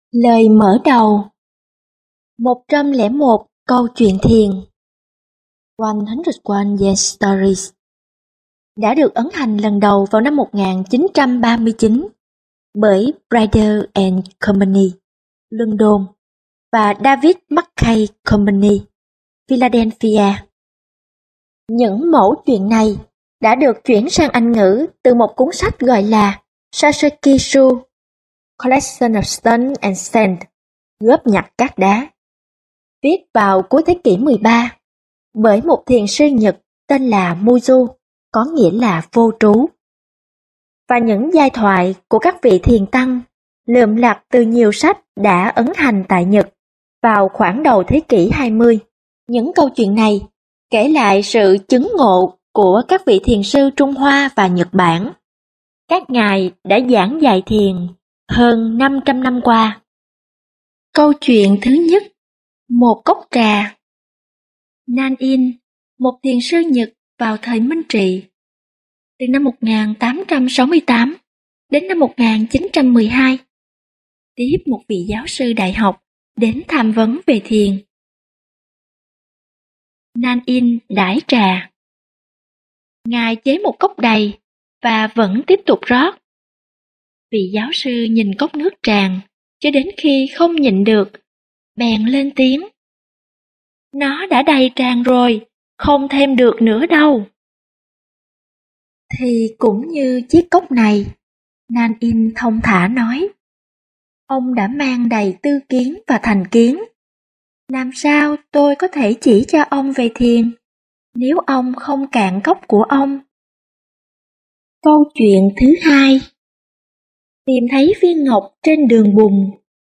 Lời mở đầu 101 câu chuyện thiền 101 Yes Stories đã được ấn hành lần đầu vào năm 1939 bởi Brader and Company, London và David Mackay Company, Philadelphia. Những mẫu chuyện này đã được chuyển sang Anh ngữ từ một cuốn sách gọi là Sasaki-shu, Collection of Stone and Sand, góp nhặt cát đá, viết vào cuối thế kỷ 13 bởi một thiền sư Nhật tên là Muju, có nghĩa là vô trú. Và những giai thoại của các vị thiền tăng lượm lặt từ nhiều sách đã ấn hành tại Nhật vào khoảng đầu thế kỷ 20. Những câu chuyện này kể lại sự chứng ngộ của các vị thiền sư Trung Hoa và Nhật Bản. Các ngài đã giảng dạy thiền hơn 500 năm qua. Câu chuyện thứ nhất, một cốc trà. Nan In, một thiền sư Nhật vào thời Minh Trị, từ năm 1868 đến năm 1912, tiếp một vị giáo sư đại học đến tham vấn về thiền. Nan In đãi trà. Ngài chế một cốc đầy và vẫn tiếp tục rót. Vị giáo sư nhìn cốc nước tràn cho đến khi không nhịn được, bèn lên tiếng. Nó đã đầy tràn rồi, không thêm được nữa đâu. Thì cũng như chiếc cốc này, Nan In thông thả nói. Ông đã mang đầy tư kiến và thành kiến. Làm sao tôi có thể chỉ cho ông về thiền, nếu ông không cạn cốc của ông? Câu chuyện thứ hai, tìm thấy viên ngọc trên đường bùn.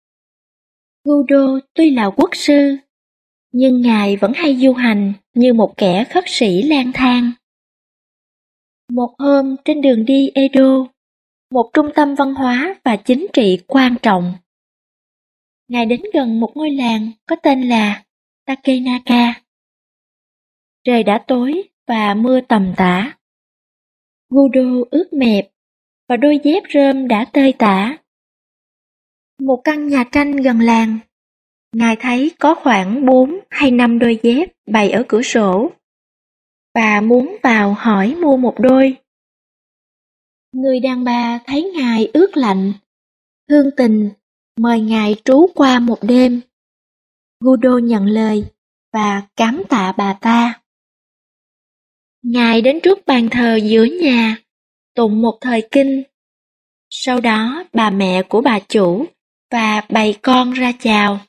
Gudo tuy là quốc sư, nhưng ngài vẫn hay du hành như một kẻ khất sĩ lang thang. Một hôm trên đường đi Edo, một trung tâm văn hóa và chính trị quan trọng, ngài đến gần một ngôi làng có tên là Takenaka. Trời đã tối và mưa tầm tã. Gudo ướt mẹp và đôi dép rơm đã tơi tả. Một căn nhà tranh gần làng, ngài thấy có khoảng 4 hay 5 đôi dép bày ở cửa sổ và muốn vào hỏi mua một đôi. Người đàn bà thấy ngài ướt lạnh, thương tình mời ngài trú qua một đêm. Gudo nhận lời và cám tạ bà ta. Ngài đến trước bàn thờ giữa nhà, tụng một thời kinh. Sau đó bà mẹ của bà chủ và bầy con ra chào.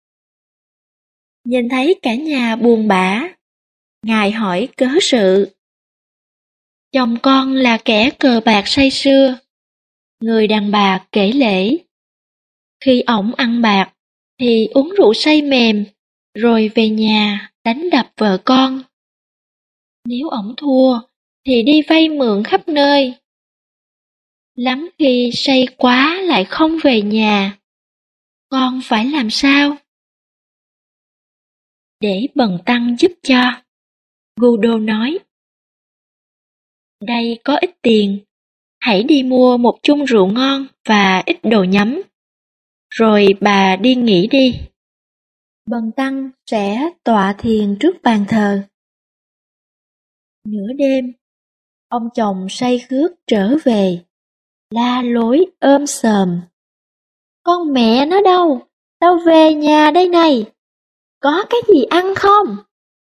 Nhìn thấy cả nhà buồn bã, ngài hỏi cớ sự. Chồng con là kẻ cờ bạc say sưa, người đàn bà kể lể. Khi ổng ăn bạc thì uống rượu say mềm, rồi về nhà đánh đập vợ con. Nếu ổng thua thì đi vay mượn khắp nơi. Lắm khi say quá lại không về nhà. Con phải làm sao? Để bần tăng giúp cho, Gudo nói. Đây có ít tiền, hãy đi mua một chung rượu ngon và ít đồ nhắm. Rồi bà đi nghỉ đi. Bần tăng sẽ tọa thiền trước bàn thờ. Nửa đêm, ông chồng say khước trở về, la lối ôm sờm. Con mẹ nó đâu? Tao về nhà đây này. Có cái gì ăn không?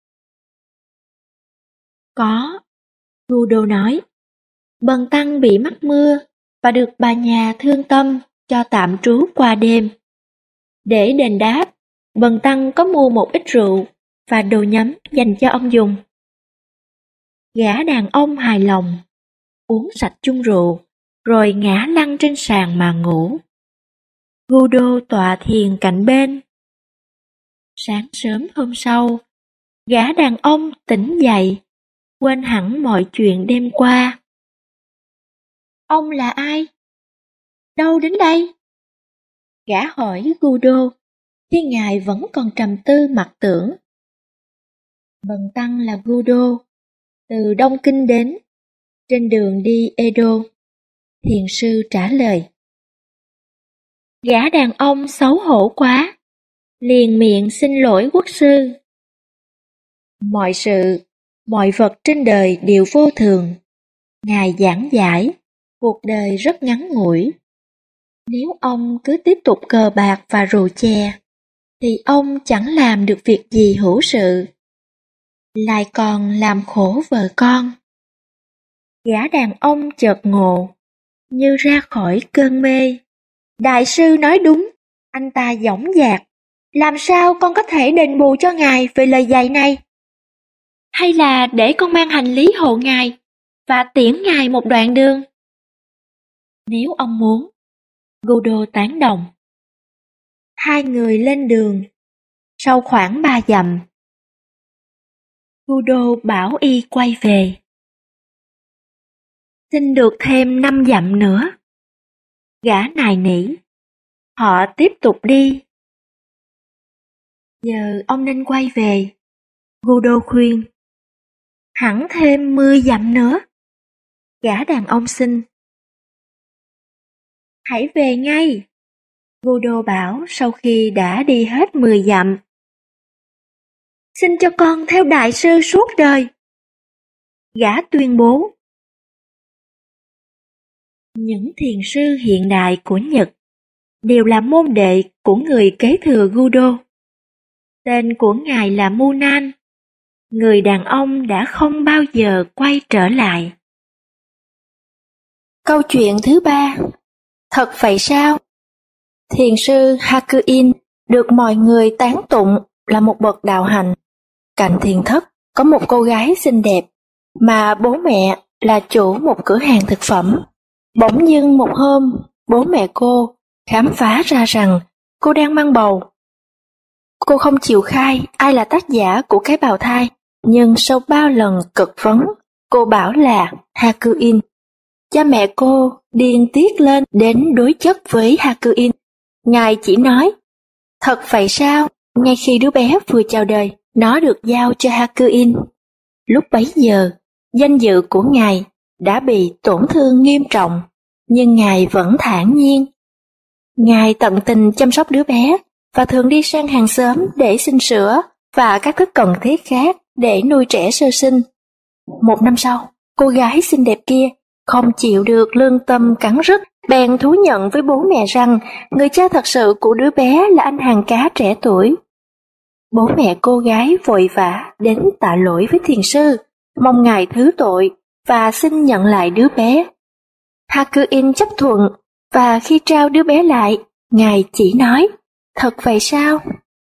Có, Gudo nói. Bần tăng bị mắc mưa và được bà nhà thương tâm cho tạm trú qua đêm. Để đền đáp, bần tăng có mua một ít rượu và đồ nhắm dành cho ông dùng. Gã đàn ông hài lòng, uống sạch chung rượu, rồi ngã lăn trên sàn mà ngủ. Gudo tọa thiền cạnh bên. Sáng sớm hôm sau, gã đàn ông tỉnh dậy, quên hẳn mọi chuyện đêm qua. Ông là ai? Đâu đến đây? Gã hỏi Gudo, khi ngài vẫn còn trầm tư mặc tưởng. Bần tăng là Gudo, từ Đông Kinh đến, trên đường đi Edo. Thiền sư trả lời. Gã đàn ông xấu hổ quá, liền miệng xin lỗi quốc sư. Mọi sự, mọi vật trên đời đều vô thường. Ngài giảng giải, cuộc đời rất ngắn ngủi. Nếu ông cứ tiếp tục cờ bạc và rượu chè, thì ông chẳng làm được việc gì hữu sự, lại còn làm khổ vợ con. Gã đàn ông chợt ngộ, như ra khỏi cơn mê. Đại sư nói đúng, anh ta dõng dạc. Làm sao con có thể đền bù cho ngài về lời dạy này? Hay là để con mang hành lý hộ ngài và tiễn ngài một đoạn đường? Nếu ông muốn, Guido tán đồng. Hai người lên đường. Sau khoảng 3 dặm, Guido bảo y quay về. Xin được thêm 5 dặm nữa. Gã nài nỉ. Họ tiếp tục đi. Giờ ông nên quay về. Guido khuyên. Hẳn thêm 10 dặm nữa. Gã đàn ông xin. Hãy về ngay. Guido bảo sau khi đã đi hết 10 dặm. Xin cho con theo đại sư suốt đời. Gã tuyên bố. Những thiền sư hiện đại của Nhật đều là môn đệ của người kế thừa Guido. Tên của ngài là Munan. Người đàn ông đã không bao giờ quay trở lại. Câu chuyện thứ 3. Thật vậy sao? Thiền sư Hakuin được mọi người tán tụng là một bậc đạo hành. Cạnh thiền thất có một cô gái xinh đẹp mà bố mẹ là chủ một cửa hàng thực phẩm. Bỗng dưng một hôm, bố mẹ cô khám phá ra rằng cô đang mang bầu. Cô không chịu khai ai là tác giả của cái bào thai, nhưng sau bao lần cực vấn, cô bảo là Hakuin. Cha mẹ cô điên tiết lên đến đối chất với Hakuin. Ngài chỉ nói, thật vậy sao? Ngay khi đứa bé vừa chào đời, nó được giao cho Hakuin. Lúc bấy giờ, danh dự của ngài đã bị tổn thương nghiêm trọng, nhưng ngài vẫn thản nhiên. Ngài tận tình chăm sóc đứa bé và thường đi sang hàng xóm để xin sữa và các thức cần thiết khác để nuôi trẻ sơ sinh. Một năm sau, cô gái xinh đẹp kia không chịu được lương tâm cắn rứt, bèn thú nhận với bố mẹ rằng người cha thật sự của đứa bé là anh hàng cá trẻ tuổi. Bố mẹ cô gái vội vã đến tạ lỗi với thiền sư, mong ngài thứ tội và xin nhận lại đứa bé. Hakuin chấp thuận, và khi trao đứa bé lại, ngài chỉ nói, thật vậy sao?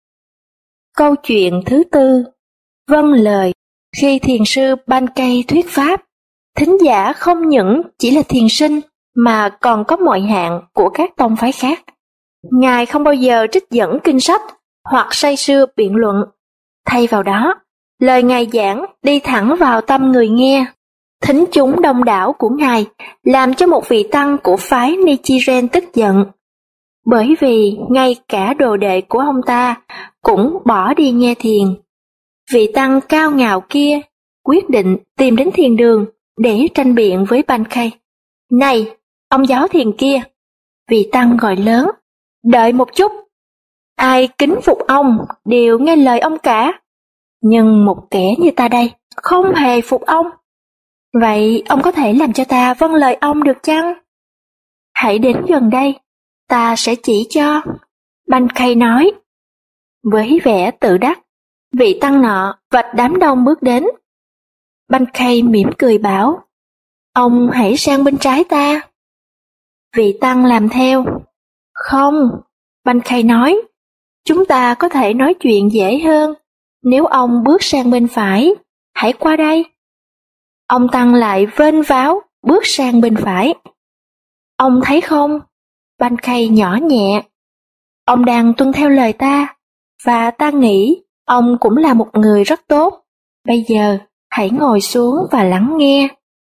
Câu chuyện thứ 4. Vâng lời. Khi thiền sư Bankei thuyết pháp, thính giả không những chỉ là thiền sinh mà còn có mọi hạng của các tông phái khác. Ngài không bao giờ trích dẫn kinh sách hoặc say sưa biện luận. Thay vào đó, lời ngài giảng đi thẳng vào tâm người nghe. Thính chúng đông đảo của ngài làm cho một vị tăng của phái Nichiren tức giận. Bởi vì ngay cả đồ đệ của ông ta cũng bỏ đi nghe thiền. Vị tăng cao ngạo kia quyết định tìm đến thiền đường để tranh biện với Bankei. Này, ông giáo thiền kia! Vị tăng gọi lớn, đợi một chút! Ai kính phục ông đều nghe lời ông cả. Nhưng một kẻ như ta đây không hề phục ông. Vậy ông có thể làm cho ta vâng lời ông được chăng? Hãy đến gần đây, ta sẽ chỉ cho. Bankei nói. Với vẻ tự đắc, vị tăng nọ vạch đám đông bước đến. Bankei mỉm cười bảo, ông hãy sang bên trái ta. Vị tăng làm theo. Không, Bankei nói, chúng ta có thể nói chuyện dễ hơn. Nếu ông bước sang bên phải, hãy qua đây. Ông tăng lại vênh váo bước sang bên phải. Ông thấy không? Bankei nhỏ nhẹ. Ông đang tuân theo lời ta, và ta nghĩ ông cũng là một người rất tốt. Bây giờ, hãy ngồi xuống và lắng nghe.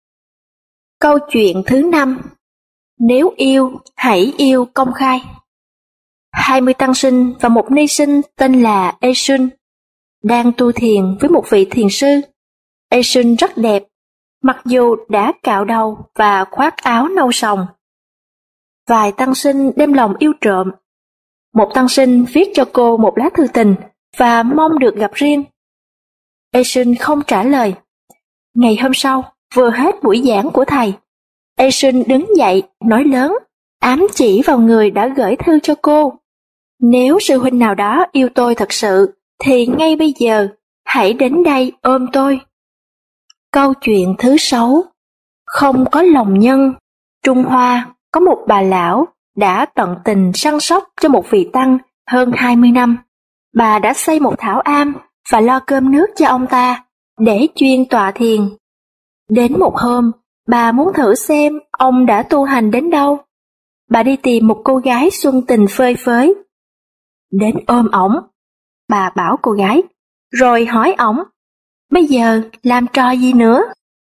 Câu chuyện thứ 5. Nếu yêu, hãy yêu công khai. 20 tăng sinh và một ni sinh tên là Esun đang tu thiền với một vị thiền sư. Esun rất đẹp, mặc dù đã cạo đầu và khoác áo nâu sòng. Vài tăng sinh đem lòng yêu trộm một tăng sinh viết cho cô một lá thư tình và mong được gặp riêng. Aeson không trả lời. Ngày hôm sau, vừa hết buổi giảng của thầy, Aeson đứng dậy, nói lớn, ám chỉ vào người đã gửi thư cho cô. Nếu sư huynh nào đó yêu tôi thật sự, thì ngay bây giờ, hãy đến đây ôm tôi. Câu chuyện thứ 6. Không có lòng nhân. Trung Hoa có một bà lão đã tận tình săn sóc cho một vị tăng hơn 20 năm. Bà đã xây một thảo am và lo cơm nước cho ông ta để chuyên tọa thiền. Đến một hôm, bà muốn thử xem ông đã tu hành đến đâu. Bà đi tìm một cô gái xuân tình phơi phới. Đến ôm ổng, bà bảo cô gái, rồi hỏi ổng, bây giờ làm trò gì nữa?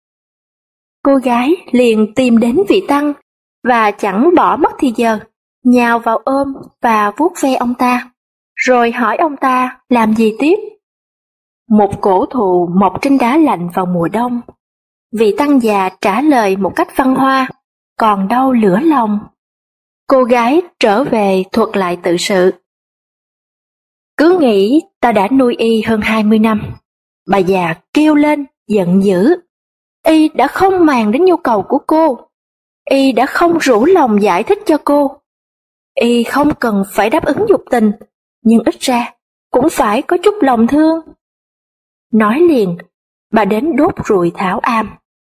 Cô gái liền tìm đến vị tăng và chẳng bỏ mất thì giờ, nhào vào ôm và vuốt ve ông ta, rồi hỏi ông ta làm gì tiếp. Một cổ thụ mọc trên đá lạnh vào mùa đông. Vị tăng già trả lời một cách văn hoa, còn đâu lửa lòng. Cô gái trở về thuật lại tự sự. Cứ nghĩ ta đã nuôi y hơn 20 năm. Bà già kêu lên, giận dữ. Y đã không màng đến nhu cầu của cô. Y đã không rủ lòng giải thích cho cô. Y không cần phải đáp ứng dục tình, nhưng ít ra cũng phải có chút lòng thương. Nói liền, bà đến đốt rụi thảo am.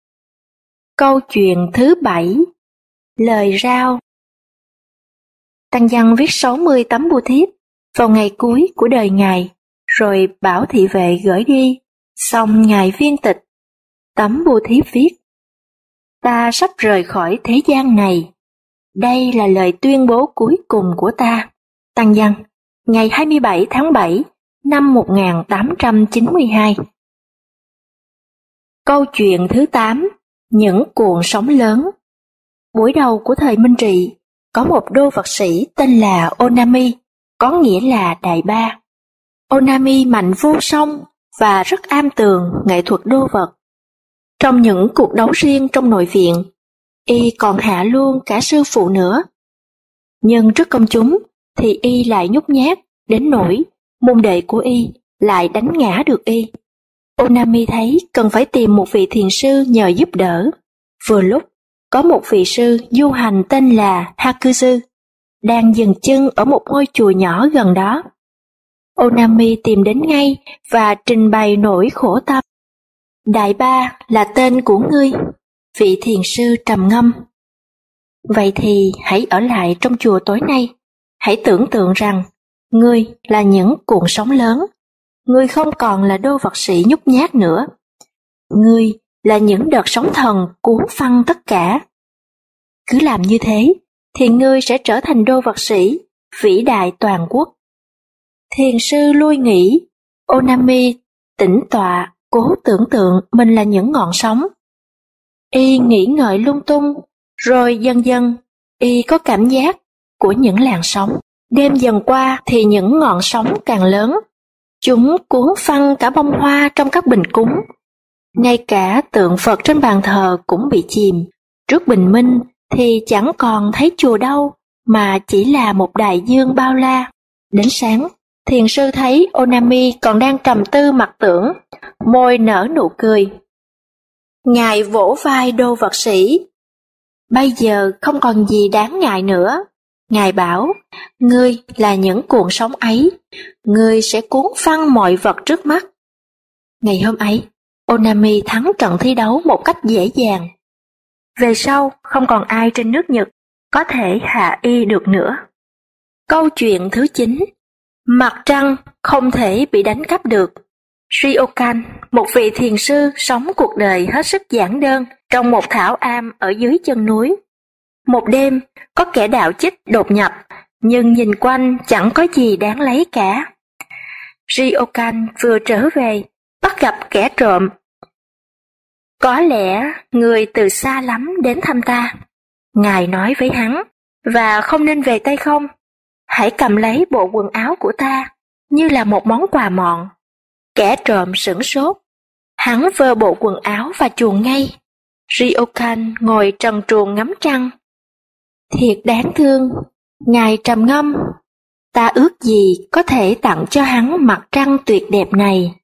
Câu chuyện thứ 7. Lời rao. Tăng Văn viết 60 tấm bưu thiếp vào ngày cuối của đời Ngài, rồi bảo thị vệ gửi đi, xong Ngài viên tịch. Tấm bưu thiếp viết, ta sắp rời khỏi thế gian này. Đây là lời tuyên bố cuối cùng của ta. Tăng Văn, ngày 27 tháng 7 năm 1892. Câu chuyện thứ 8. Những cuộn sóng lớn. Buổi đầu của thời Minh Trị, có một đô vật sĩ tên là Onami, có nghĩa là đại ba. Onami mạnh vô song và rất am tường nghệ thuật đô vật. Trong những cuộc đấu riêng trong nội viện, y còn hạ luôn cả sư phụ nữa. Nhưng trước công chúng thì y lại nhút nhát đến nỗi môn đệ của y lại đánh ngã được y. Onami thấy cần phải tìm một vị thiền sư nhờ giúp đỡ. Vừa lúc, có một vị sư du hành tên là Hakuzu, đang dừng chân ở một ngôi chùa nhỏ gần đó. Onami tìm đến ngay và trình bày nỗi khổ tâm. Đại ba là tên của ngươi, vị thiền sư trầm ngâm. Vậy thì hãy ở lại trong chùa tối nay. Hãy tưởng tượng rằng ngươi là những cuộn sóng lớn. Ngươi không còn là đô vật sĩ nhút nhát nữa. Ngươi là những đợt sóng thần cuốn phăng tất cả. Cứ làm như thế, thì ngươi sẽ trở thành đô vật sĩ, vĩ đại toàn quốc. Thiền sư lui nghỉ, Onami tĩnh tọa, cố tưởng tượng mình là những ngọn sóng. Y nghĩ ngợi lung tung, rồi dần dần, y có cảm giác của những làn sóng. Đêm dần qua thì những ngọn sóng càng lớn. Chúng cuốn phăng cả bông hoa trong các bình cúng. Ngay cả tượng Phật trên bàn thờ cũng bị chìm. Trước bình minh thì chẳng còn thấy chùa đâu, mà chỉ là một đại dương bao la. Đến sáng, thiền sư thấy Onami còn đang trầm tư mặc tưởng, môi nở nụ cười. Ngài vỗ vai đô vật sĩ. Bây giờ không còn gì đáng ngại nữa. Ngài bảo, ngươi là những cuộn sóng ấy, ngươi sẽ cuốn phăng mọi vật trước mắt. Ngày hôm ấy, Onami thắng trận thi đấu một cách dễ dàng. Về sau, không còn ai trên nước Nhật có thể hạ y được nữa. Câu chuyện thứ 9. Mặt trăng không thể bị đánh cắp được. Ryokan, một vị thiền sư sống cuộc đời hết sức giản đơn trong một thảo am ở dưới chân núi. Một đêm, có kẻ đạo chích đột nhập, nhưng nhìn quanh chẳng có gì đáng lấy cả. Ryokan vừa trở về, bắt gặp kẻ trộm. Có lẽ người từ xa lắm đến thăm ta. Ngài nói với hắn, và không nên về tay không. Hãy cầm lấy bộ quần áo của ta, như là một món quà mọn. Kẻ trộm sửng sốt. Hắn vơ bộ quần áo và chuồn ngay. Ryokan ngồi trần truồng ngắm trăng. Thiệt đáng thương, Ngài trầm ngâm. Ta ước gì có thể tặng cho hắn mặt trăng tuyệt đẹp này.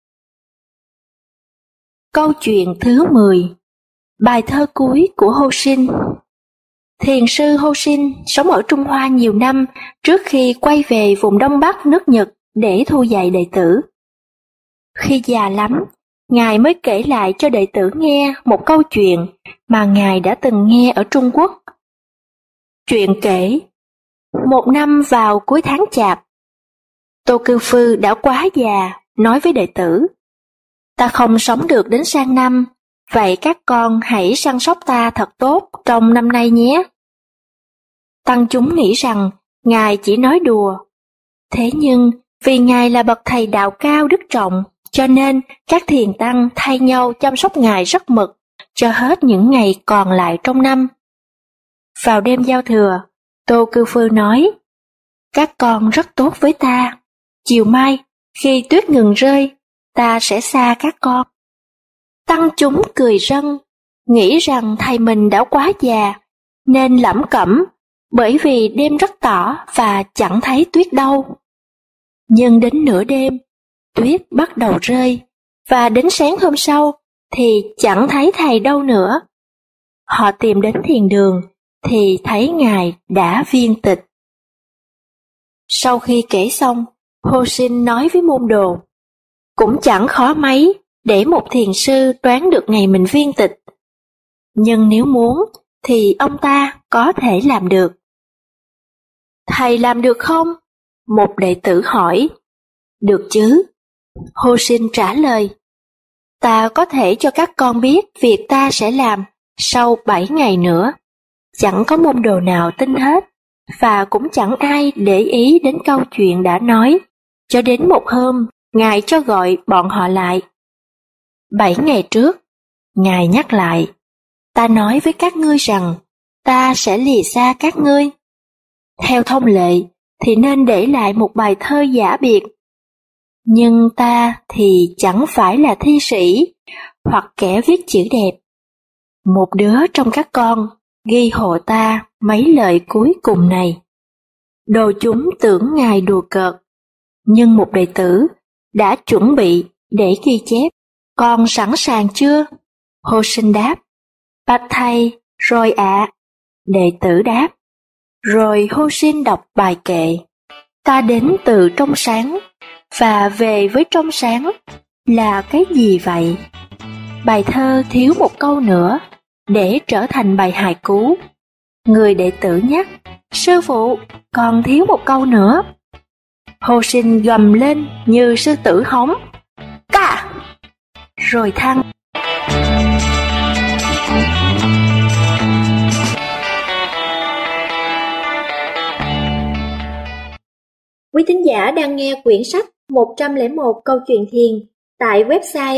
Câu chuyện thứ 10. Bài thơ cuối của Hoshin. Thiền sư Hoshin sống ở Trung Hoa nhiều năm trước khi quay về vùng Đông Bắc nước Nhật để thu dạy đệ tử. Khi già lắm, Ngài mới kể lại cho đệ tử nghe một câu chuyện mà Ngài đã từng nghe ở Trung Quốc. Chuyện kể, một năm vào cuối tháng Chạp, Tô Cư Phư đã quá già, nói với đệ tử: ta không sống được đến sang năm, vậy các con hãy săn sóc ta thật tốt trong năm nay nhé. Tăng chúng nghĩ rằng Ngài chỉ nói đùa. Thế nhưng vì Ngài là bậc thầy đạo cao đức trọng, cho nên các thiền tăng thay nhau chăm sóc Ngài rất mực cho hết những ngày còn lại trong năm. Vào đêm giao thừa, Tô Cư Phư nói: các con rất tốt với ta. Chiều mai, khi tuyết ngừng rơi, ta sẽ xa các con. Tăng chúng cười rân, nghĩ rằng thầy mình đã quá già, nên lẩm cẩm, bởi vì đêm rất tỏ và chẳng thấy tuyết đâu. Nhưng đến nửa đêm, tuyết bắt đầu rơi, và đến sáng hôm sau thì chẳng thấy thầy đâu nữa. Họ tìm đến thiền đường, thì thấy Ngài đã viên tịch. Sau khi kể xong, Hoshin nói với môn đồ: cũng chẳng khó mấy để một thiền sư đoán được ngày mình viên tịch. Nhưng nếu muốn, thì ông ta có thể làm được. Thầy làm được không? Một đệ tử hỏi. Được chứ. Hoshin trả lời. Ta có thể cho các con biết việc ta sẽ làm sau 7 ngày nữa. Chẳng có môn đồ nào tin hết, và cũng chẳng ai để ý đến câu chuyện đã nói, cho đến một hôm, Ngài cho gọi bọn họ lại. 7 ngày trước, Ngài nhắc lại, ta nói với các ngươi rằng, ta sẽ lìa xa các ngươi. Theo thông lệ, thì nên để lại một bài thơ giả biệt. Nhưng ta thì chẳng phải là thi sĩ, hoặc kẻ viết chữ đẹp. Một đứa trong các con ghi hộ ta mấy lời cuối cùng này. Đồ chúng tưởng Ngài đùa cợt, nhưng một đệ tử đã chuẩn bị để ghi chép. Con sẵn sàng chưa? Hoshin đáp. Bạch thầy, rồi ạ. Đệ tử đáp. Rồi Hoshin đọc bài kệ. Ta đến từ trong sáng, và về với trong sáng là cái gì vậy? Bài thơ thiếu một câu nữa để trở thành bài hài cú. Người đệ tử nhắc, sư phụ, còn thiếu một câu nữa. Hoshin gầm lên như sư tử hống, cả! Rồi thăng. Quý thính giả đang nghe quyển sách 101 câu chuyện thiền tại website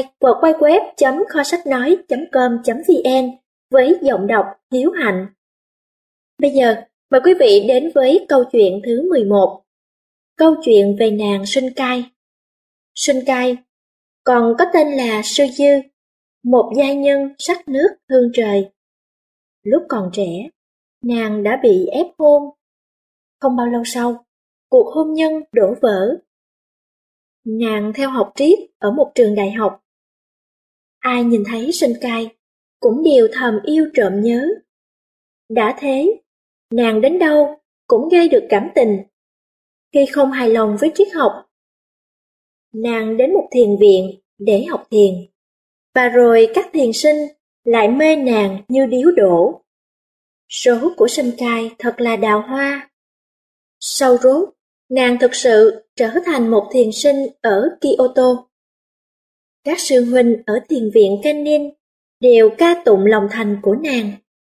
www.kho-sách-nói.com.vn với giọng đọc Hiếu Hạnh. Bây giờ, mời quý vị đến với câu chuyện thứ 11. Câu chuyện về nàng Sinh Cai. Sinh Cai, còn có tên là Sư Dư, một giai nhân sắc nước hương trời. Lúc còn trẻ, nàng đã bị ép hôn. Không bao lâu sau, cuộc hôn nhân đổ vỡ. Nàng theo học triết ở một trường đại học. Ai nhìn thấy Sinh Cai cũng đều thầm yêu trộm nhớ. Đã thế, nàng đến đâu cũng gây được cảm tình. Khi không hài lòng với triết học, nàng đến một thiền viện để học thiền. Và rồi các thiền sinh lại mê nàng như điếu đổ. Số của Sinh Cai thật là đào hoa. Sau rốt, nàng thực sự trở thành một thiền sinh ở Kyoto. Các sư huynh ở thiền viện Kannin đều ca tụng lòng thành của nàng.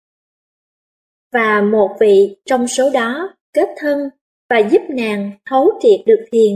Và một vị trong số đó kết thân và giúp nàng thấu triệt được thiền.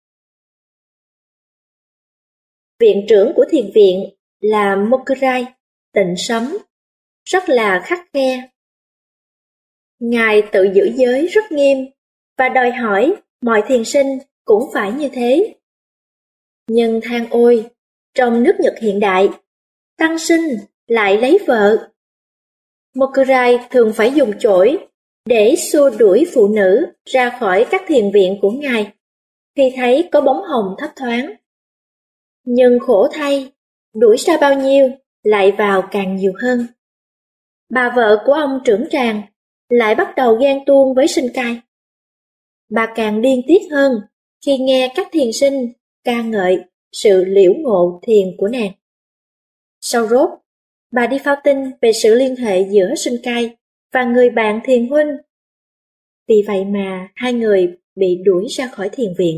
Viện trưởng của thiền viện là Mokurai, tịnh sấm, rất là khắt khe. Ngài tự giữ giới rất nghiêm và đòi hỏi mọi thiền sinh cũng phải như thế. Nhưng than ôi, trong nước Nhật hiện đại, tăng sinh lại lấy vợ. Mokurai thường phải dùng chổi để xua đuổi phụ nữ ra khỏi các thiền viện của Ngài khi thấy có bóng hồng thấp thoáng. Nhưng khổ thay, đuổi ra bao nhiêu lại vào càng nhiều hơn. Bà vợ của ông trưởng tràng lại bắt đầu ghen tuông với Sinh Cai. Bà càng điên tiết hơn khi nghe các thiền sinh ca ngợi sự liễu ngộ thiền của nàng. Sau rốt, bà đi phao tin về sự liên hệ giữa Sinh Cai và người bạn thiền huynh. Vì vậy mà hai người bị đuổi ra khỏi thiền viện.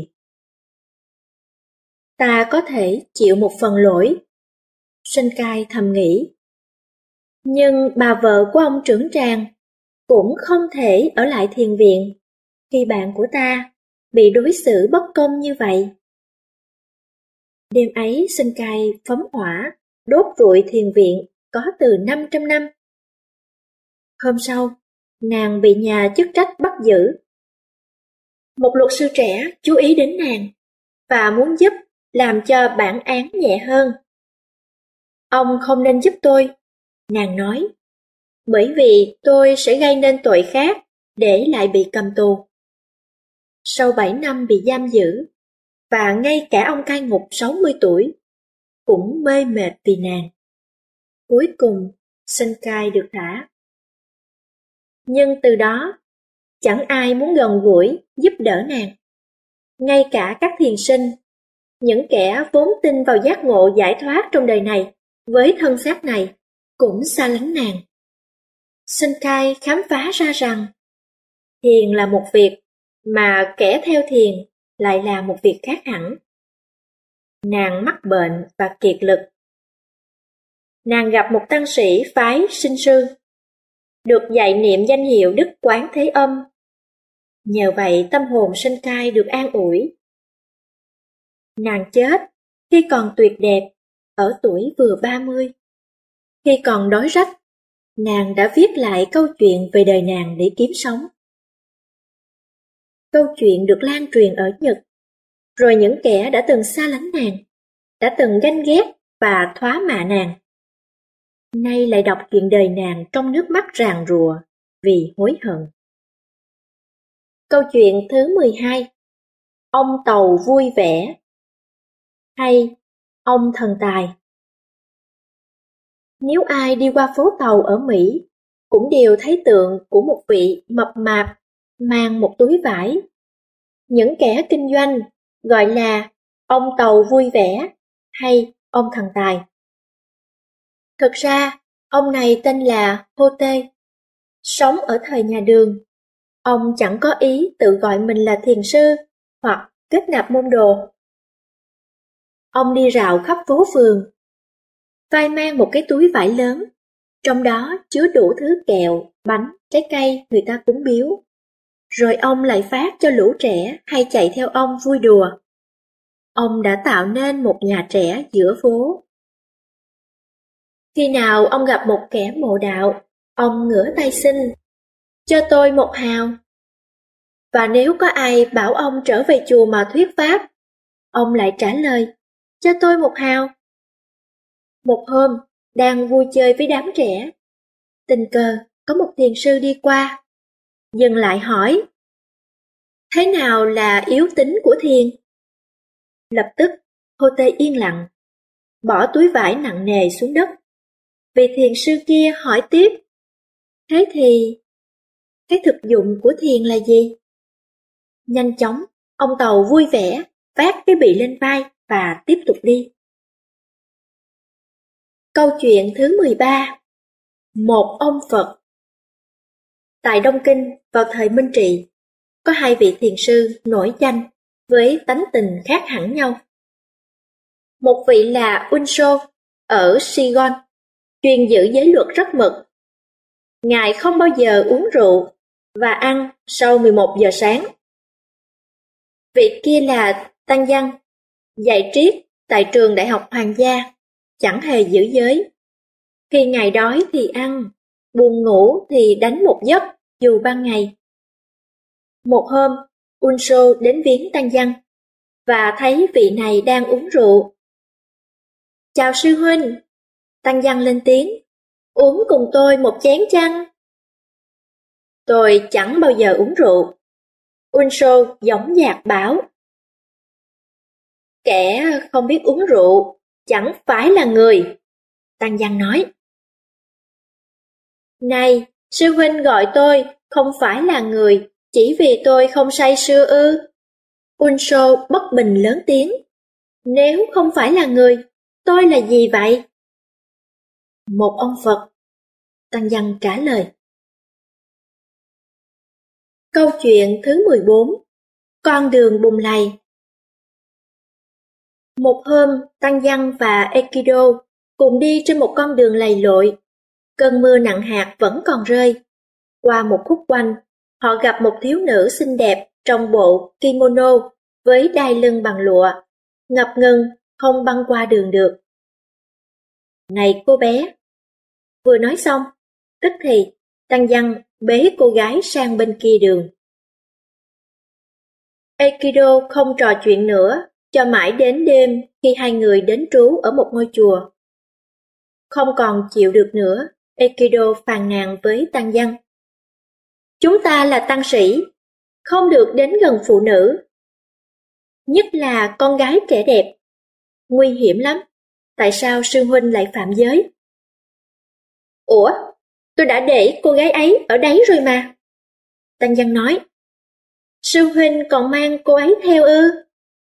Ta có thể chịu một phần lỗi, Sinh Cai thầm nghĩ. Nhưng bà vợ của ông trưởng tràng cũng không thể ở lại thiền viện khi bạn của ta bị đối xử bất công như vậy. Đêm ấy Sinh Cai phóng hỏa, đốt rụi thiền viện có từ 500 năm. Hôm sau, nàng bị nhà chức trách bắt giữ. Một luật sư trẻ chú ý đến nàng và muốn giúp làm cho bản án nhẹ hơn. Ông không nên giúp tôi, nàng nói, bởi vì tôi sẽ gây nên tội khác để lại bị cầm tù. Sau 7 năm bị giam giữ, và ngay cả ông cai ngục 60 tuổi cũng mê mệt vì nàng. Cuối cùng, Sinh Cai được thả. Nhưng từ đó, chẳng ai muốn gần gũi giúp đỡ nàng. Ngay cả các thiền sinh, những kẻ vốn tin vào giác ngộ giải thoát trong đời này với thân xác này, cũng xa lánh nàng. Sinh Cai khám phá ra rằng thiền là một việc, mà kẻ theo thiền lại là một việc khác hẳn. Nàng mắc bệnh và kiệt lực. Nàng gặp một tăng sĩ phái Sinh Sư, được dạy niệm danh hiệu Đức Quán Thế Âm. Nhờ vậy tâm hồn Sinh Cai được an ủi. Nàng chết khi còn tuyệt đẹp, ở tuổi vừa 30. Khi còn đói rách, nàng đã viết lại câu chuyện về đời nàng để kiếm sống. Câu chuyện được lan truyền ở Nhật, rồi những kẻ đã từng xa lánh nàng, đã từng ganh ghét và thoá mạ nàng, nay lại đọc chuyện đời nàng trong nước mắt ràn rụa vì hối hận. Câu chuyện thứ 12. Ông Tàu vui vẻ, hay ông thần tài. Nếu ai đi qua phố Tàu ở Mỹ, cũng đều thấy tượng của một vị mập mạp mang một túi vải. Những kẻ kinh doanh gọi là ông Tàu vui vẻ hay ông thần tài. Thực ra, ông này tên là Hô-tê, sống ở thời nhà Đường. Ông chẳng có ý tự gọi mình là thiền sư hoặc kết nạp môn đồ. Ông đi rạo khắp phố phường, vai mang một cái túi vải lớn, trong đó chứa đủ thứ kẹo, bánh, trái cây người ta cúng biếu. Rồi ông lại phát cho lũ trẻ hay chạy theo ông vui đùa. Ông đã tạo nên một nhà trẻ giữa phố. Khi nào ông gặp một kẻ mộ đạo, ông ngửa tay xin, cho tôi 1 hào. Và nếu có ai bảo ông trở về chùa mà thuyết pháp, ông lại trả lời, cho tôi 1 hào. Một hôm, đang vui chơi với đám trẻ, tình cờ có một thiền sư đi qua, dừng lại hỏi, thế nào là yếu tính của thiền? Lập tức, Hô-tê yên lặng, bỏ túi vải nặng nề xuống đất. Vị thiền sư kia hỏi tiếp, thế thì cái thực dụng của thiền là gì? Nhanh chóng, ông Tàu vui vẻ, vác cái bị lên vai và tiếp tục đi. Câu chuyện thứ 13. Một ông Phật. Tại Đông Kinh vào thời Minh Trị, có 2 vị thiền sư nổi danh với tánh tình khác hẳn nhau. Một vị là Unso ở Saigon, chuyên giữ giới luật rất mực. Ngài không bao giờ uống rượu và ăn sau 11 giờ sáng. Vị kia là Tăng Văn, dạy triết tại trường Đại học Hoàng gia, chẳng hề giữ giới. Khi ngài đói thì ăn, buồn ngủ thì đánh một giấc dù ban ngày. Một hôm, Unso đến viếng Tăng Văn và thấy vị này đang uống rượu. Chào sư huynh, Tăng Văn lên tiếng, uống cùng tôi một chén chăng? Tôi chẳng bao giờ uống rượu. Unsho dõng dạc bảo. Kẻ không biết uống rượu chẳng phải là người, Tăng Giang nói. Này, sư huynh gọi tôi không phải là người chỉ vì tôi không say sưa ư? Unsho bất bình lớn tiếng. Nếu không phải là người, tôi là gì vậy? Một ông Phật, Tăng Giang trả lời. Câu chuyện thứ 14. Con đường bùn lầy. Một hôm, Tăng Giang và Aikido cùng đi trên một con đường lầy lội. Cơn mưa nặng hạt vẫn còn rơi. Qua một khúc quanh, họ gặp một thiếu nữ xinh đẹp trong bộ kimono với đai lưng bằng lụa, ngập ngừng không băng qua đường được. Này cô bé! Vừa nói xong, tức thì Tăng Giang bế cô gái sang bên kia đường. Aikido không trò chuyện nữa, cho mãi đến đêm khi hai người đến trú ở một ngôi chùa. Không còn chịu được nữa, Aikido phàn nàn với Tăng Giang. Chúng ta là tăng sĩ, không được đến gần phụ nữ. Nhất là con gái trẻ đẹp. Nguy hiểm lắm, tại sao sư huynh lại phạm giới? Ủa, tôi đã để cô gái ấy ở đấy rồi mà. Tăng Giang nói. Sư huynh còn mang cô ấy theo ư?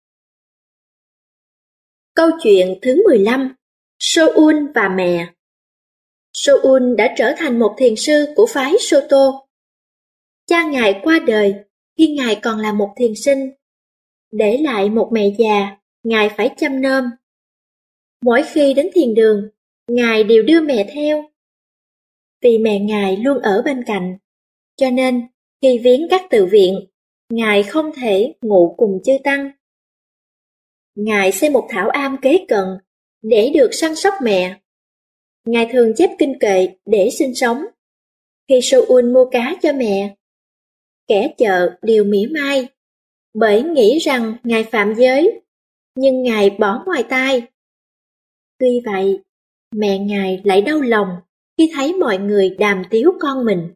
Câu chuyện thứ 15. Shoun và mẹ. Shoun đã trở thành một thiền sư của phái Soto. Cha ngài qua đời khi ngài còn là một thiền sinh, để lại một mẹ già ngài phải chăm nom. Mỗi khi đến thiền đường, ngài đều đưa mẹ theo. Vì mẹ ngài luôn ở bên cạnh, cho nên khi viếng các tự viện, ngài không thể ngủ cùng chư tăng. Ngài xây một thảo am kế cận để được săn sóc mẹ. Ngài thường chép kinh kệ để sinh sống. Khi Shoun mua cá cho mẹ, kẻ chợ đều mỉa mai, bởi nghĩ rằng ngài phạm giới, nhưng ngài bỏ ngoài tai. Tuy vậy, mẹ ngài lại đau lòng khi thấy mọi người đàm tiếu con mình.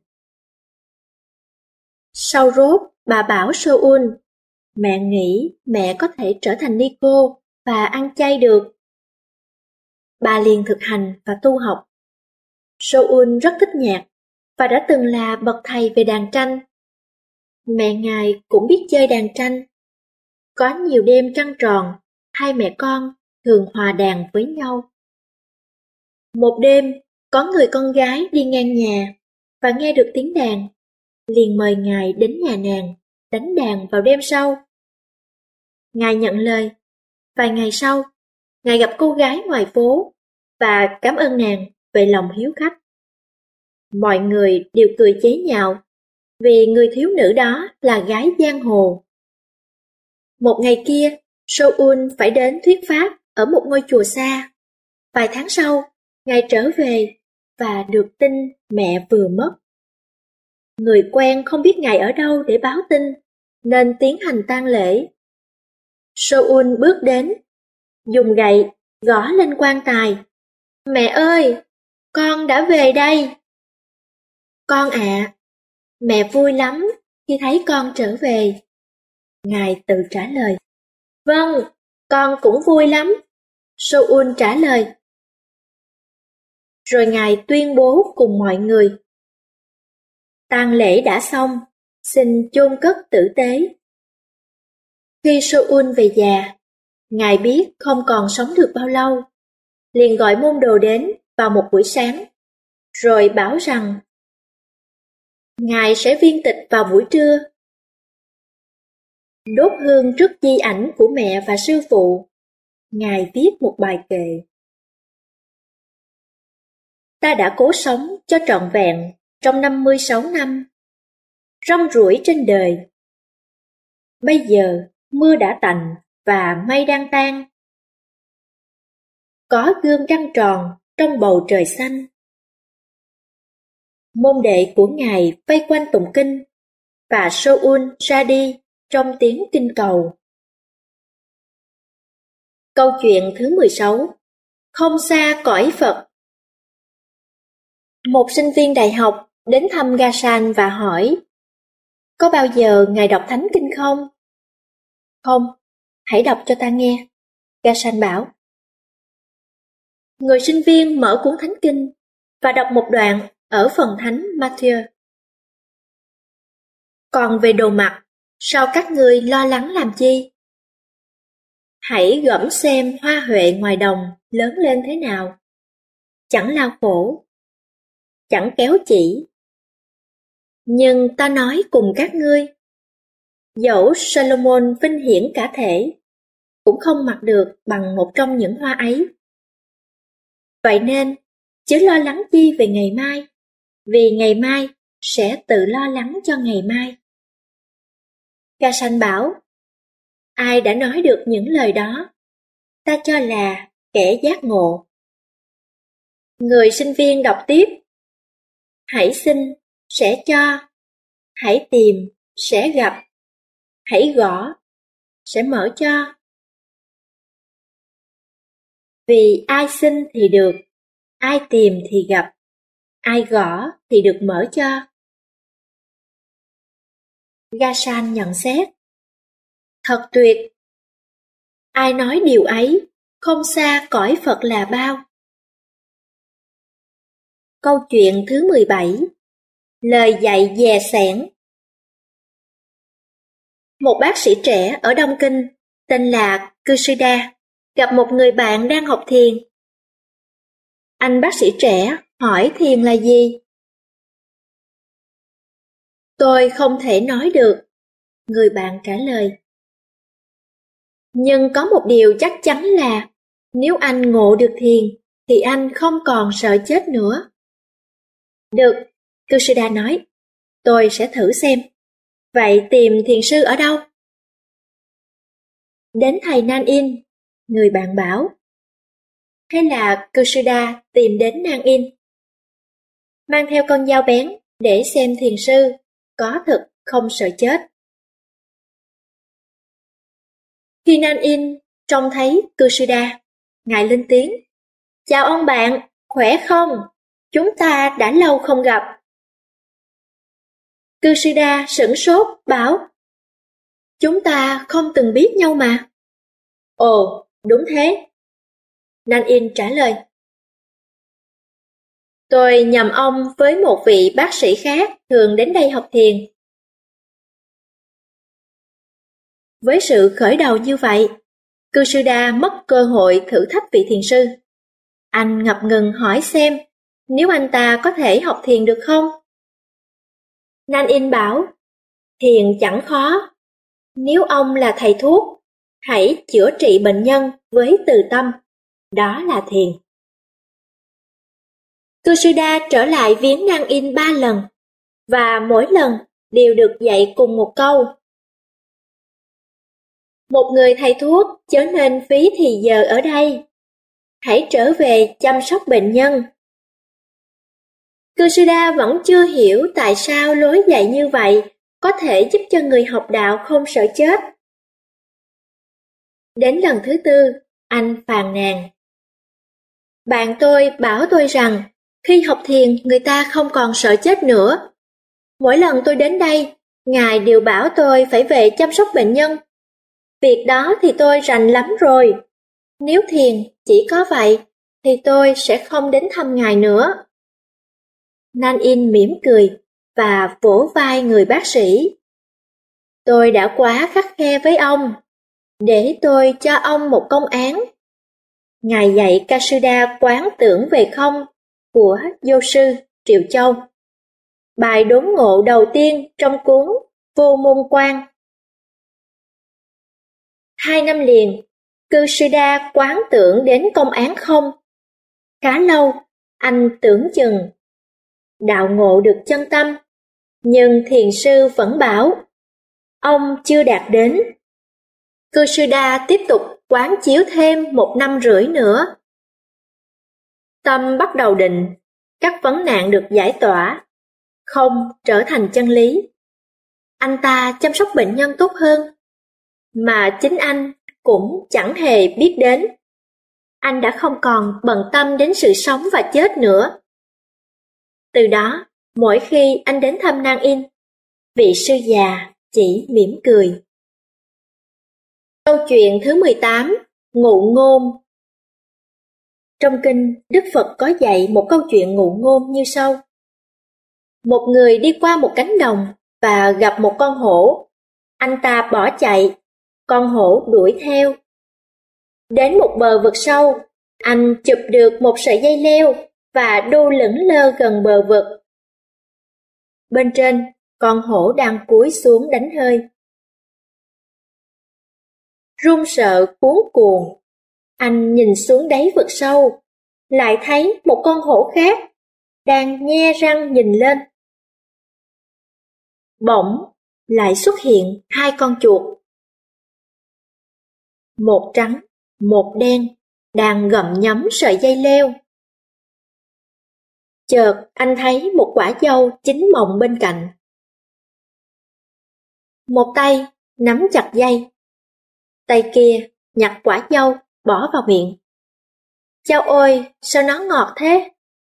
Sau rốt, bà bảo Shoun, mẹ nghĩ mẹ có thể trở thành ni cô và ăn chay được. Bà liền thực hành và tu học. Shoun rất thích nhạc và đã từng là bậc thầy về đàn tranh. Mẹ ngài cũng biết chơi đàn tranh. Có nhiều đêm trăng tròn, hai mẹ con thường hòa đàn với nhau. Một đêm, có người con gái đi ngang nhà và nghe được tiếng đàn, liền mời ngài đến nhà nàng đánh đàn vào đêm sau. Ngài nhận lời. Vài ngày sau, ngài gặp cô gái ngoài phố và cảm ơn nàng về lòng hiếu khách. Mọi người đều cười chế nhạo vì người thiếu nữ đó là gái giang hồ. Một ngày kia, Shoun phải đến thuyết pháp ở một ngôi chùa xa. Vài tháng sau, ngài trở về và được tin mẹ vừa mất. Người quen không biết ngài ở đâu để báo tin, nên tiến hành tang lễ. Shoun bước đến, dùng gậy gõ lên quan tài. Mẹ ơi, con đã về đây. Con ạ, mẹ vui lắm khi thấy con trở về. Ngài tự trả lời. Vâng, con cũng vui lắm, Shoun trả lời. Rồi ngài tuyên bố cùng mọi người. Tang lễ đã xong, xin chôn cất tử tế. Khi Shoun về già, ngài biết không còn sống được bao lâu, liền gọi môn đồ đến vào một buổi sáng, rồi bảo rằng ngài sẽ viên tịch vào buổi trưa. Đốt hương trước di ảnh của mẹ và sư phụ, ngài viết một bài kệ. Ta đã cố sống cho trọn vẹn trong 56 năm, rong ruổi trên đời. Bây giờ mưa đã tạnh và mây đang tan. Có gương trăng tròn trong bầu trời xanh. Môn đệ của ngài vây quanh tụng kinh, và Shoun ra đi trong tiếng kinh cầu. Câu chuyện thứ 16. Không xa cõi Phật. Một sinh viên đại học đến thăm Gasan và hỏi, có bao giờ ngài đọc thánh kinh không? Không, hãy đọc cho ta nghe, Gasan bảo. Người sinh viên mở cuốn thánh kinh và đọc một đoạn ở phần thánh Matthew. Còn về đồ mặc, sao các ngươi lo lắng làm chi? Hãy gẫm xem hoa huệ ngoài đồng lớn lên thế nào. Chẳng lao khổ, chẳng kéo chỉ. Nhưng ta nói cùng các ngươi, dẫu Solomon vinh hiển cả thể, cũng không mặc được bằng một trong những hoa ấy. Vậy nên, chớ lo lắng chi về ngày mai, vì ngày mai sẽ tự lo lắng cho ngày mai. Gasan bảo, ai đã nói được những lời đó? Ta cho là kẻ giác ngộ. Người sinh viên đọc tiếp, hãy xin, sẽ cho, hãy tìm, sẽ gặp, hãy gõ, sẽ mở cho. Vì ai xin thì được, ai tìm thì gặp, ai gõ thì được mở cho. Gasan nhận xét, thật tuyệt. Ai nói điều ấy, không xa cõi Phật là bao. Câu chuyện thứ 17. Lời dạy dè sẻn. Một bác sĩ trẻ ở Đông Kinh, tên là Kusuda, gặp một người bạn đang học thiền. Anh bác sĩ trẻ hỏi thiền là gì? Tôi không thể nói được, người bạn trả lời. Nhưng có một điều chắc chắn là, nếu anh ngộ được thiền, thì anh không còn sợ chết nữa. Được, Kusuda nói, tôi sẽ thử xem. Vậy tìm thiền sư ở đâu? Đến thầy Nan In, người bạn bảo. Thế là Kusuda tìm đến Nan In. Mang theo con dao bén để xem thiền sư có thực không sợ chết. Khi Nan In trông thấy Kusuda, ngài lên tiếng. Chào ông bạn, khỏe không? Chúng ta đã lâu không gặp. Kusuda sửng sốt, bảo. Chúng ta không từng biết nhau mà. Ồ, đúng thế. Nan In trả lời. Tôi nhầm ông với một vị bác sĩ khác thường đến đây học thiền. Với sự khởi đầu như vậy, Kusuda mất cơ hội thử thách vị thiền sư. Anh ngập ngừng hỏi xem nếu anh ta có thể học thiền được không? Nan In bảo, thiền chẳng khó. Nếu ông là thầy thuốc, hãy chữa trị bệnh nhân với từ tâm. Đó là thiền. Kusuda trở lại viếng Nan In 3 lần, và mỗi lần đều được dạy cùng một câu. Một người thầy thuốc chớ nên phí thì giờ ở đây. Hãy trở về chăm sóc bệnh nhân. Kusuda vẫn chưa hiểu tại sao lối dạy như vậy có thể giúp cho người học đạo không sợ chết. Đến lần thứ 4, anh phàn nàn. Bạn tôi bảo tôi rằng khi học thiền người ta không còn sợ chết nữa. Mỗi lần tôi đến đây, ngài đều bảo tôi phải về chăm sóc bệnh nhân. Việc đó thì tôi rành lắm rồi. Nếu thiền chỉ có vậy, thì tôi sẽ không đến thăm ngài nữa. Nan In mỉm cười và vỗ vai người bác sĩ. Tôi đã quá khắt khe với ông. Để tôi cho ông một công án. Ngài dạy Kusuda quán tưởng về không của Vô sư Triệu Châu. Bài đốn ngộ đầu tiên trong cuốn Vô Môn Quan. 2 năm liền, Kusuda quán tưởng đến công án không. Khá lâu, anh tưởng chừng đạo ngộ được chân tâm, nhưng thiền sư vẫn bảo, ông chưa đạt đến. Kusuda tiếp tục quán chiếu thêm 1 năm rưỡi nữa. Tâm bắt đầu định, các vấn nạn được giải tỏa, không trở thành chân lý. Anh ta chăm sóc bệnh nhân tốt hơn, mà chính anh cũng chẳng hề biết đến. Anh đã không còn bận tâm đến sự sống và chết nữa. Từ đó, Mỗi khi anh đến thăm Nang In, vị sư già chỉ mỉm cười. Câu chuyện thứ 18, ngụ ngôn. Trong kinh, Đức Phật có dạy một câu chuyện ngụ ngôn như sau. Một người đi qua một cánh đồng và gặp một con hổ. Anh ta bỏ chạy, con hổ đuổi theo. Đến một bờ vực sâu, anh chụp được một sợi dây leo và đu lững lơ gần bờ vực. Bên trên, con hổ đang cúi xuống đánh hơi. Run sợ cuống cuồng, anh nhìn xuống đáy vực sâu, lại thấy một con hổ khác đang nhe răng nhìn lên. Bỗng lại xuất hiện hai con chuột, một trắng, một đen, đang gặm nhấm sợi dây leo. Chợt anh thấy một quả dâu chín mọng bên cạnh. Một tay nắm chặt dây, tay kia nhặt quả dâu bỏ vào miệng. Chao ôi, sao nó ngọt thế?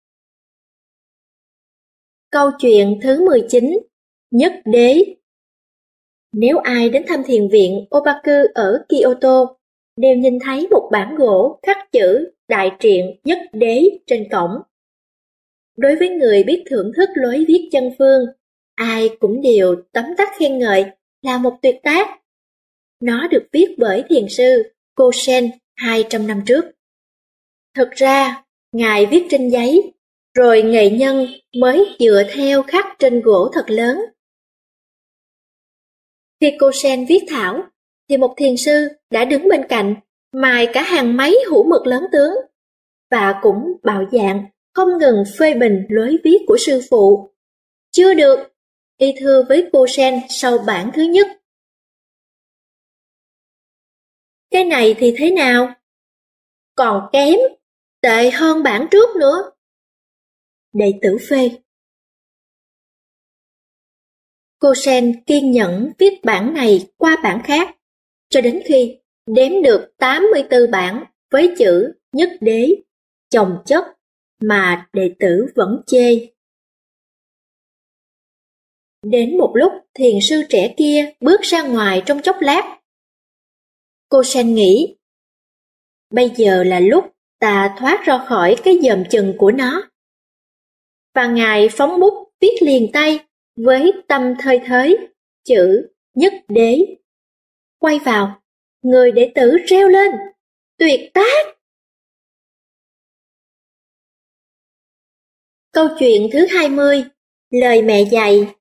Câu chuyện thứ 19, Nhất đế. Nếu ai đến thăm thiền viện Obaku ở Kyoto, đều nhìn thấy một bảng gỗ khắc chữ Đại truyện Nhất đế trên cổng. Đối với người biết thưởng thức lối viết chân phương, ai cũng đều tấm tắc khen ngợi là một tuyệt tác. Nó được viết bởi thiền sư Kosen 200 năm trước. Thực ra, Ngài viết trên giấy, rồi nghệ nhân mới dựa theo khắc trên gỗ thật lớn. Khi Kosen viết thảo, thì một thiền sư đã đứng bên cạnh, mài cả hàng mấy hũ mực lớn tướng, và cũng bạo dạn không ngừng phê bình lối viết của sư phụ. Chưa được, y thưa với Kosen sau bản thứ nhất. Cái này thì thế nào? Còn kém, tệ hơn bản trước nữa. Đệ tử phê. Kosen kiên nhẫn viết bản này qua bản khác, cho đến khi đếm được 84 bản với chữ Nhất đế, chồng chất mà đệ tử vẫn chê. Đến một lúc thiền sư trẻ kia bước ra ngoài trong chốc lát. Kosen nghĩ, bây giờ là lúc ta thoát ra khỏi cái dòm chừng của nó. Và Ngài phóng bút viết liền tay với tâm thơi thới chữ Nhất đế. Quay vào, người đệ tử reo lên, tuyệt tác! Câu chuyện thứ 20, lời mẹ dạy.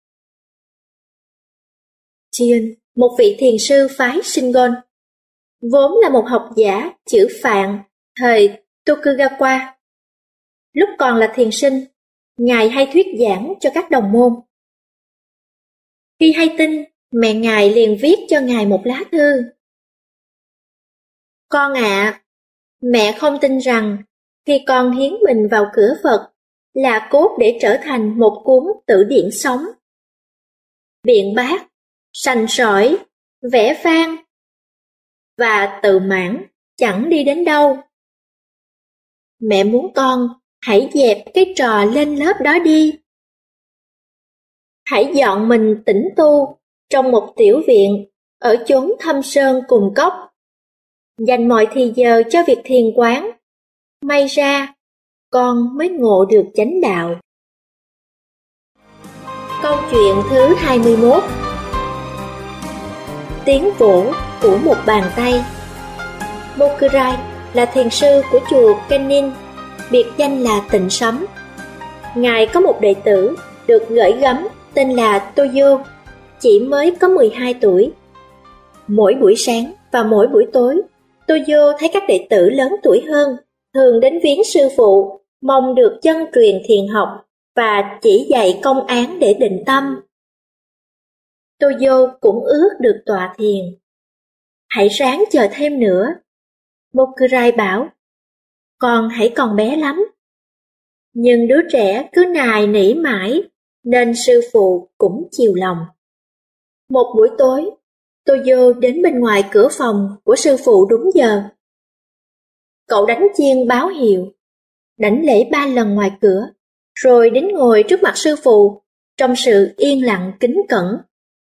Chiên, một vị thiền sư phái Shingon, vốn là một học giả chữ Phạn thời Tokugawa. Lúc còn là thiền sinh, Ngài hay thuyết giảng cho các đồng môn. Khi hay tin, mẹ Ngài liền viết cho Ngài một lá thư. Con ạ, mẹ không tin rằng khi con hiến mình vào cửa Phật là cốt để trở thành một cuốn tử điển sống. Biện bác, sành sỏi, vẽ vang và tự mãn chẳng đi đến đâu. Mẹ muốn con hãy dẹp cái trò lên lớp đó đi. Hãy dọn mình tĩnh tu trong một tiểu viện ở chốn thâm sơn cùng cốc. Dành mọi thì giờ cho việc thiền quán. May ra, con mới ngộ được chánh đạo. Câu chuyện thứ 21, tiếng vỗ của một bàn tay. Mokurai là thiền sư của chùa Kenin, biệt danh là Tịnh Sấm. Ngài có một đệ tử được gửi gắm tên là Toyo, chỉ mới có 12 tuổi. Mỗi buổi sáng và mỗi buổi tối, Toyo thấy các đệ tử lớn tuổi hơn thường đến viếng sư phụ, mong được chân truyền thiền học và chỉ dạy công án để định tâm. Toyo cũng ước được tọa thiền. Hãy ráng chờ thêm nữa. Mokurai bảo, con hãy còn bé lắm. Nhưng đứa trẻ cứ nài nỉ mãi, nên sư phụ cũng chiều lòng. Một buổi tối, Toyo đến bên ngoài cửa phòng của sư phụ đúng giờ. Cậu đánh chiêng báo hiệu, đảnh lễ 3 lần ngoài cửa, rồi đến ngồi trước mặt sư phụ trong sự yên lặng kính cẩn.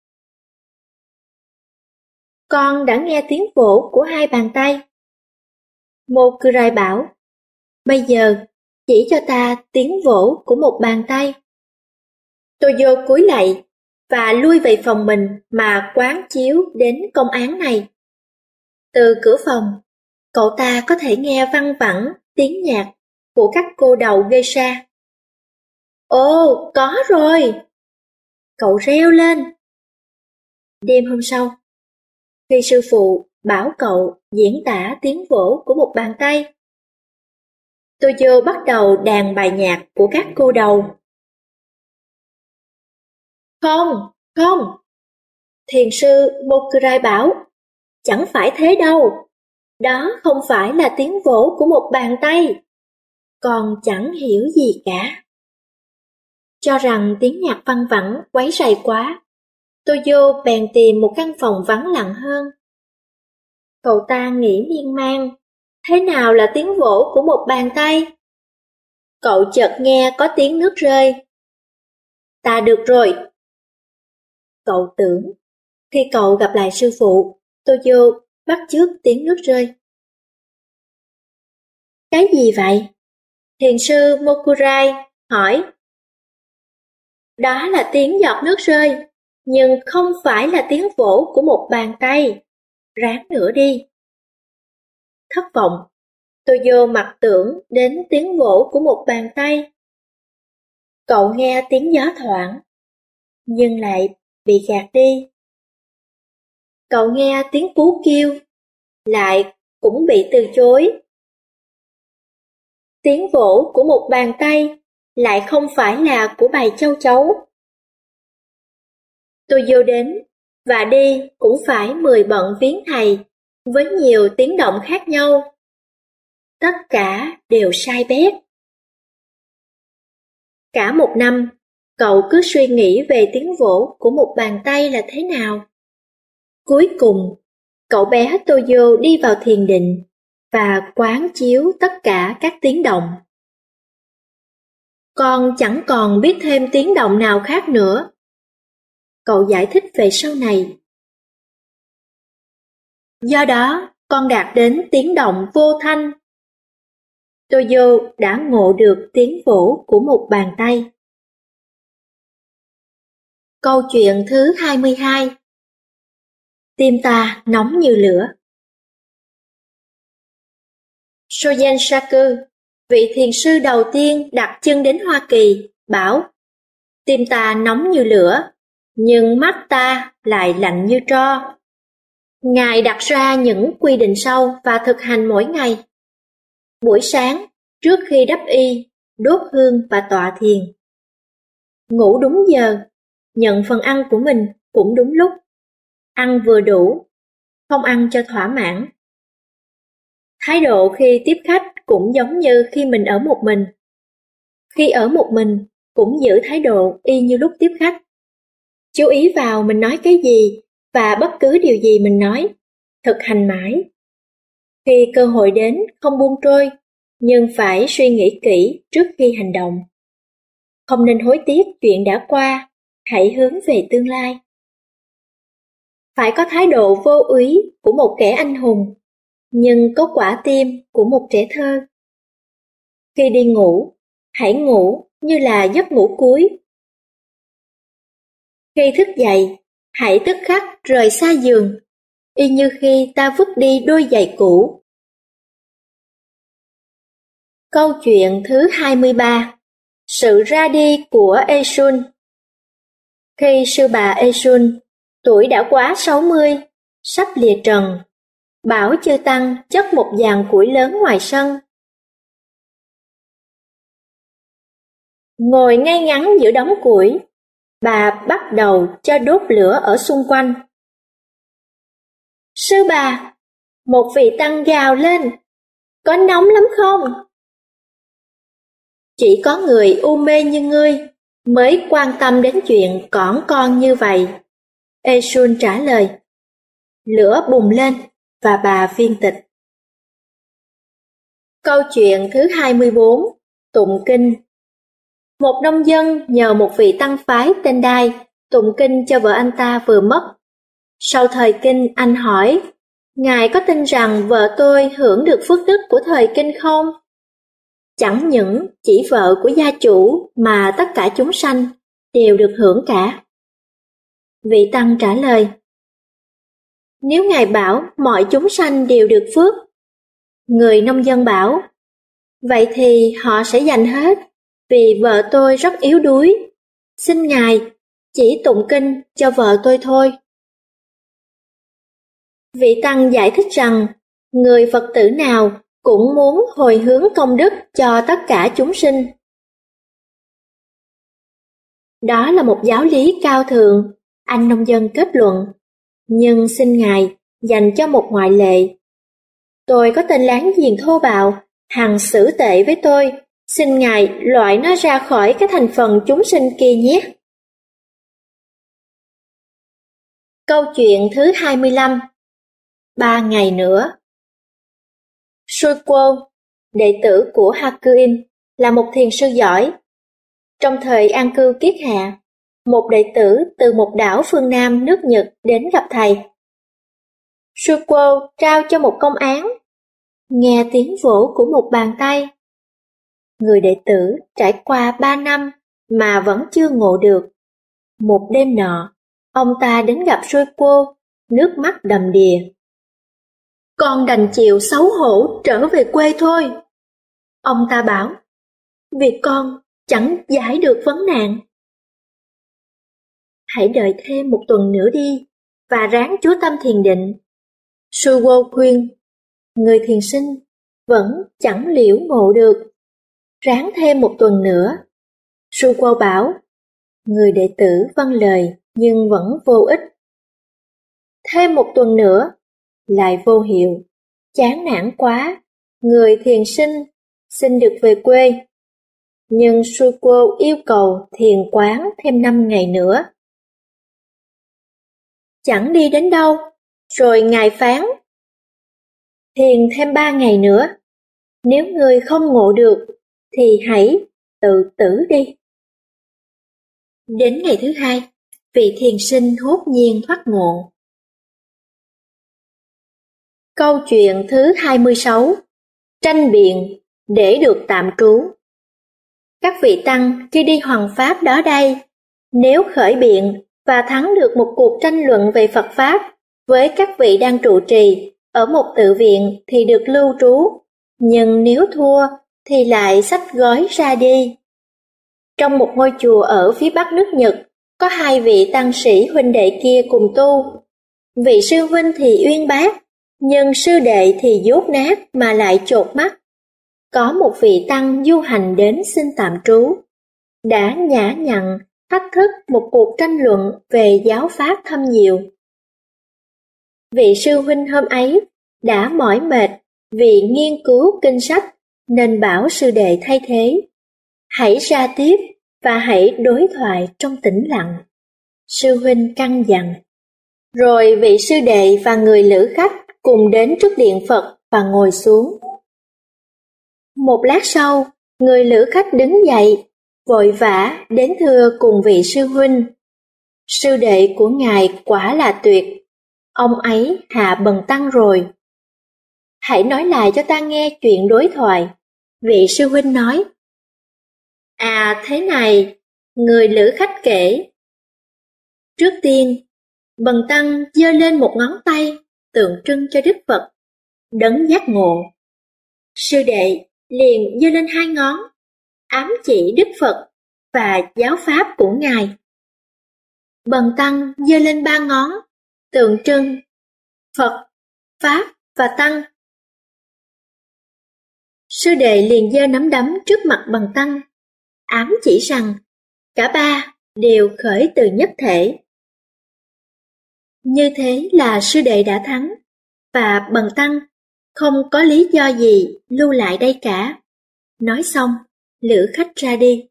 Con đã nghe tiếng vỗ của 2 bàn tay. Mokurai bảo, bây giờ chỉ cho ta tiếng vỗ của 1 bàn tay. Toyo cúi lạy và lui về phòng mình mà quán chiếu đến công án này. Từ cửa phòng, cậu ta có thể nghe văng vẳng tiếng nhạc của các cô đầu geisha. Ồ, có rồi! Cậu reo lên. Đêm hôm sau, khi sư phụ bảo cậu diễn tả tiếng vỗ của 1 bàn tay, Toyo bắt đầu đàn bài nhạc của các cô đầu. Không, không! Thiền sư Mokurai bảo, chẳng phải thế đâu. Đó không phải là tiếng vỗ của 1 bàn tay. Con chẳng hiểu gì cả. Cho rằng tiếng nhạc văng vẳng quấy rầy quá, Toyo bèn tìm một căn phòng vắng lặng hơn. Cậu ta nghĩ miên man, thế nào là tiếng vỗ của 1 bàn tay? Cậu chợt nghe có tiếng nước rơi. Ta được rồi. Cậu tưởng, khi cậu gặp lại sư phụ, Toyo bắt chước tiếng nước rơi. Cái gì vậy? Thiền sư Mokurai hỏi. Đó là tiếng giọt nước rơi, nhưng không phải là tiếng vỗ của 1 bàn tay. Ráng nữa đi. Thất vọng, Toyo mặc tưởng đến tiếng vỗ của 1 bàn tay. Cậu nghe tiếng gió thoảng, nhưng lại bị gạt đi. Cậu nghe tiếng cú kêu, lại cũng bị từ chối. Tiếng vỗ của 1 bàn tay lại không phải là của bầy châu chấu. Toyo đến và đi cũng phải 10 bận viếng thầy với nhiều tiếng động khác nhau. Tất cả đều sai bét. Cả 1 năm, cậu cứ suy nghĩ về tiếng vỗ của 1 bàn tay là thế nào. Cuối cùng, cậu bé Toyo đi vào thiền định và quán chiếu tất cả các tiếng động. Con chẳng còn biết thêm tiếng động nào khác nữa. Cậu giải thích về sau này. Do đó, con đạt đến tiếng động vô thanh. Toyo đã ngộ được tiếng vỗ của 1 bàn tay. Câu chuyện thứ 22. Tim ta nóng như lửa. Soyen Shaku, vị thiền sư đầu tiên đặt chân đến Hoa Kỳ, bảo, tim ta nóng như lửa, nhưng mắt ta lại lạnh như tro. Ngài đặt ra những quy định sau và thực hành mỗi ngày. Buổi sáng, trước khi đắp y, đốt hương và tọa thiền. Ngủ đúng giờ, nhận phần ăn của mình cũng đúng lúc. Ăn vừa đủ, không ăn cho thỏa mãn. Thái độ khi tiếp khách cũng giống như khi mình ở một mình. Khi ở một mình, cũng giữ thái độ y như lúc tiếp khách. Chú ý vào mình nói cái gì và bất cứ điều gì mình nói. Thực hành mãi. Khi cơ hội đến, không buông trôi, nhưng phải suy nghĩ kỹ trước khi hành động. Không nên hối tiếc chuyện đã qua, hãy hướng về tương lai. Phải có thái độ vô úy của một kẻ anh hùng, nhưng có quả tim của một trẻ thơ. Khi đi ngủ, hãy ngủ như là giấc ngủ cuối. Khi thức dậy, hãy tức khắc rời xa giường, y như khi ta vứt đi đôi giày cũ. Câu chuyện thứ 23. Sự ra đi của Esun. Khi sư bà Esun, tuổi đã quá 60, sắp lìa trần, bảo chư tăng chất một dàn củi lớn ngoài sân. Ngồi ngay ngắn giữa đống củi, bà bắt đầu cho đốt lửa ở xung quanh. Sư bà, một vị tăng gào lên, có nóng lắm không? Chỉ có người u mê như ngươi mới quan tâm đến chuyện cỏn con như vậy. Esun trả lời. Lửa bùng lên và bà viên tịch. Câu chuyện thứ 24. Tụng kinh. Một nông dân nhờ một vị tăng phái tên Đai tụng kinh cho vợ anh ta vừa mất. Sau thời kinh, anh hỏi, Ngài có tin rằng vợ tôi hưởng được phước đức của thời kinh không? Chẳng những chỉ vợ của gia chủ mà tất cả chúng sanh đều được hưởng cả. Vị tăng trả lời, nếu Ngài bảo mọi chúng sanh đều được phước, người nông dân bảo, vậy thì họ sẽ giành hết, vì vợ tôi rất yếu đuối. Xin Ngài chỉ tụng kinh cho vợ tôi thôi. Vị tăng giải thích rằng, người Phật tử nào cũng muốn hồi hướng công đức cho tất cả chúng sinh. Đó là một giáo lý cao thượng, anh nông dân kết luận, nhưng xin Ngài dành cho một ngoại lệ. Tôi có tên láng giềng thô bạo, hằng xử tệ với tôi, xin Ngài loại nó ra khỏi cái thành phần chúng sinh kia nhé. Câu chuyện thứ 25. 3 ngày nữa. Suikwon, đệ tử của Hakuin, là một thiền sư giỏi. Trong thời an cư kiết hạ, một đệ tử từ một đảo phương Nam nước Nhật đến gặp thầy. Suikwon trao cho một công án. Nghe tiếng vỗ của một bàn tay. Người đệ tử trải qua 3 năm mà vẫn chưa ngộ được. Một đêm nọ, ông ta đến gặp Suikwon, nước mắt đầm đìa. Con đành chịu xấu hổ trở về quê thôi. Ông ta bảo, vì con chẳng giải được vấn nạn. Hãy đợi thêm một tuần nữa đi, và ráng chú tâm thiền định. Suikwon khuyên, người thiền sinh vẫn chẳng liễu ngộ được. Ráng thêm một tuần nữa. Suikwon bảo, người đệ tử vâng lời nhưng vẫn vô ích. Thêm một tuần nữa, lại vô hiệu, chán nản quá, người thiền sinh xin được về quê. Nhưng Suikwon yêu cầu thiền quán thêm 5 ngày nữa. Chẳng đi đến đâu, rồi Ngài phán, thiền thêm 3 ngày nữa, nếu người không ngộ được thì hãy tự tử đi. Đến ngày thứ 2, vị thiền sinh hốt nhiên thoát ngộ. Câu chuyện thứ 26. Tranh biện để được tạm trú. Các vị tăng khi đi hoằng pháp đó đây, nếu khởi biện và thắng được một cuộc tranh luận về Phật Pháp với các vị đang trụ trì ở một tự viện thì được lưu trú, nhưng nếu thua thì lại xách gói ra đi. Trong một ngôi chùa ở phía bắc nước Nhật, có 2 vị tăng sĩ huynh đệ kia cùng tu. Vị sư huynh thì uyên bác, nhưng sư đệ thì dốt nát mà lại chột mắt. Có một vị tăng du hành đến xin tạm trú, đã nhã nhặn thách thức một cuộc tranh luận về giáo pháp thâm diệu. Vị sư huynh hôm ấy đã mỏi mệt vì nghiên cứu kinh sách, nên bảo sư đệ thay thế. Hãy ra tiếp và hãy đối thoại trong tĩnh lặng. Sư huynh căn dặn. Rồi vị sư đệ và người lữ khách cùng đến trước điện Phật và ngồi xuống. Một lát sau, người lữ khách đứng dậy, vội vã đến thưa cùng vị sư huynh. Sư đệ của ngài quả là tuyệt, ông ấy hạ bần tăng rồi. Hãy nói lại cho ta nghe chuyện đối thoại. Vị sư huynh nói. À thế này, người lữ khách kể. Trước tiên, bần tăng giơ lên một ngón tay tượng trưng cho Đức Phật, đấng giác ngộ. Sư đệ liền giơ lên 2 ngón, ám chỉ Đức Phật và giáo pháp của ngài. Bần tăng giơ lên 3 ngón, tượng trưng Phật, Pháp và Tăng. Sư đệ liền giơ nắm đấm trước mặt bần tăng, ám chỉ rằng cả 3 đều khởi từ nhất thể. Như thế là sư đệ đã thắng, và bần tăng không có lý do gì lưu lại đây cả. Nói xong, lữ khách ra đi.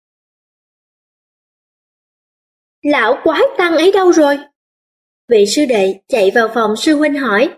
Lão quái tăng ấy đâu rồi? Vị sư đệ chạy vào phòng sư huynh hỏi.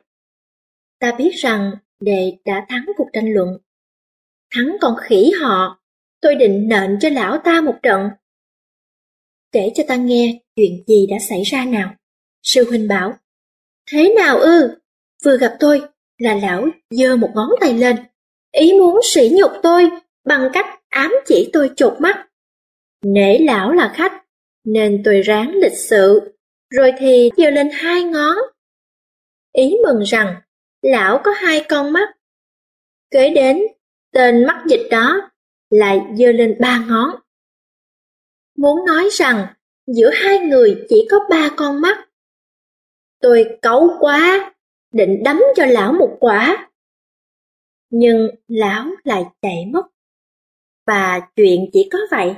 Ta biết rằng đệ đã thắng cuộc tranh luận. Thắng con khỉ họ, tôi định nện cho lão ta một trận. Kể cho ta nghe chuyện gì đã xảy ra nào. Sư huynh bảo. Thế nào ư? Vừa gặp tôi là lão giơ một ngón tay lên, ý muốn sỉ nhục tôi bằng cách ám chỉ tôi chột mắt. Nể lão là khách, nên tôi ráng lịch sự, rồi thì giơ lên 2 ngón. Ý mừng rằng lão có 2 con mắt. Kế đến, tên mắc dịch đó lại giơ lên 3 ngón. Muốn nói rằng giữa hai người chỉ có 3 con mắt. Tôi cáu quá, định đấm cho lão một quả. Nhưng lão lại chạy mất. Và chuyện chỉ có vậy.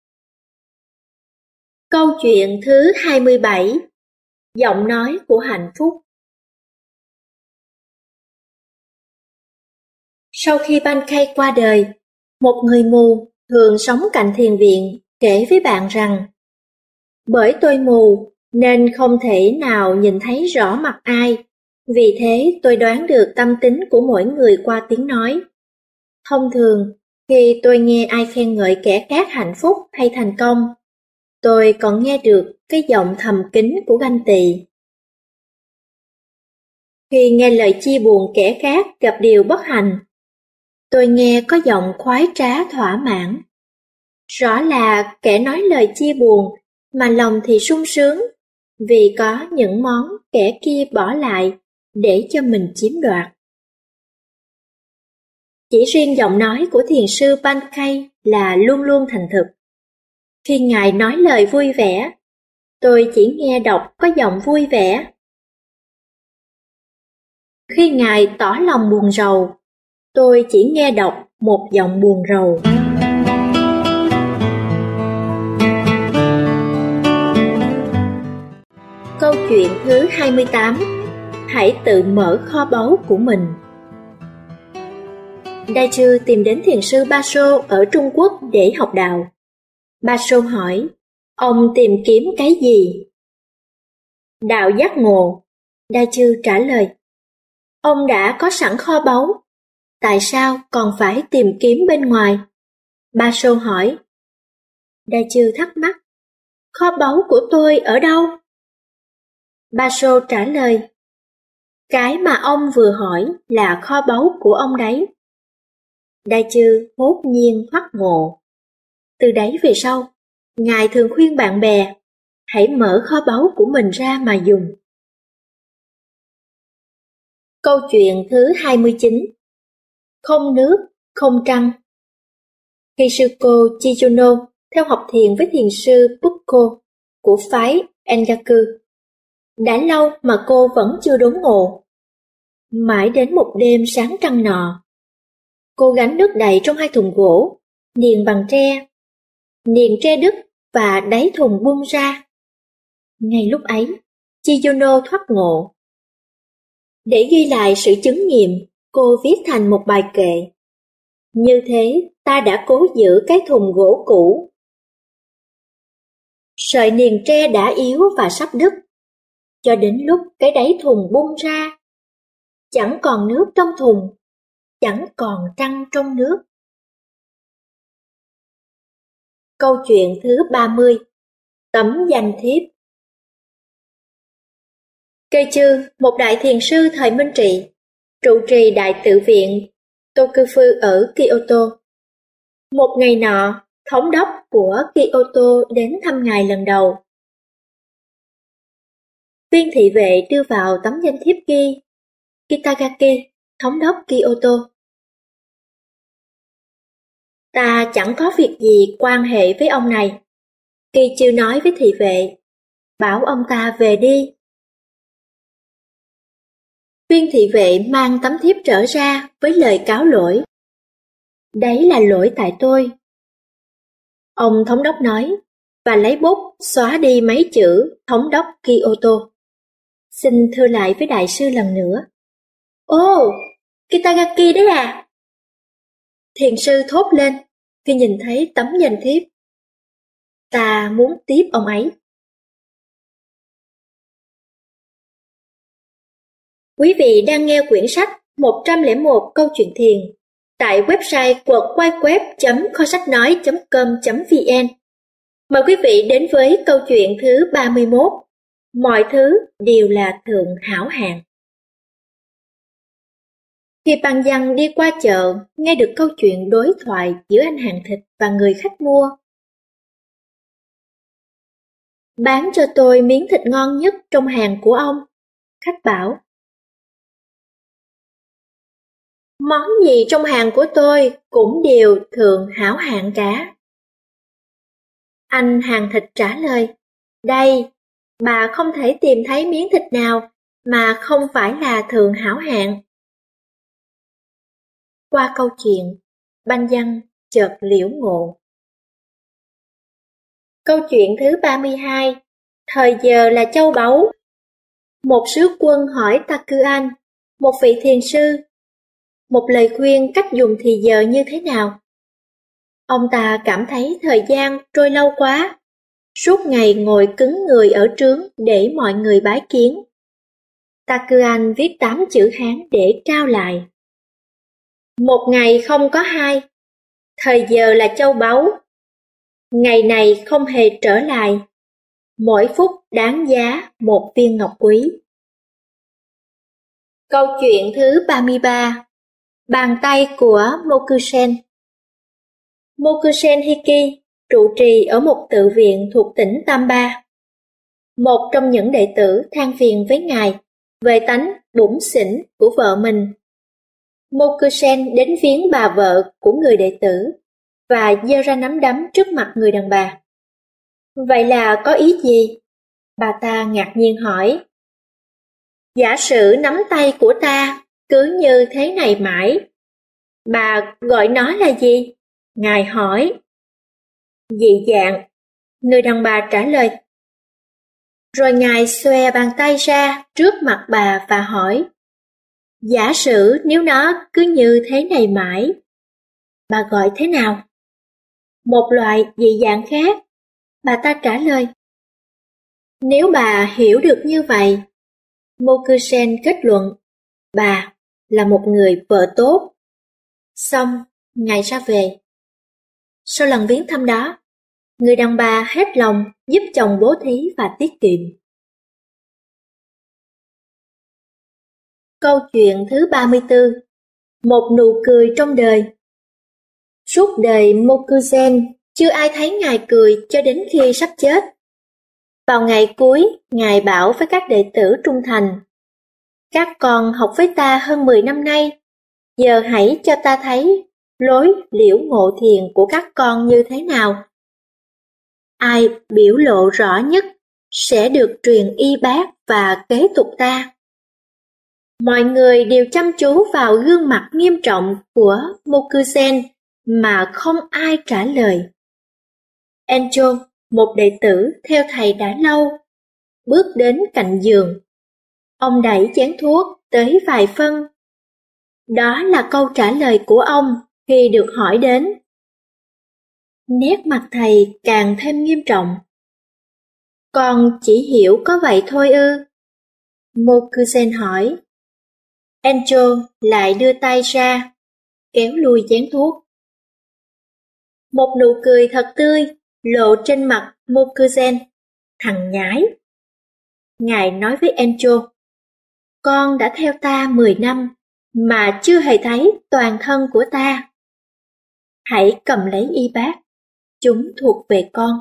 Câu chuyện thứ 27. Giọng nói của hạnh phúc. Sau khi Pancake qua đời, một người mù thường sống cạnh thiền viện kể với bạn rằng: bởi tôi mù nên không thể nào nhìn thấy rõ mặt ai, vì thế tôi đoán được tâm tính của mỗi người qua tiếng nói. Thông thường, khi tôi nghe ai khen ngợi kẻ khác hạnh phúc hay thành công, tôi còn nghe được cái giọng thầm kín của ganh tị. Khi nghe lời chia buồn kẻ khác gặp điều bất hạnh, tôi nghe có giọng khoái trá thỏa mãn. Rõ là kẻ nói lời chia buồn mà lòng thì sung sướng, vì có những món kẻ kia bỏ lại để cho mình chiếm đoạt. Chỉ riêng giọng nói của thiền sư Pancake là luôn luôn thành thực. Khi Ngài nói lời vui vẻ, tôi chỉ nghe đọc có giọng vui vẻ. Khi Ngài tỏ lòng buồn rầu, tôi chỉ nghe đọc một giọng buồn rầu. Câu chuyện thứ 28. Hãy tự mở kho báu của mình. Đại Trư tìm đến thiền sư Ba Sô ở Trung Quốc để học đạo. Ba Sô hỏi, ông tìm kiếm cái gì? Đạo giác ngộ. Đại Trư trả lời, ông đã có sẵn kho báu, tại sao còn phải tìm kiếm bên ngoài? Ba Sô hỏi. Đại Trư thắc mắc, kho báu của tôi ở đâu? Ba Sô trả lời, cái mà ông vừa hỏi là kho báu của ông đấy. Đại Trư hốt nhiên hoắc ngộ. Từ đấy về sau, Ngài thường khuyên bạn bè, hãy mở kho báu của mình ra mà dùng. Câu chuyện thứ 29. Không nước, không trăng. Khi sư cô Chijuno theo học thiền với thiền sư Bukko của phái Engaku, đã lâu mà cô vẫn chưa đốn ngộ. Mãi đến một đêm sáng trăng nọ, cô gánh nước đầy trong 2 thùng gỗ, niền bằng tre. Niền tre đứt và đáy thùng bung ra. Ngay lúc ấy, Chijuno thoát ngộ. Để ghi lại sự chứng nghiệm, cô viết thành một bài kệ. Như thế, ta đã cố giữ cái thùng gỗ cũ. Sợi niền tre đã yếu và sắp đứt, cho đến lúc cái đáy thùng bung ra. Chẳng còn nước trong thùng, chẳng còn trăng trong nước. Câu chuyện thứ 30. Tấm danh thiếp. Keiichi, một đại thiền sư thời Minh Trị, trụ trì đại tự viện Tokufu ở Kyoto. Một ngày nọ, thống đốc của Kyoto đến thăm ngài lần đầu. Viên thị vệ đưa vào tấm danh thiếp ghi Kitagaki, thống đốc Kyoto. Ta chẳng có việc gì quan hệ với ông này. Keiichi nói với thị vệ, bảo ông ta về đi. Viên thị vệ mang tấm thiếp trở ra với lời cáo lỗi. Đấy là lỗi tại tôi. Ông thống đốc nói, và lấy bút xóa đi mấy chữ thống đốc Kyoto. Xin thưa lại với đại sư lần nữa. Ồ, Kitagaki đấy à? Thiền sư thốt lên khi nhìn thấy tấm danh thiếp. Ta muốn tiếp ông ấy. Quý vị đang nghe quyển sách 101 câu chuyện thiền tại website www.kho-sách-nói.com.vn. Mời quý vị đến với câu chuyện thứ 31. Mọi thứ đều là thượng hảo hạng. Khi Băng Văn đi qua chợ, nghe được câu chuyện đối thoại giữa anh hàng thịt và người khách mua. Bán cho tôi miếng thịt ngon nhất trong hàng của ông, khách bảo. Món gì trong hàng của tôi cũng đều thượng hảo hạng cả. Anh hàng thịt trả lời, đây, bà không thể tìm thấy miếng thịt nào mà không phải là thượng hảo hạng. Qua câu chuyện, Băng Văn chợt liễu ngộ. Câu chuyện thứ 32. Thời giờ là châu báu. Một sứ quân hỏi Takuan, một vị thiền sư, một lời khuyên cách dùng thì giờ như thế nào. Ông ta cảm thấy thời gian trôi lâu quá, suốt ngày ngồi cứng người ở trướng để mọi người bái kiến. Takuan viết 8 chữ Hán để trao lại. Một ngày không có hai, thời giờ là châu báu. Ngày này không hề trở lại, mỗi phút đáng giá một viên ngọc quý. Câu chuyện thứ 33. Bàn tay của Mokusen. Mokusen Hiki trụ trì ở một tự viện thuộc tỉnh Tamba. Một trong những đệ tử than phiền với ngài về tánh bủn xỉn của vợ mình. Mokusen đến viếng bà vợ của người đệ tử và giơ ra nắm đấm trước mặt người đàn bà. Vậy là có ý gì? Bà ta ngạc nhiên hỏi. Giả sử nắm tay của ta cứ như thế này mãi. Bà gọi nó là gì? Ngài hỏi. Dị dạng, người đàn bà trả lời. Rồi ngài xòe bàn tay ra trước mặt bà và hỏi. Giả sử nếu nó cứ như thế này mãi, bà gọi thế nào? Một loại dị dạng khác, bà ta trả lời. Nếu bà hiểu được như vậy, Mokusen kết luận, bà là một người vợ tốt. Xong, ngài ra về. Sau lần viếng thăm đó, người đàn bà hết lòng giúp chồng bố thí và tiết kiệm. Câu chuyện thứ 34. Một nụ cười trong đời. Suốt đời Mokusen chưa ai thấy ngài cười cho đến khi sắp chết. Vào ngày cuối, ngài bảo với các đệ tử trung thành. Các con học với ta hơn 10 năm nay, giờ hãy cho ta thấy lối liễu ngộ thiền của các con như thế nào. Ai biểu lộ rõ nhất sẽ được truyền y bát và kế tục ta. Mọi người đều chăm chú vào gương mặt nghiêm trọng của Mokusen mà không ai trả lời. Encho, một đệ tử theo thầy đã lâu, bước đến cạnh giường. Ông đẩy chén thuốc tới vài phân. Đó là câu trả lời của ông khi được hỏi đến. Nét mặt thầy càng thêm nghiêm trọng. Con chỉ hiểu có vậy thôi ư? Mokusen hỏi. Encho lại đưa tay ra, kéo lui chén thuốc. Một nụ cười thật tươi lộ trên mặt Mokusen. Thằng nhái. Ngài nói với Encho. Con đã theo ta 10 năm mà chưa hề thấy toàn thân của ta. Hãy cầm lấy y bát, chúng thuộc về con.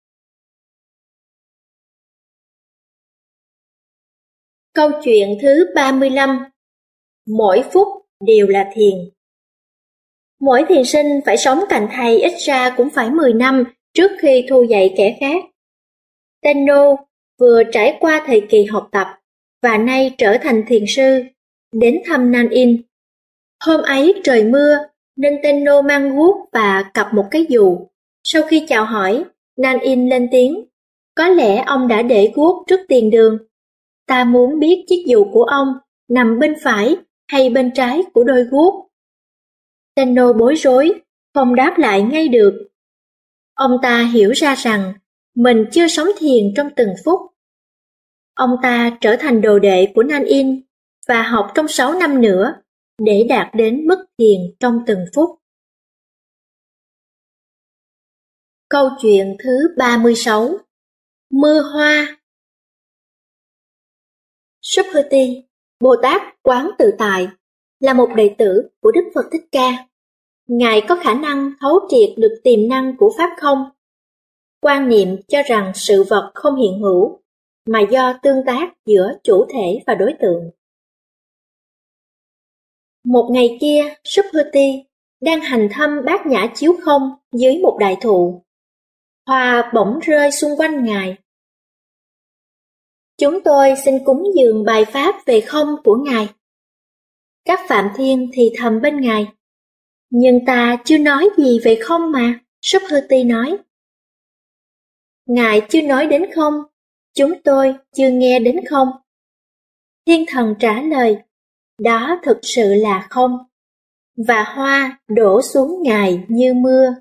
Câu chuyện thứ 35. Mỗi phút đều là thiền. Mỗi thiền sinh phải sống cạnh thầy ít ra cũng phải 10 năm trước khi thu dạy kẻ khác. Tenno vừa trải qua thời kỳ học tập và nay trở thành thiền sư, đến thăm Nan In. Hôm ấy trời mưa nên Tenno mang guốc và cặp một cái dù. Sau khi chào hỏi, Nan In lên tiếng. Có lẽ ông đã để guốc trước tiền đường. Ta muốn biết chiếc dù của ông nằm bên phải hay bên trái của đôi guốc. Tenno bối rối, không đáp lại ngay được. Ông ta hiểu ra rằng mình chưa sống thiền trong từng phút. Ông ta trở thành đồ đệ của Nan In và học trong 6 năm nữa để đạt đến mức thiền trong từng phút. Câu chuyện thứ 36. Mưa hoa. Subhuti, Bồ Tát Quán Tự Tại, là một đệ tử của Đức Phật Thích Ca. Ngài có khả năng thấu triệt được tiềm năng của Pháp không, quan niệm cho rằng sự vật không hiện hữu, mà do tương tác giữa chủ thể và đối tượng. Một ngày kia, Subhuti đang hành thăm bát nhã chiếu không dưới một đại thụ. Hoa bỗng rơi xung quanh Ngài. Chúng tôi xin cúng dường bài pháp về không của Ngài. Các Phạm Thiên thì thầm bên Ngài. Nhưng ta chưa nói gì về không mà, Subhuti nói. Ngài chưa nói đến không, chúng tôi chưa nghe đến không. Thiên thần trả lời, đó thực sự là không, và hoa đổ xuống Ngài như mưa.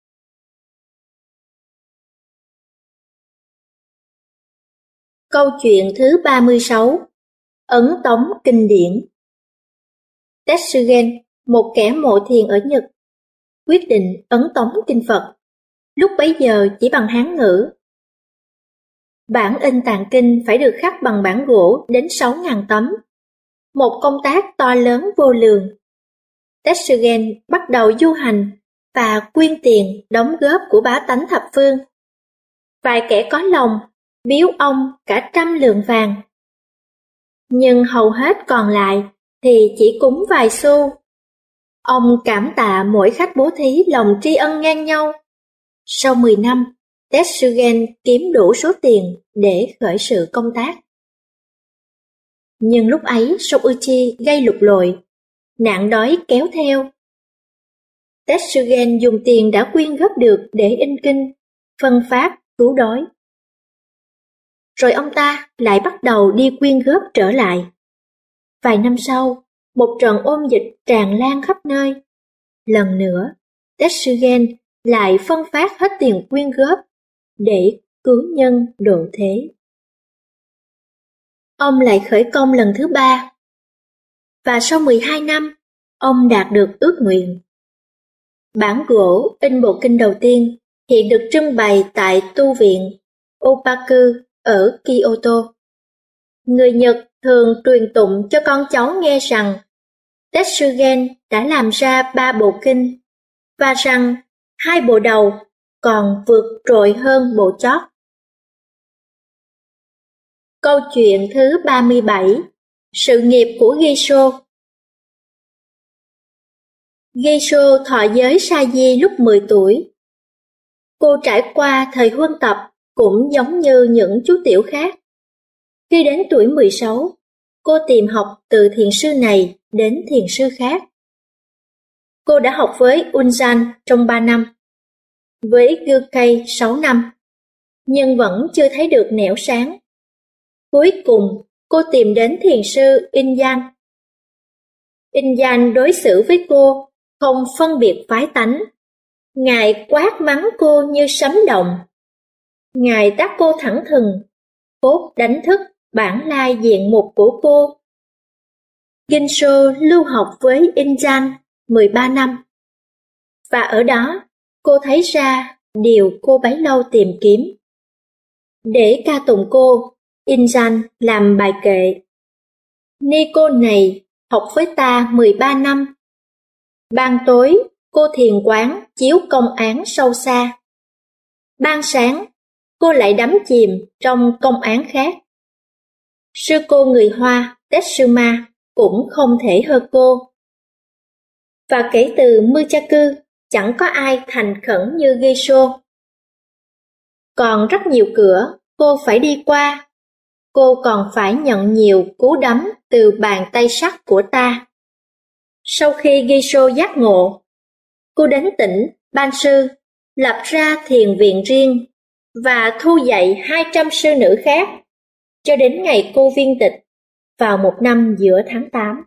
Câu chuyện thứ 36. Ấn tống kinh điển. Tetsugen, một kẻ mộ thiền ở Nhật, quyết định ấn tống kinh Phật, lúc bấy giờ chỉ bằng Hán ngữ. Bản in tạng kinh phải được khắc bằng bản gỗ đến 6.000 tấm, một công tác to lớn vô lường. Tetsugen bắt đầu du hành và quyên tiền đóng góp của bá tánh thập phương. Vài kẻ có lòng biếu ông cả 100 lượng vàng. Nhưng hầu hết còn lại thì chỉ cúng vài xu. Ông cảm tạ mỗi khách bố thí lòng tri ân ngang nhau. Sau 10 năm, Tetsugen kiếm đủ số tiền để khởi sự công tác. Nhưng lúc ấy Soichi gây lụt lội, nạn đói kéo theo. Tetsugen dùng tiền đã quyên góp được để in kinh, phân phát, cứu đói. Rồi ông ta lại bắt đầu đi quyên góp trở lại. Vài năm sau, một trận ôn dịch tràn lan khắp nơi. Lần nữa, Tetsugen lại phân phát hết tiền quyên góp để cứu nhân độ thế. Ông lại khởi công lần thứ 3. Và sau 12 năm, ông đạt được ước nguyện. Bản gỗ in bộ kinh đầu tiên hiện được trưng bày tại tu viện Opaku ở Kyoto. Người Nhật thường truyền tụng cho con cháu nghe rằng Tetsugen đã làm ra 3 bộ kinh, và rằng 2 bộ đầu còn vượt trội hơn bộ chót. Câu chuyện thứ 37. Sự nghiệp của Geisho. Geisho thọ giới sa di lúc 10 tuổi. Cô trải qua thời huân tập cũng giống như những chú tiểu khác. Khi đến tuổi 16, cô tìm học từ thiền sư này đến thiền sư khác. Cô đã học với Unzan trong 3 năm, với Gukei 6 năm, nhưng vẫn chưa thấy được nẻo sáng. Cuối cùng, cô tìm đến thiền sư Inyan. Inyan đối xử với cô không phân biệt phái tánh. Ngài quát mắng cô như sấm động. Ngài tát cô thẳng thừng, cốt đánh thức bản lai diện mục của cô. Geisho lưu học với Inyan 13 năm. Và ở đó, cô thấy ra điều cô bấy lâu tìm kiếm. Để ca tụng cô, Inyan làm bài kệ. Ni cô này học với ta 13 năm. Ban tối, cô thiền quán chiếu công án sâu xa. Ban sáng, cô lại đắm chìm trong công án khác. Sư cô người Hoa Tetsuma cũng không thể hơn cô. Và kể từ Muchaku, chẳng có ai thành khẩn như Geisho. Còn rất nhiều cửa cô phải đi qua. Cô còn phải nhận nhiều cú đấm từ bàn tay sắt của ta. Sau khi Geisho giác ngộ, cô đến tỉnh Ban Sư, lập ra thiền viện riêng và thu dạy 200 sư nữ khác, cho đến ngày cô viên tịch vào một năm giữa tháng 8.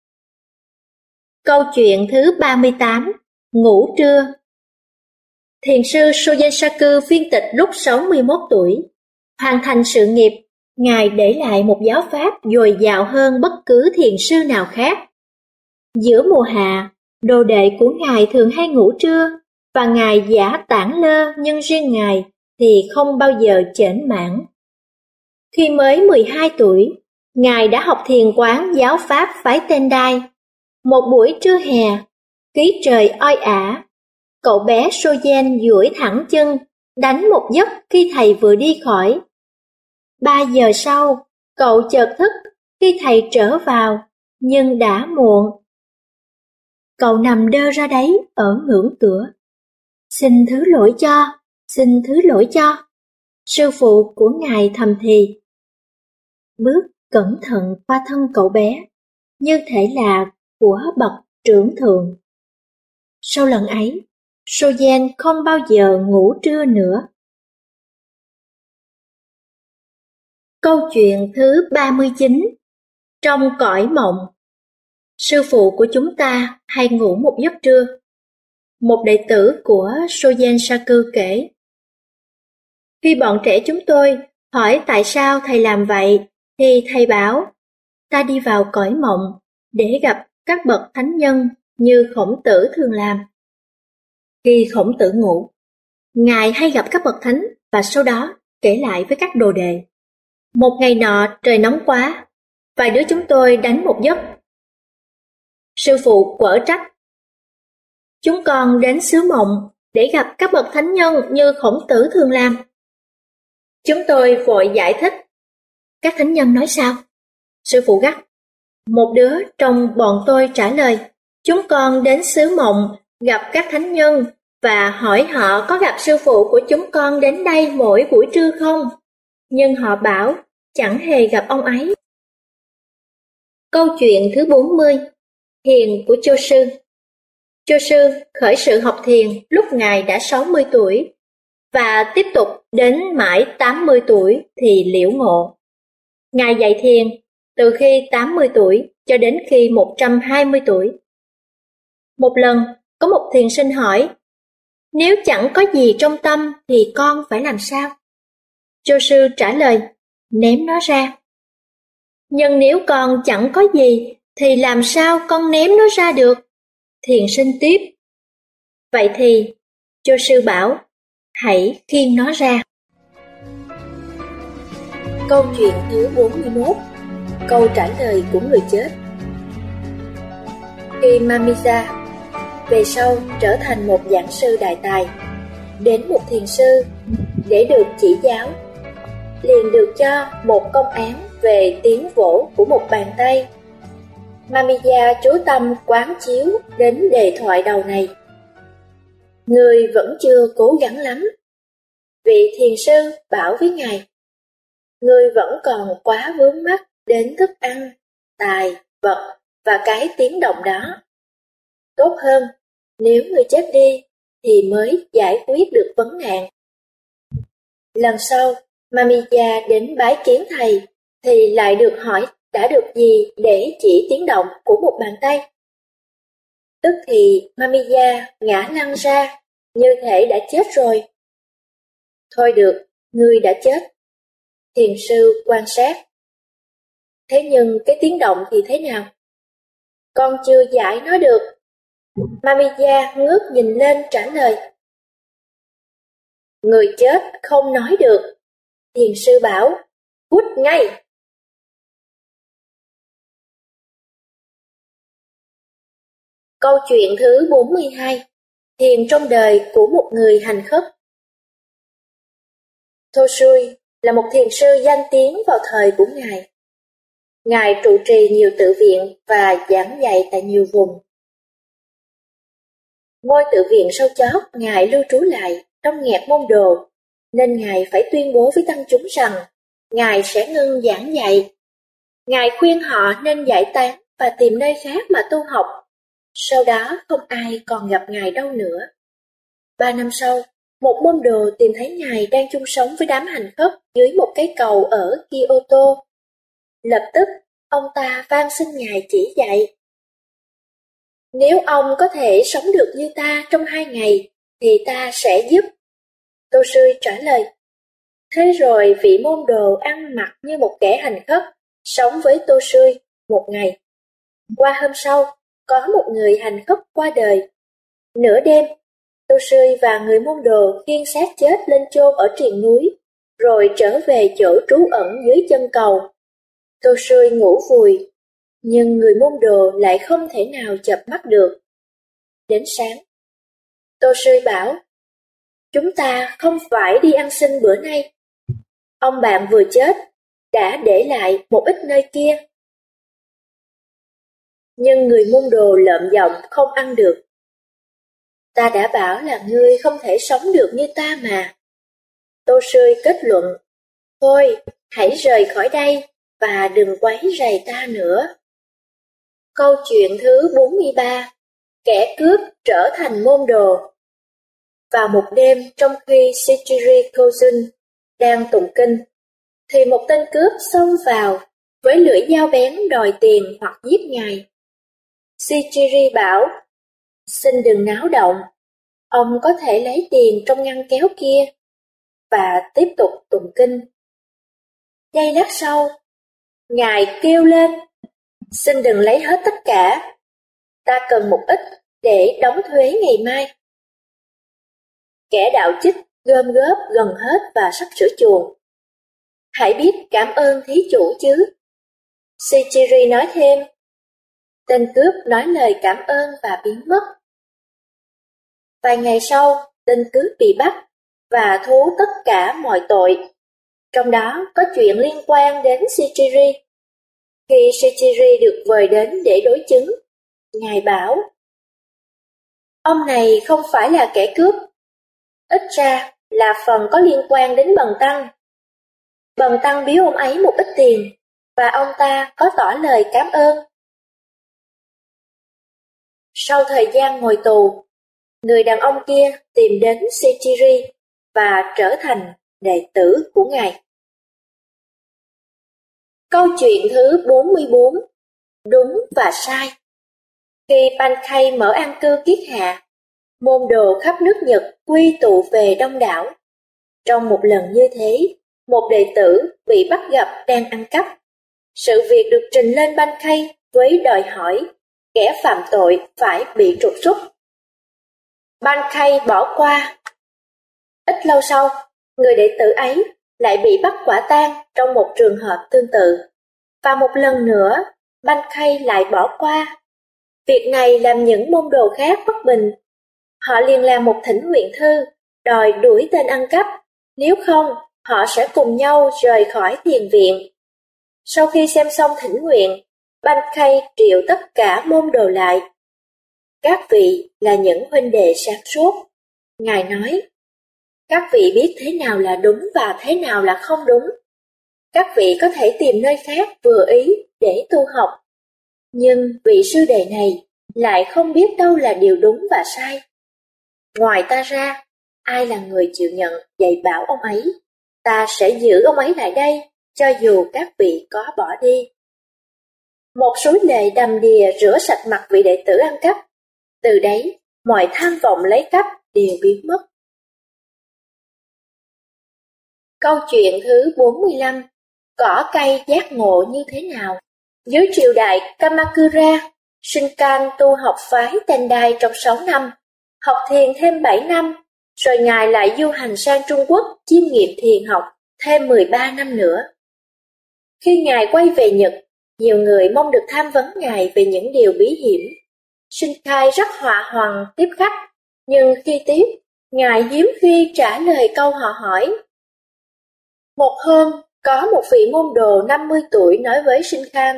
Câu chuyện thứ 38. Ngủ trưa. Thiền sư Soyensaku viên tịch lúc 61 tuổi. Hoàn thành sự nghiệp, Ngài để lại một giáo pháp dồi dào hơn bất cứ thiền sư nào khác. Giữa mùa hạ, đồ đệ của Ngài thường hay ngủ trưa, và Ngài giả tản lơ, nhưng riêng Ngài thì không bao giờ chểnh mảng. Khi mới 12 tuổi, Ngài đã học thiền quán giáo pháp phái Tendai. Một buổi trưa hè, khí trời oi ả, cậu bé Sogen duỗi thẳng chân, đánh một giấc khi thầy vừa đi khỏi. 3 giờ sau, cậu chợt thức khi thầy trở vào, nhưng đã muộn. Cậu nằm đơ ra đấy ở ngưỡng cửa. Xin thứ lỗi cho, xin thứ lỗi cho. Sư phụ của Ngài thầm thì. Bước cẩn thận qua thân cậu bé, như thể là của bậc trưởng thượng. Sau lần ấy, Sogen không bao giờ ngủ trưa nữa. Câu chuyện thứ 39. Trong cõi mộng. Sư phụ của chúng ta hay ngủ một giấc trưa. Một đệ tử của Sogen Saku kể. Khi bọn trẻ chúng tôi hỏi tại sao thầy làm vậy, thì thầy bảo, ta đi vào cõi mộng để gặp các bậc thánh nhân như Khổng Tử thường làm. Khi Khổng Tử ngủ, Ngài hay gặp các bậc thánh và sau đó kể lại với các đồ đệ. Một ngày nọ trời nóng quá, vài đứa chúng tôi đánh một giấc. Sư phụ quở trách. Chúng con đến xứ mộng để gặp các bậc thánh nhân như Khổng Tử thường làm. Chúng tôi vội giải thích. Các thánh nhân nói sao? Sư phụ gắt. Một đứa trong bọn tôi trả lời, chúng con đến xứ mộng gặp các thánh nhân và hỏi họ có gặp sư phụ của chúng con đến đây mỗi buổi trưa không? Nhưng họ bảo chẳng hề gặp ông ấy. Câu chuyện thứ 40. Thiền của Chô Sư. Chô Sư khởi sự học thiền lúc Ngài đã 60 tuổi và tiếp tục đến mãi 80 tuổi thì liễu ngộ. Ngài dạy thiền từ khi 80 tuổi cho đến khi 120 tuổi. Một lần, có một thiền sinh hỏi, nếu chẳng có gì trong tâm thì con phải làm sao? Chô Sư trả lời, ném nó ra. Nhưng nếu con chẳng có gì thì làm sao con ném nó ra được? Thiền sinh tiếp. Vậy thì, Chô Sư bảo, hãy khiêng nó ra. Câu chuyện thứ 41. Câu trả lời của người chết. Khi Mamiya về sau trở thành một giảng sư đại tài, đến một thiền sư để được chỉ giáo, liền được cho một công án về tiếng vỗ của một bàn tay. Mamiya chú tâm quán chiếu đến đề thoại đầu này. Người vẫn chưa cố gắng lắm. Vị thiền sư bảo với Ngài, người vẫn còn quá vướng mắc đến thức ăn, tài, vật và cái tiếng động đó. Tốt hơn, nếu người chết đi thì mới giải quyết được vấn nạn. Lần sau, Mamiya đến bái kiến thầy thì lại được hỏi đã được gì để chỉ tiếng động của một bàn tay. Tức thì Mamiya ngã lăn ra, như thể đã chết rồi. Thôi được, ngươi đã chết. Thiền sư quan sát. Thế nhưng cái tiếng động thì thế nào? Con chưa giải nó được. Mamiya ngước nhìn lên trả lời. Người chết không nói được. Thiền sư bảo, hút ngay. Câu chuyện thứ 42. Thiền trong đời của một người hành khất. Tosui là một thiền sư danh tiếng vào thời của Ngài. Ngài trụ trì nhiều tự viện và giảng dạy tại nhiều vùng. Ngôi tự viện sau chót Ngài lưu trú lại trong nghẹt môn đồ, nên Ngài phải tuyên bố với tăng chúng rằng Ngài sẽ ngưng giảng dạy. Ngài khuyên họ nên giải tán và tìm nơi khác mà tu học. Sau đó không ai còn gặp Ngài đâu nữa. 3 năm sau, một môn đồ tìm thấy Ngài đang chung sống với đám hành khất dưới một cái cầu ở Kyoto. Lập tức, ông ta van xin Ngài chỉ dạy. Nếu ông có thể sống được như ta trong 2 ngày, thì ta sẽ giúp. Tosui trả lời. Thế rồi vị môn đồ ăn mặc như một kẻ hành khất, sống với Tosui một ngày. Qua hôm sau, có một người hành khất qua đời. Nửa đêm, Toshio và người môn đồ khiêng xác chết lên chôn ở triền núi, rồi trở về chỗ trú ẩn dưới chân cầu. Toshio ngủ vùi, nhưng người môn đồ lại không thể nào chợp mắt được. Đến sáng, Toshio bảo, chúng ta không phải đi ăn xin bữa nay. Ông bạn vừa chết, đã để lại một ít nơi kia. Nhưng người môn đồ lợm giọng không ăn được. Ta đã bảo là ngươi không thể sống được như ta mà. Toshio kết luận, thôi, hãy rời khỏi đây và đừng quấy rầy ta nữa. Câu chuyện thứ 43, kẻ cướp trở thành môn đồ. Vào một đêm trong khi Shichiri Kozun đang tụng kinh, thì một tên cướp xông vào với lưỡi dao bén đòi tiền hoặc giết ngài. Shichiri bảo, xin đừng náo động, ông có thể lấy tiền trong ngăn kéo kia, và tiếp tục tụng kinh. Giây lát sau, ngài kêu lên, xin đừng lấy hết tất cả, ta cần một ít để đóng thuế ngày mai. Kẻ đạo chích gom góp gần hết và sắp sửa chuồng. Hãy biết cảm ơn thí chủ chứ. Shichiri nói thêm. Tên cướp nói lời cảm ơn và biến mất. Vài ngày sau, tên cướp bị bắt và thú tất cả mọi tội. Trong đó có chuyện liên quan đến Shichiri. Khi Shichiri được mời đến để đối chứng, ngài bảo, ông này không phải là kẻ cướp, ít ra là phần có liên quan đến Bần Tăng. Bần Tăng biếu ông ấy một ít tiền, và ông ta có tỏ lời cảm ơn. Sau thời gian ngồi tù, người đàn ông kia tìm đến Shichiri và trở thành đệ tử của ngài. Câu chuyện thứ 44, đúng và sai. Khi Pankei mở an cư kiết hạ, môn đồ khắp nước Nhật quy tụ về đông đảo. Trong một lần như thế, một đệ tử bị bắt gặp đang ăn cắp. Sự việc được trình lên Pankei với đòi hỏi kẻ phạm tội phải bị trục xuất. Pankei bỏ qua. Ít lâu sau, người đệ tử ấy lại bị bắt quả tang trong một trường hợp tương tự. Và một lần nữa, Pankei lại bỏ qua. Việc này làm những môn đồ khác bất bình. Họ liền làm một thỉnh nguyện thư, đòi đuổi tên ăn cắp, nếu không, họ sẽ cùng nhau rời khỏi thiền viện. Sau khi xem xong thỉnh nguyện, Pankei triệu tất cả môn đồ lại. Các vị là những huynh đệ sáng suốt. Ngài nói, các vị biết thế nào là đúng và thế nào là không đúng. Các vị có thể tìm nơi khác vừa ý để tu học. Nhưng vị sư đệ này lại không biết đâu là điều đúng và sai. Ngoài ta ra, ai là người chịu nhận dạy bảo ông ấy, ta sẽ giữ ông ấy lại đây, cho dù các vị có bỏ đi. Một suối lệ đầm đìa rửa sạch mặt vị đệ tử ăn cắp. Từ đấy, mọi tham vọng lấy cắp đều biến mất. Câu chuyện thứ 45, cỏ cây giác ngộ như thế nào? Dưới triều đại Kamakura, Shinkan tu học phái Tendai trong 6 năm, học thiền thêm 7 năm, rồi ngài lại du hành sang Trung Quốc chiêm nghiệm thiền học thêm 13 năm nữa. Khi ngài quay về Nhật, nhiều người mong được tham vấn ngài về những điều bí hiểm. Shinkai rất hòa hoằng tiếp khách, nhưng khi tiếp, ngài hiếm khi trả lời câu họ hỏi. Một hôm, có một vị môn đồ 50 tuổi nói với Shinkan,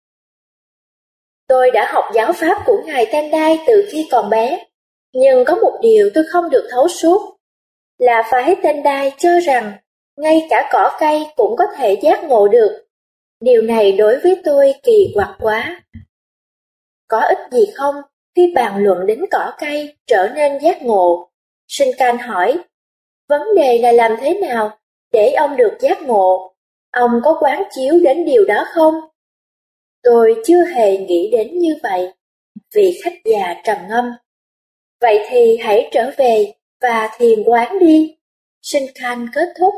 tôi đã học giáo pháp của ngài Tendai từ khi còn bé, nhưng có một điều tôi không được thấu suốt, là phái Tendai cho rằng ngay cả cỏ cây cũng có thể giác ngộ được. Điều này đối với tôi kỳ quặc quá. Có ích gì không khi bàn luận đến cỏ cây trở nên giác ngộ? Shinkan hỏi, vấn đề là làm thế nào để ông được giác ngộ? Ông có quán chiếu đến điều đó không? Tôi chưa hề nghĩ đến như vậy. Vị khách già trầm ngâm. Vậy thì hãy trở về và thiền quán đi. Shinkan kết thúc.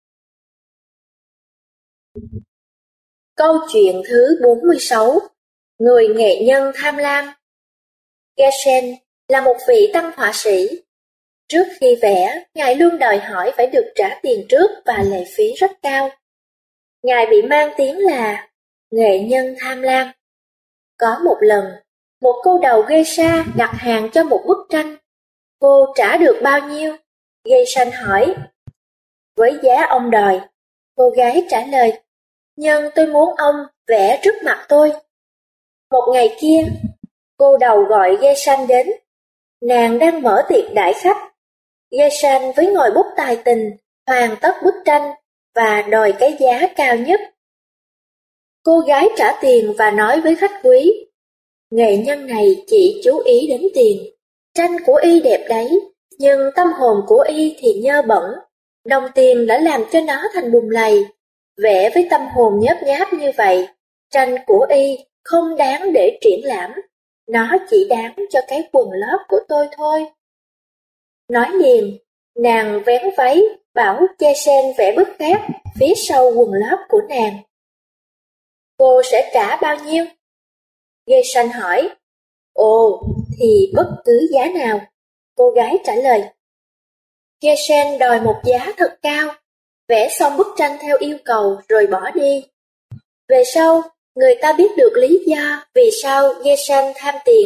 Câu chuyện thứ 46, Người nghệ nhân tham lam. Geshen là một vị tăng họa sĩ. Trước khi vẽ, Ngài luôn đòi hỏi phải được trả tiền trước và lệ phí rất cao. Ngài bị mang tiếng là nghệ nhân tham lam. Có một lần, một cô đầu geisha đặt hàng cho một bức tranh. Cô trả được bao nhiêu? Geisha hỏi. Với giá ông đòi. Cô gái trả lời. Nhưng tôi muốn ông vẽ trước mặt tôi. Một ngày kia, cô đầu gọi Geisha đến. Nàng đang mở tiệc đãi khách. Geisha với ngòi bút tài tình hoàn tất bức tranh và đòi cái giá cao nhất. Cô gái trả tiền và nói với khách quý, nghệ nhân này chỉ chú ý đến tiền. Tranh của y đẹp đấy, nhưng tâm hồn của y thì nhơ bẩn. Đồng tiền đã làm cho nó thành bùn lầy. Vẽ với tâm hồn nhớp nháp như vậy, tranh của y không đáng để triển lãm. Nó chỉ đáng cho cái quần lót của tôi thôi. Nói liền, nàng vén váy, bảo Geshen vẽ bức khác phía sau quần lót của nàng. Cô sẽ trả bao nhiêu? Geshen hỏi. Ồ, thì bất cứ giá nào. Cô gái trả lời. Geshen đòi một giá thật cao, vẽ xong bức tranh theo yêu cầu rồi bỏ đi. Về sau, người ta biết được lý do vì sao Geshen tham tiền.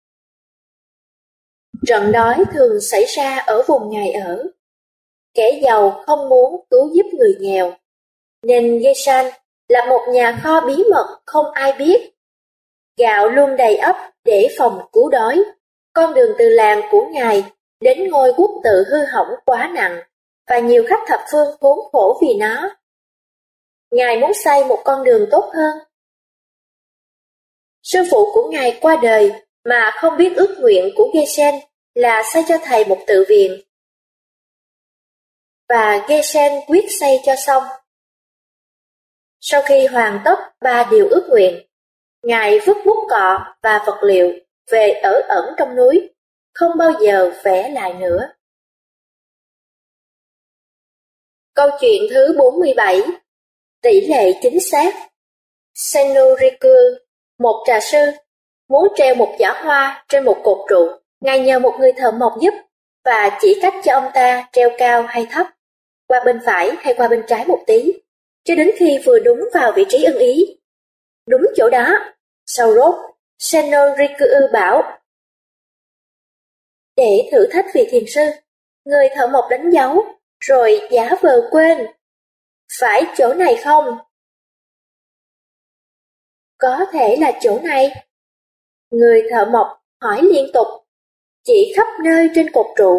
Trận đói thường xảy ra ở vùng Ngài ở. Kẻ giàu không muốn cứu giúp người nghèo, nên Geshen là một nhà kho bí mật không ai biết. Gạo luôn đầy ắp để phòng cứu đói. Con đường từ làng của Ngài đến ngôi quốc tự hư hỏng quá nặng, và nhiều khách thập phương khốn khổ vì nó. Ngài muốn xây một con đường tốt hơn. Sư phụ của Ngài qua đời mà không biết ước nguyện của Geshen là xây cho thầy một tự viện. Và Geshen quyết xây cho xong. Sau khi hoàn tất 3 điều ước nguyện, Ngài vứt bút cọ và vật liệu về ở ẩn trong núi, không bao giờ vẽ lại nữa. Câu chuyện thứ 47. Tỷ lệ chính xác. Senoriku, một trà sư, muốn treo một giỏ hoa trên một cột trụ. Ngài nhờ một người thợ mộc giúp và chỉ cách cho ông ta treo cao hay thấp, qua bên phải hay qua bên trái một tí, cho đến khi vừa đúng vào vị trí ưng ý. Đúng chỗ đó. Sau rốt, Senoriku bảo. Để thử thách vị thiền sư, người thợ mộc đánh dấu, rồi giả vờ quên. Phải chỗ này không? Có thể là chỗ này. Người thợ mộc hỏi liên tục, chỉ khắp nơi trên cột trụ.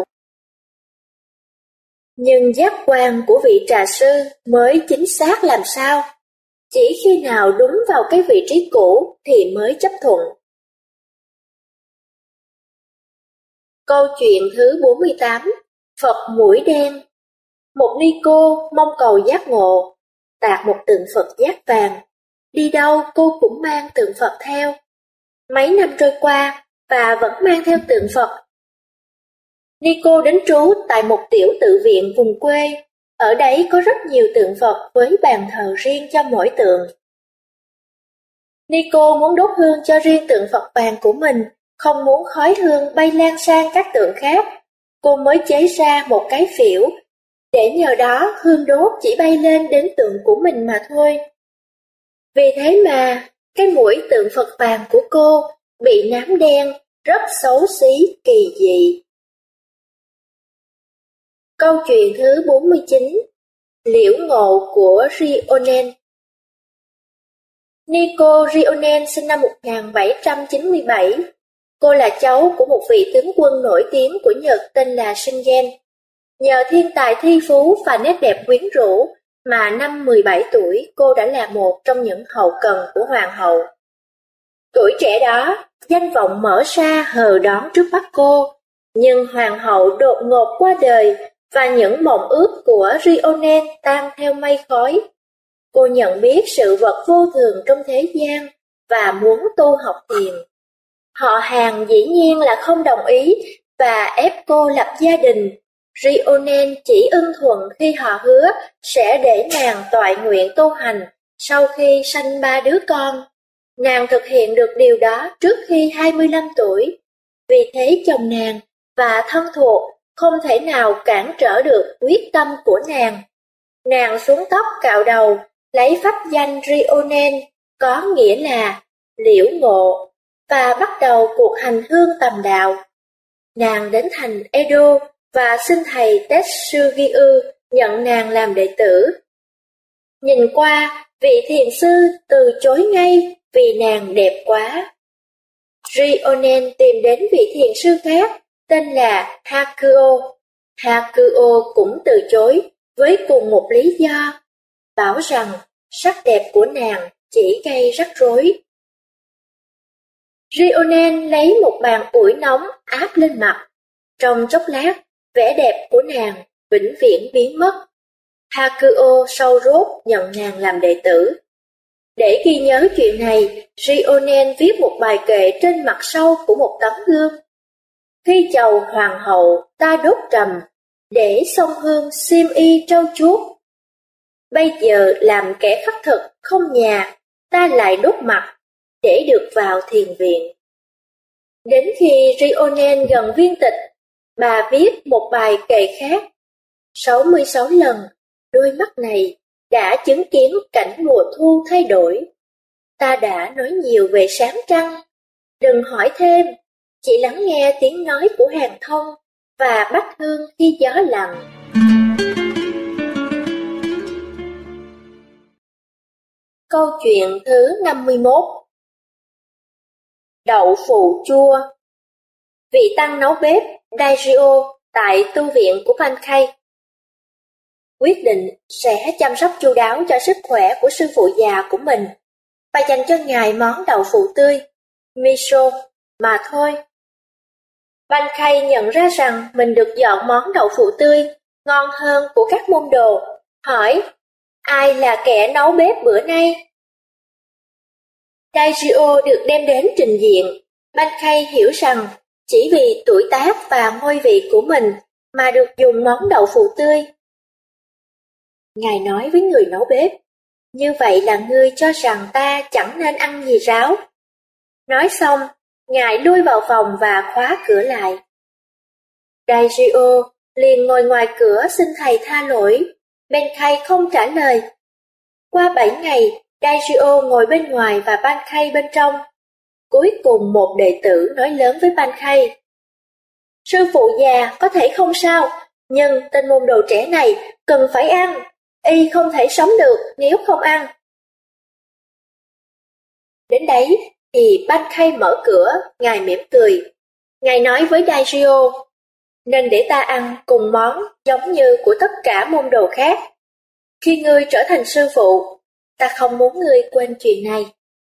Nhưng giác quan của vị trà sư mới chính xác làm sao? Chỉ khi nào đúng vào cái vị trí cũ thì mới chấp thuận. Câu chuyện thứ 48. Phật mũi đen. Một ni cô mong cầu giác ngộ, tạc một tượng Phật giác vàng. Đi đâu cô cũng mang tượng Phật theo. Mấy năm trôi qua và vẫn mang theo tượng Phật. Ni cô đến trú tại một tiểu tự viện vùng quê. Ở đấy có rất nhiều tượng Phật với bàn thờ riêng cho mỗi tượng. Ni cô muốn đốt hương cho riêng tượng Phật vàng của mình, không muốn khói hương bay lan sang các tượng khác. Cô mới chế ra một cái phễu, để nhờ đó hương đốt chỉ bay lên đến tượng của mình mà thôi. Vì thế mà, cái mũi tượng Phật vàng của cô bị nám đen, rất xấu xí, kỳ dị. Câu chuyện thứ 49. Liễu ngộ của Rionen. Nico Rionen sinh năm 1797. Cô là cháu của một vị tướng quân nổi tiếng của Nhật tên là Shingen. Nhờ thiên tài thi phú và nét đẹp quyến rũ mà năm 17 tuổi cô đã là một trong những hậu cần của hoàng hậu. Tuổi trẻ đó, danh vọng mở ra hờ đón trước mắt cô, nhưng hoàng hậu đột ngột qua đời và những mộng ước của Rionen tan theo mây khói. Cô nhận biết sự vật vô thường trong thế gian và muốn tu học thiền. Họ hàng dĩ nhiên là không đồng ý và ép cô lập gia đình. Rionen chỉ ưng thuận khi họ hứa sẽ để nàng toại nguyện tu hành sau khi sanh 3 đứa con. Nàng thực hiện được điều đó trước khi 25 tuổi, vì thế chồng nàng và thân thuộc không thể nào cản trở được quyết tâm của nàng. Nàng xuống tóc cạo đầu, lấy pháp danh Rionen, có nghĩa là liễu ngộ, và bắt đầu cuộc hành hương tầm đạo. Nàng đến thành Edo và xin thầy Tetsugyu nhận nàng làm đệ tử. Nhìn qua, vị thiền sư từ chối ngay vì nàng đẹp quá. Rionen tìm đến vị thiền sư khác tên là Hakuo. Hakuo cũng từ chối với cùng một lý do, bảo rằng sắc đẹp của nàng chỉ gây rắc rối. Rionen lấy một bàn ủi nóng áp lên mặt. Trong chốc lát, vẻ đẹp của nàng vĩnh viễn biến mất. Hakuo sâu rốt nhận nàng làm đệ tử. Để ghi nhớ chuyện này, Rionen viết một bài kệ trên mặt sau của một tấm gương. Khi chầu hoàng hậu ta đốt trầm, để sông hương xiêm y trau chuốt. Bây giờ làm kẻ khất thực không nhà, ta lại đốt mặt, để được vào thiền viện. Đến khi Rionen gần viên tịch, bà viết một bài kệ khác. 66 lần, đôi mắt này đã chứng kiến cảnh mùa thu thay đổi. Ta đã nói nhiều về sáng trăng, đừng hỏi thêm, chỉ lắng nghe tiếng nói của hàng thông và bách hương khi gió lặng. Câu chuyện thứ 51. Đậu phụ chua. Vị tăng nấu bếp Daijio tại tu viện của Pankei quyết định sẽ chăm sóc chu đáo cho sức khỏe của sư phụ già của mình và dành cho ngài món đậu phụ tươi, miso, mà thôi. Pankei nhận ra rằng mình được dọn món đậu phụ tươi ngon hơn của các môn đồ, hỏi ai là kẻ nấu bếp bữa nay. Daijio được đem đến trình diện. Pankei hiểu rằng chỉ vì tuổi tác và ngôi vị của mình mà được dùng món đậu phụ tươi. Ngài nói với người nấu bếp, như vậy là ngươi cho rằng ta chẳng nên ăn gì ráo. Nói xong, ngài lui vào phòng và khóa cửa lại. Daijio liền ngồi ngoài cửa xin thầy tha lỗi. Pankei không trả lời. Qua 7 ngày, Daijio ngồi bên ngoài và Pankei bên trong. Cuối cùng một đệ tử nói lớn với Pankei. Sư phụ già có thể không sao, nhưng tên môn đồ trẻ này cần phải ăn. Y không thể sống được nếu không ăn. Đến đấy thì Pankei mở cửa, ngài mỉm cười. Ngài nói với Daijio, nên để ta ăn cùng món giống như của tất cả môn đồ khác. Khi ngươi trở thành sư phụ, ta không muốn ngươi quên chuyện này.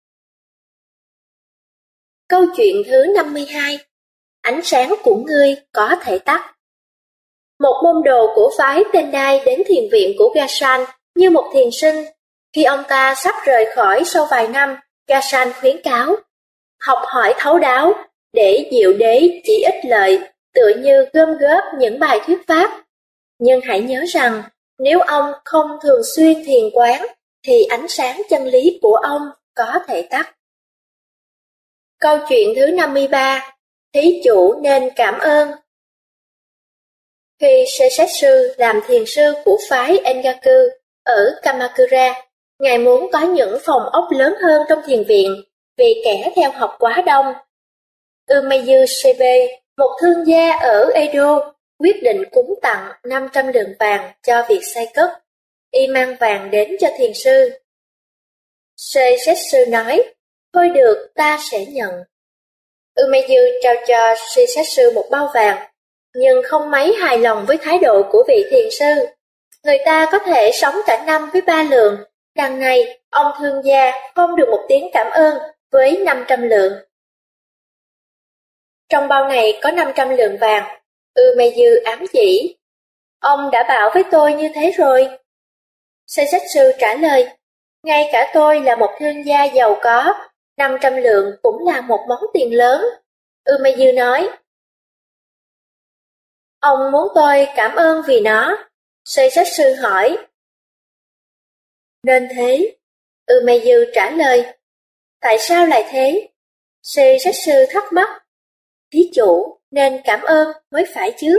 Câu chuyện thứ 52. Ánh sáng của ngươi có thể tắt. Một môn đồ của phái Tendai đến thiền viện của Gasan như một thiền sinh. Khi ông ta sắp rời khỏi sau vài năm, Gasan khuyến cáo, học hỏi thấu đáo, để diệu đế chỉ ích lợi, tựa như gom góp những bài thuyết pháp. Nhưng hãy nhớ rằng, nếu ông không thường xuyên thiền quán, thì ánh sáng chân lý của ông có thể tắt. Câu chuyện thứ 53. Thí chủ nên cảm ơn. Khi Seisetsu làm thiền sư của phái Engaku ở Kamakura, ngài muốn có những phòng ốc lớn hơn trong thiền viện vì kẻ theo học quá đông. Umeyu Sebe, một thương gia ở Edo, quyết định cúng tặng 500 lượng vàng cho việc xây cất. Y mang vàng đến cho thiền sư. Seisetsu nói, thôi được, ta sẽ nhận. Umeyu trao cho Seisetsu một bao vàng, nhưng không mấy hài lòng với thái độ của vị thiền sư. Người ta có thể sống cả năm với 3 lượng, đằng này ông thương gia không được một tiếng cảm ơn với 500 lượng. Trong bao này có 500 lượng vàng, Umeyu ám chỉ. Ông đã bảo với tôi như thế rồi. Seisetsu trả lời, ngay cả tôi là một thương gia giàu có, 500 lượng cũng là một món tiền lớn. Umeyu nói, ông muốn tôi cảm ơn vì nó. Seisetsu hỏi. Nên thế, Umeyu trả lời, Tại sao lại thế? Seisetsu thắc mắc. Thí chủ nên cảm ơn mới phải chứ.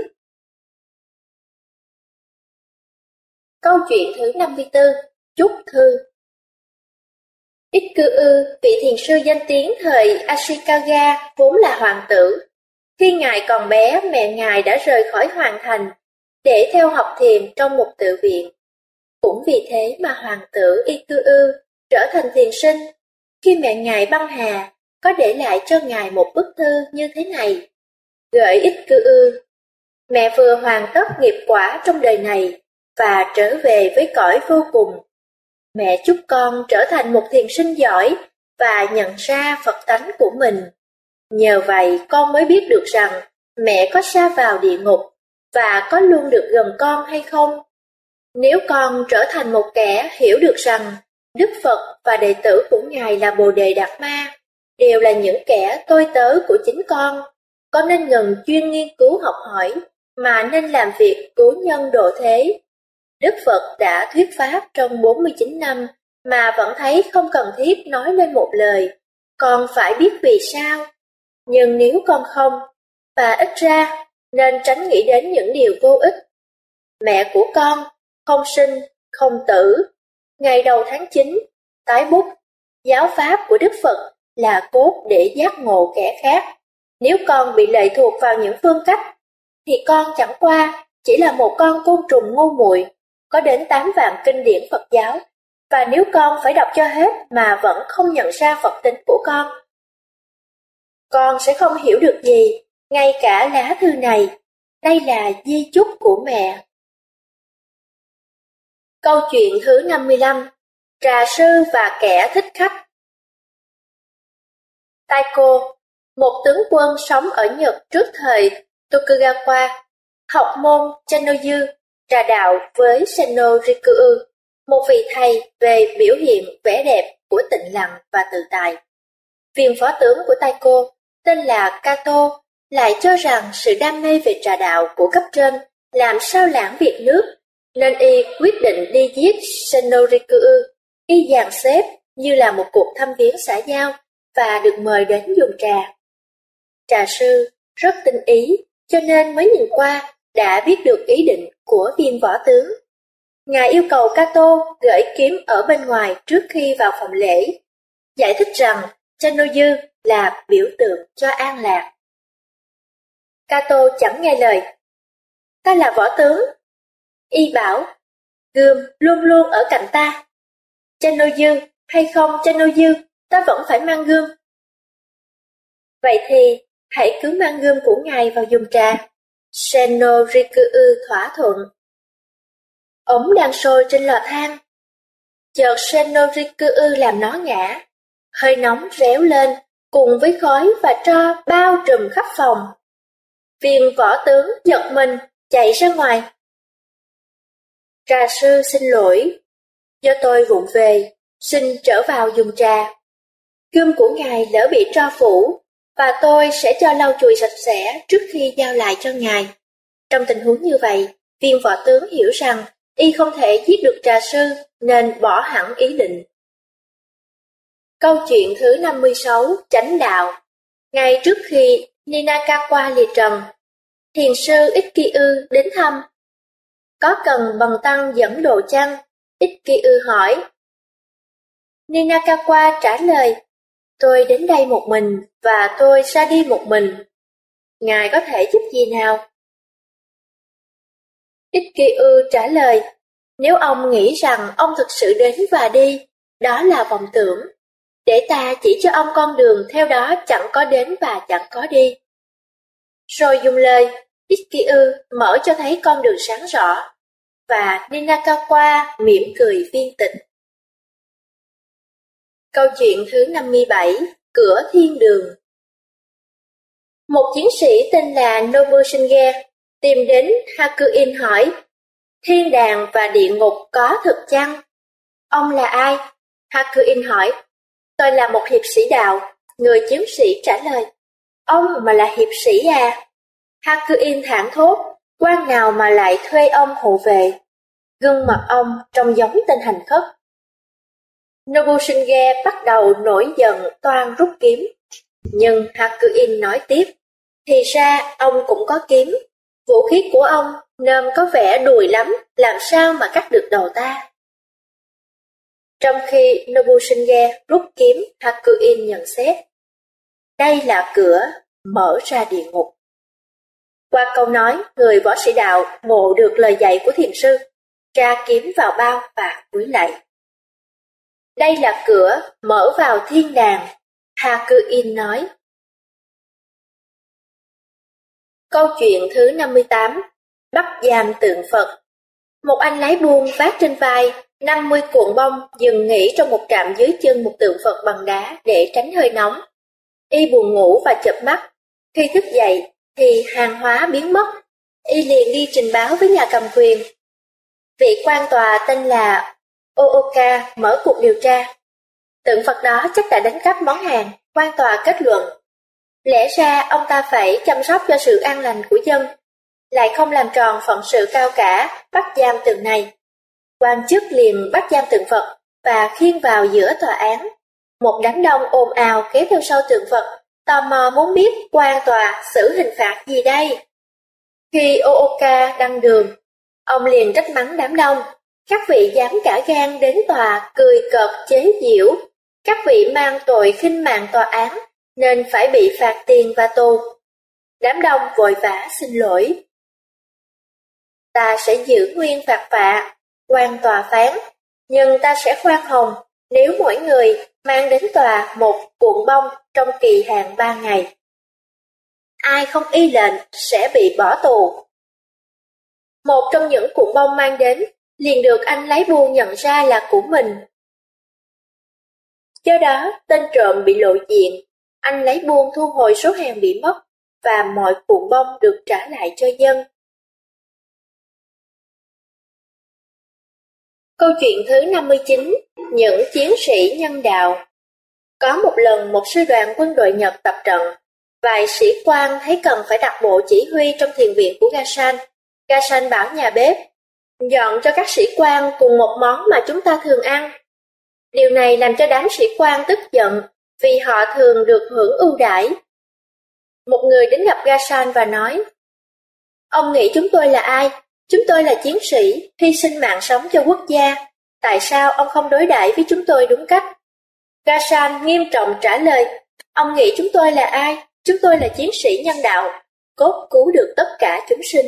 Câu chuyện thứ 54, Chúc Thư. Ít cư ư, vị thiền sư danh tiếng thời Ashikaga vốn là hoàng tử. Khi ngài còn bé, mẹ ngài đã rời khỏi hoàng thành để theo học thiền trong một tự viện. Cũng vì thế mà hoàng tử Ikuyu trở thành thiền sinh. Khi mẹ ngài băng hà, có để lại cho ngài một bức thư như thế này. Gửi Ikuyu, mẹ vừa hoàn tất nghiệp quả trong đời này và trở về với cõi vô cùng. Mẹ chúc con trở thành một thiền sinh giỏi và nhận ra Phật tánh của mình. Nhờ vậy con mới biết được rằng mẹ có sa vào địa ngục và có luôn được gần con hay không. Nếu con trở thành một kẻ hiểu được rằng Đức Phật và đệ tử của Ngài là Bồ Đề Đạt Ma đều là những kẻ tôi tớ của chính con nên ngừng chuyên nghiên cứu học hỏi mà nên làm việc cứu nhân độ thế. Đức Phật đã thuyết pháp trong 49 năm mà vẫn thấy không cần thiết nói lên một lời. Con phải biết vì sao. Nhưng nếu con không, và ít ra nên tránh nghĩ đến những điều vô ích. Mẹ của con, không sinh, không tử. Ngày đầu tháng 9, tái bút, giáo pháp của Đức Phật là cốt để giác ngộ kẻ khác. Nếu con bị lệ thuộc vào những phương cách, thì con chẳng qua chỉ là một con côn trùng ngu muội, có đến 8 vạn kinh điển Phật giáo. Và nếu con phải đọc cho hết mà vẫn không nhận ra Phật tính của con sẽ không hiểu được gì, ngay cả lá thư này. Đây là di chúc của mẹ. Câu chuyện thứ 55, Trà sư và kẻ thích khách. Taiko, một tướng quân sống ở Nhật trước thời Tokugawa, học môn Chanoyu, trà đạo với Seno Rikuyu, một vị thầy về biểu hiện vẻ đẹp của tịnh lặng và tự tại. Viên phó tướng của Taiko, tên là Kato, lại cho rằng sự đam mê về trà đạo của cấp trên làm sao lãng việc nước, nên y quyết định đi giết Seno Rikuyu. Y dàn xếp như là một cuộc thăm viếng xã giao và được mời đến dùng trà. Trà sư rất tinh ý, cho nên mới nhìn qua đã biết được ý định của viên võ tướng. Ngài yêu cầu Kato gửi kiếm ở bên ngoài trước khi vào phòng lễ, giải thích rằng Chanoyu là biểu tượng cho an lạc. Kato chẳng nghe lời. Ta là võ tướng. Y bảo, gươm luôn luôn ở cạnh ta. Chanoyu hay không Chanoyu, ta vẫn phải mang gươm. Vậy thì hãy cứ mang gươm của ngài vào dùng trà. Seno Rikuyu thỏa thuận. Ống đang sôi trên lò than. Chợt Seno Rikuyu làm nó ngã. Hơi nóng réo lên, cùng với khói và tro bao trùm khắp phòng. Viên võ tướng giật mình, chạy ra ngoài. Trà sư xin lỗi, do tôi vụng về, xin trở vào dùng trà. Gươm của ngài lỡ bị tro phủ, và tôi sẽ cho lau chùi sạch sẽ trước khi giao lại cho ngài. Trong tình huống như vậy, viên võ tướng hiểu rằng y không thể giết được trà sư, nên bỏ hẳn ý định. Câu chuyện thứ 56, Chánh đạo. Ngay trước khi Ninakawa liệt trần, thiền sư Ikkyu đến thăm. Có cần bần tăng dẫn đồ chăng? Ikkyu hỏi. Ninakawa trả lời, tôi đến đây một mình và tôi ra đi một mình. Ngài có thể giúp gì nào? Ikkyu trả lời, nếu ông nghĩ rằng ông thực sự đến và đi, đó là vọng tưởng. Để ta chỉ cho ông con đường theo đó chẳng có đến và chẳng có đi. Rồi dùng lời, Ikkyu mở cho thấy con đường sáng rõ, và Ninakawa mỉm cười viên tịch. Câu chuyện thứ 57, Cửa thiên đường. Một chiến sĩ tên là Nobushige tìm đến Hakuin hỏi, thiên đàng và địa ngục có thực chăng? Ông là ai? Hakuin hỏi, tôi là một hiệp sĩ đạo. Người chiến sĩ trả lời, ông mà là hiệp sĩ à? Hakuin thảng thốt, quan nào mà lại thuê ông hộ vệ? Gương mặt ông trông giống tên hành khất. Nobusuke bắt đầu nổi giận toan rút kiếm. Nhưng Hakuin nói tiếp, thì ra ông cũng có kiếm. Vũ khí của ông nôm có vẻ đùi lắm, làm sao mà cắt được đầu ta. Trong khi Nobusuke rút kiếm, Hakuin nhận xét, đây là cửa mở ra địa ngục. Qua câu nói, người võ sĩ đạo ngộ được lời dạy của thiền sư, tra kiếm vào bao và cúi lạy. Đây là cửa mở vào thiên đàng, Hakuin nói. Câu chuyện thứ 58, bắt giam tượng Phật. Một anh lái buôn vác trên vai 50 cuộn bông dừng nghỉ trong một trạm dưới chân một tượng Phật bằng đá để tránh hơi nóng. Y buồn ngủ và chợp mắt. Khi thức dậy thì hàng hóa biến mất. Y liền đi trình báo với nhà cầm quyền. Vị quan tòa tên là Ooka mở cuộc điều tra. Tượng Phật đó chắc đã đánh cắp món hàng, quan tòa kết luận. Lẽ ra ông ta phải chăm sóc cho sự an lành của dân, lại không làm tròn phận sự cao cả bắt giam tượng này. Quan chức liền bắt giam tượng Phật và khiêng vào giữa tòa án. Một đám đông ồn ào kéo theo sau tượng Phật, tò mò muốn biết quan tòa xử hình phạt gì đây. Khi Ooka đăng đường, ông liền trách mắng đám đông. Các vị dám cả gan đến tòa cười cợt chế giễu. Các vị mang tội khinh mạn tòa án nên phải bị phạt tiền và tù. Đám đông vội vã xin lỗi. Ta sẽ giữ nguyên phạt vạ, quan tòa phán, nhưng ta sẽ khoan hồng nếu mỗi người mang đến tòa một cuộn bông trong kỳ hạn 3 ngày. Ai không y lệnh sẽ bị bỏ tù. Một trong những cuộn bông mang đến liền được anh lái buôn nhận ra là của mình. Do đó, tên trộm bị lộ diện, anh lái buôn thu hồi số hàng bị mất và mọi cuộn bông được trả lại cho dân. Câu chuyện thứ 59, những chiến sĩ nhân đạo. Có một lần một sư đoàn quân đội Nhật tập trận, vài sĩ quan thấy cần phải đặt bộ chỉ huy trong thiền viện của Gasan. Gasan bảo nhà bếp, dọn cho các sĩ quan cùng một món mà chúng ta thường ăn. Điều này làm cho đám sĩ quan tức giận vì họ thường được hưởng ưu đãi. Một người đến gặp Gasan và nói, ông nghĩ chúng tôi là ai? Chúng tôi là chiến sĩ, hy sinh mạng sống cho quốc gia. Tại sao ông không đối đãi với chúng tôi đúng cách? Gasan nghiêm trọng trả lời, ông nghĩ chúng tôi là ai? Chúng tôi là chiến sĩ nhân đạo, cốt cứu được tất cả chúng sinh.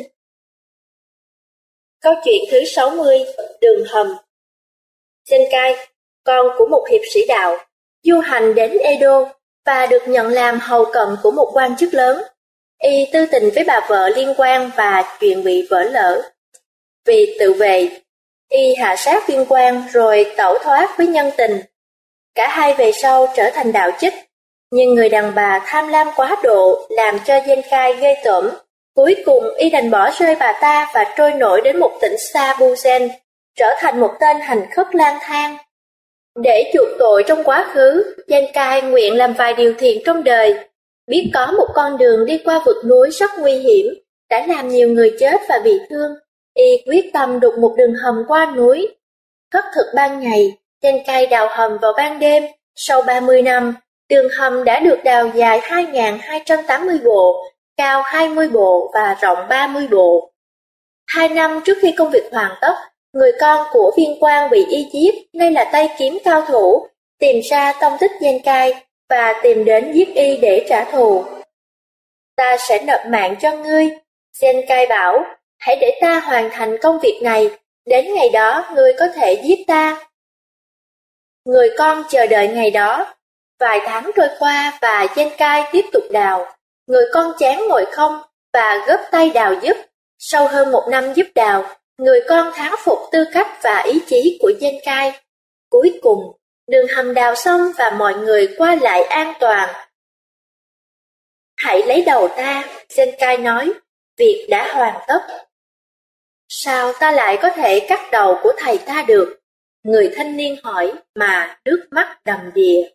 Câu chuyện thứ 60, đường hầm. Zenkai, con của một hiệp sĩ đạo, du hành đến Edo và được nhận làm hầu cận của một quan chức lớn. Y tư tình với bà vợ liên quan và chuyện bị vỡ lỡ. Vì tự vệ, Y hạ sát viên quan rồi tẩu thoát với nhân tình. Cả hai về sau trở thành đạo chích, nhưng người đàn bà tham lam quá độ làm cho Zenkai ghê tởm. Cuối cùng Y đành bỏ rơi bà ta và trôi nổi đến một tỉnh xa Buzen, trở thành một tên hành khất lang thang. Để chuộc tội trong quá khứ, Zenkai nguyện làm vài điều thiện trong đời. Biết có một con đường đi qua vực núi rất nguy hiểm, đã làm nhiều người chết và bị thương. Y quyết tâm đục một đường hầm qua núi. Khất thực ban ngày, Zenkai đào hầm vào ban đêm. Sau 30 năm, đường hầm đã được đào dài 2.280 bộ, cao 20 bộ và rộng 30 bộ. 2 năm trước khi công việc hoàn tất, người con của viên quan bị Y giết, nay là tay kiếm cao thủ, tìm ra tông tích Zenkai và tìm đến giết Y để trả thù. Ta sẽ nộp mạng cho ngươi, Zenkai bảo, hãy để ta hoàn thành công việc này, đến ngày đó ngươi có thể giết ta. Người con chờ đợi ngày đó. Vài tháng trôi qua và Zenkai tiếp tục đào. Người con chán ngồi không và góp tay đào giúp. Sau hơn 1 năm giúp đào, người con thán phục tư cách và ý chí của Zenkai. Cuối cùng, đường hầm đào xong và mọi người qua lại an toàn. Hãy lấy đầu ta, Zenkai nói, việc đã hoàn tất. Sao ta lại có thể cắt đầu của thầy ta được? Người thanh niên hỏi mà nước mắt đầm đìa.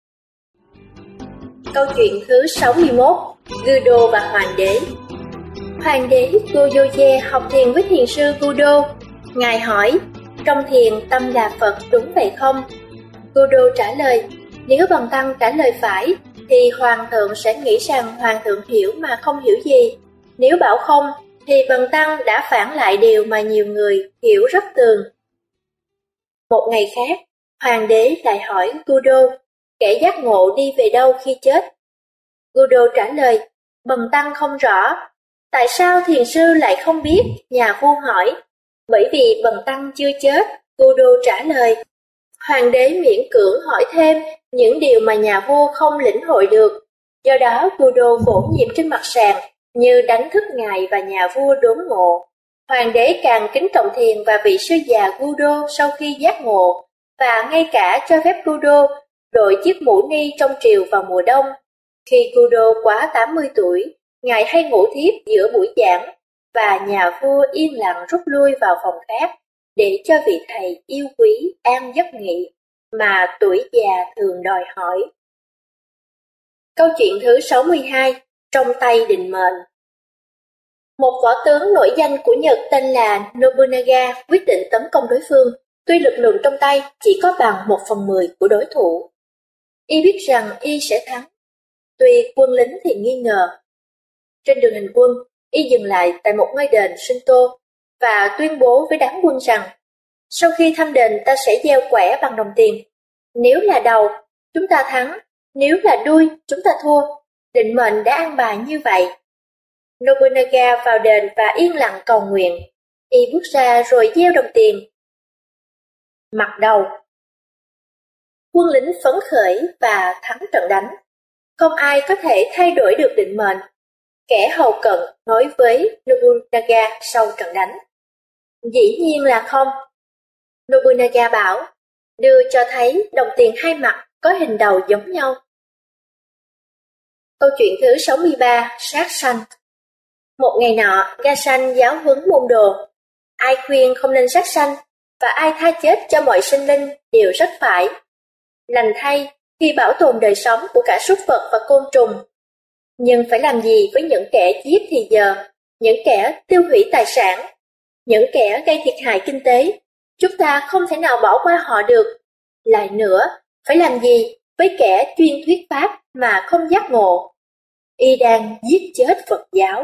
Câu chuyện thứ 61, Gudo và Hoàng đế. Hoàng đế Gojoze học thiền với thiền sư Gudo. Ngài hỏi, trong thiền tâm là Phật đúng vậy không? Gudo trả lời, nếu bần tăng trả lời phải, thì hoàng thượng sẽ nghĩ rằng hoàng thượng hiểu mà không hiểu gì. Nếu bảo không, thì bần tăng đã phản lại điều mà nhiều người hiểu rất tường. Một ngày khác, hoàng đế lại hỏi Gudo, kẻ giác ngộ đi về đâu khi chết? Gudo trả lời, bần tăng không rõ. Tại sao thiền sư lại không biết? Nhà vua hỏi. Bởi vì bần tăng chưa chết, Gudo trả lời. Hoàng đế miễn cưỡng hỏi thêm những điều mà nhà vua không lĩnh hội được. Do đó Gudo vỗ nhịp trên mặt sàn như đánh thức ngài và nhà vua đốn ngộ. Hoàng đế càng kính trọng thiền và vị sư già Gudo sau khi giác ngộ, và ngay cả cho phép Gudo đội chiếc mũ ni trong triều vào mùa đông. Khi Gudo quá 80 tuổi, ngài hay ngủ thiếp giữa buổi giảng, và nhà vua yên lặng rút lui vào phòng khác để cho vị thầy yêu quý an giấc nghỉ mà tuổi già thường đòi hỏi. Câu chuyện thứ 62, trong tay định mệnh. Một võ tướng nổi danh của Nhật tên là Nobunaga quyết định tấn công đối phương, tuy lực lượng trong tay chỉ có bằng 1/10 của đối thủ. Y biết rằng y sẽ thắng, tuy quân lính thì nghi ngờ. Trên đường hành quân, y dừng lại tại một ngôi đền Shinto và tuyên bố với đám quân rằng, sau khi thăm đền ta sẽ gieo quẻ bằng đồng tiền. Nếu là đầu, chúng ta thắng, nếu là đuôi, chúng ta thua. Định mệnh đã an bài như vậy. Nobunaga vào đền và yên lặng cầu nguyện. Y bước ra rồi gieo đồng tiền. Mặt đầu. Quân lính phấn khởi và thắng trận đánh. Không ai có thể thay đổi được định mệnh. Kẻ hầu cận nói với Nobunaga sau trận đánh. Dĩ nhiên là không. Nobunaga bảo, đưa cho thấy đồng tiền hai mặt có hình đầu giống nhau. Câu chuyện thứ 63, sát sanh. Một ngày nọ, Gasan giáo huấn môn đồ. Ai khuyên không nên sát sanh, và ai tha chết cho mọi sinh linh đều rất phải. Lành thay, khi bảo tồn đời sống của cả súc vật và côn trùng. Nhưng phải làm gì với những kẻ giết thì giờ, những kẻ tiêu hủy tài sản, những kẻ gây thiệt hại kinh tế? Chúng ta không thể nào bỏ qua họ được. Lại nữa, phải làm gì với kẻ chuyên thuyết pháp mà không giác ngộ? Y đang giết chết Phật giáo.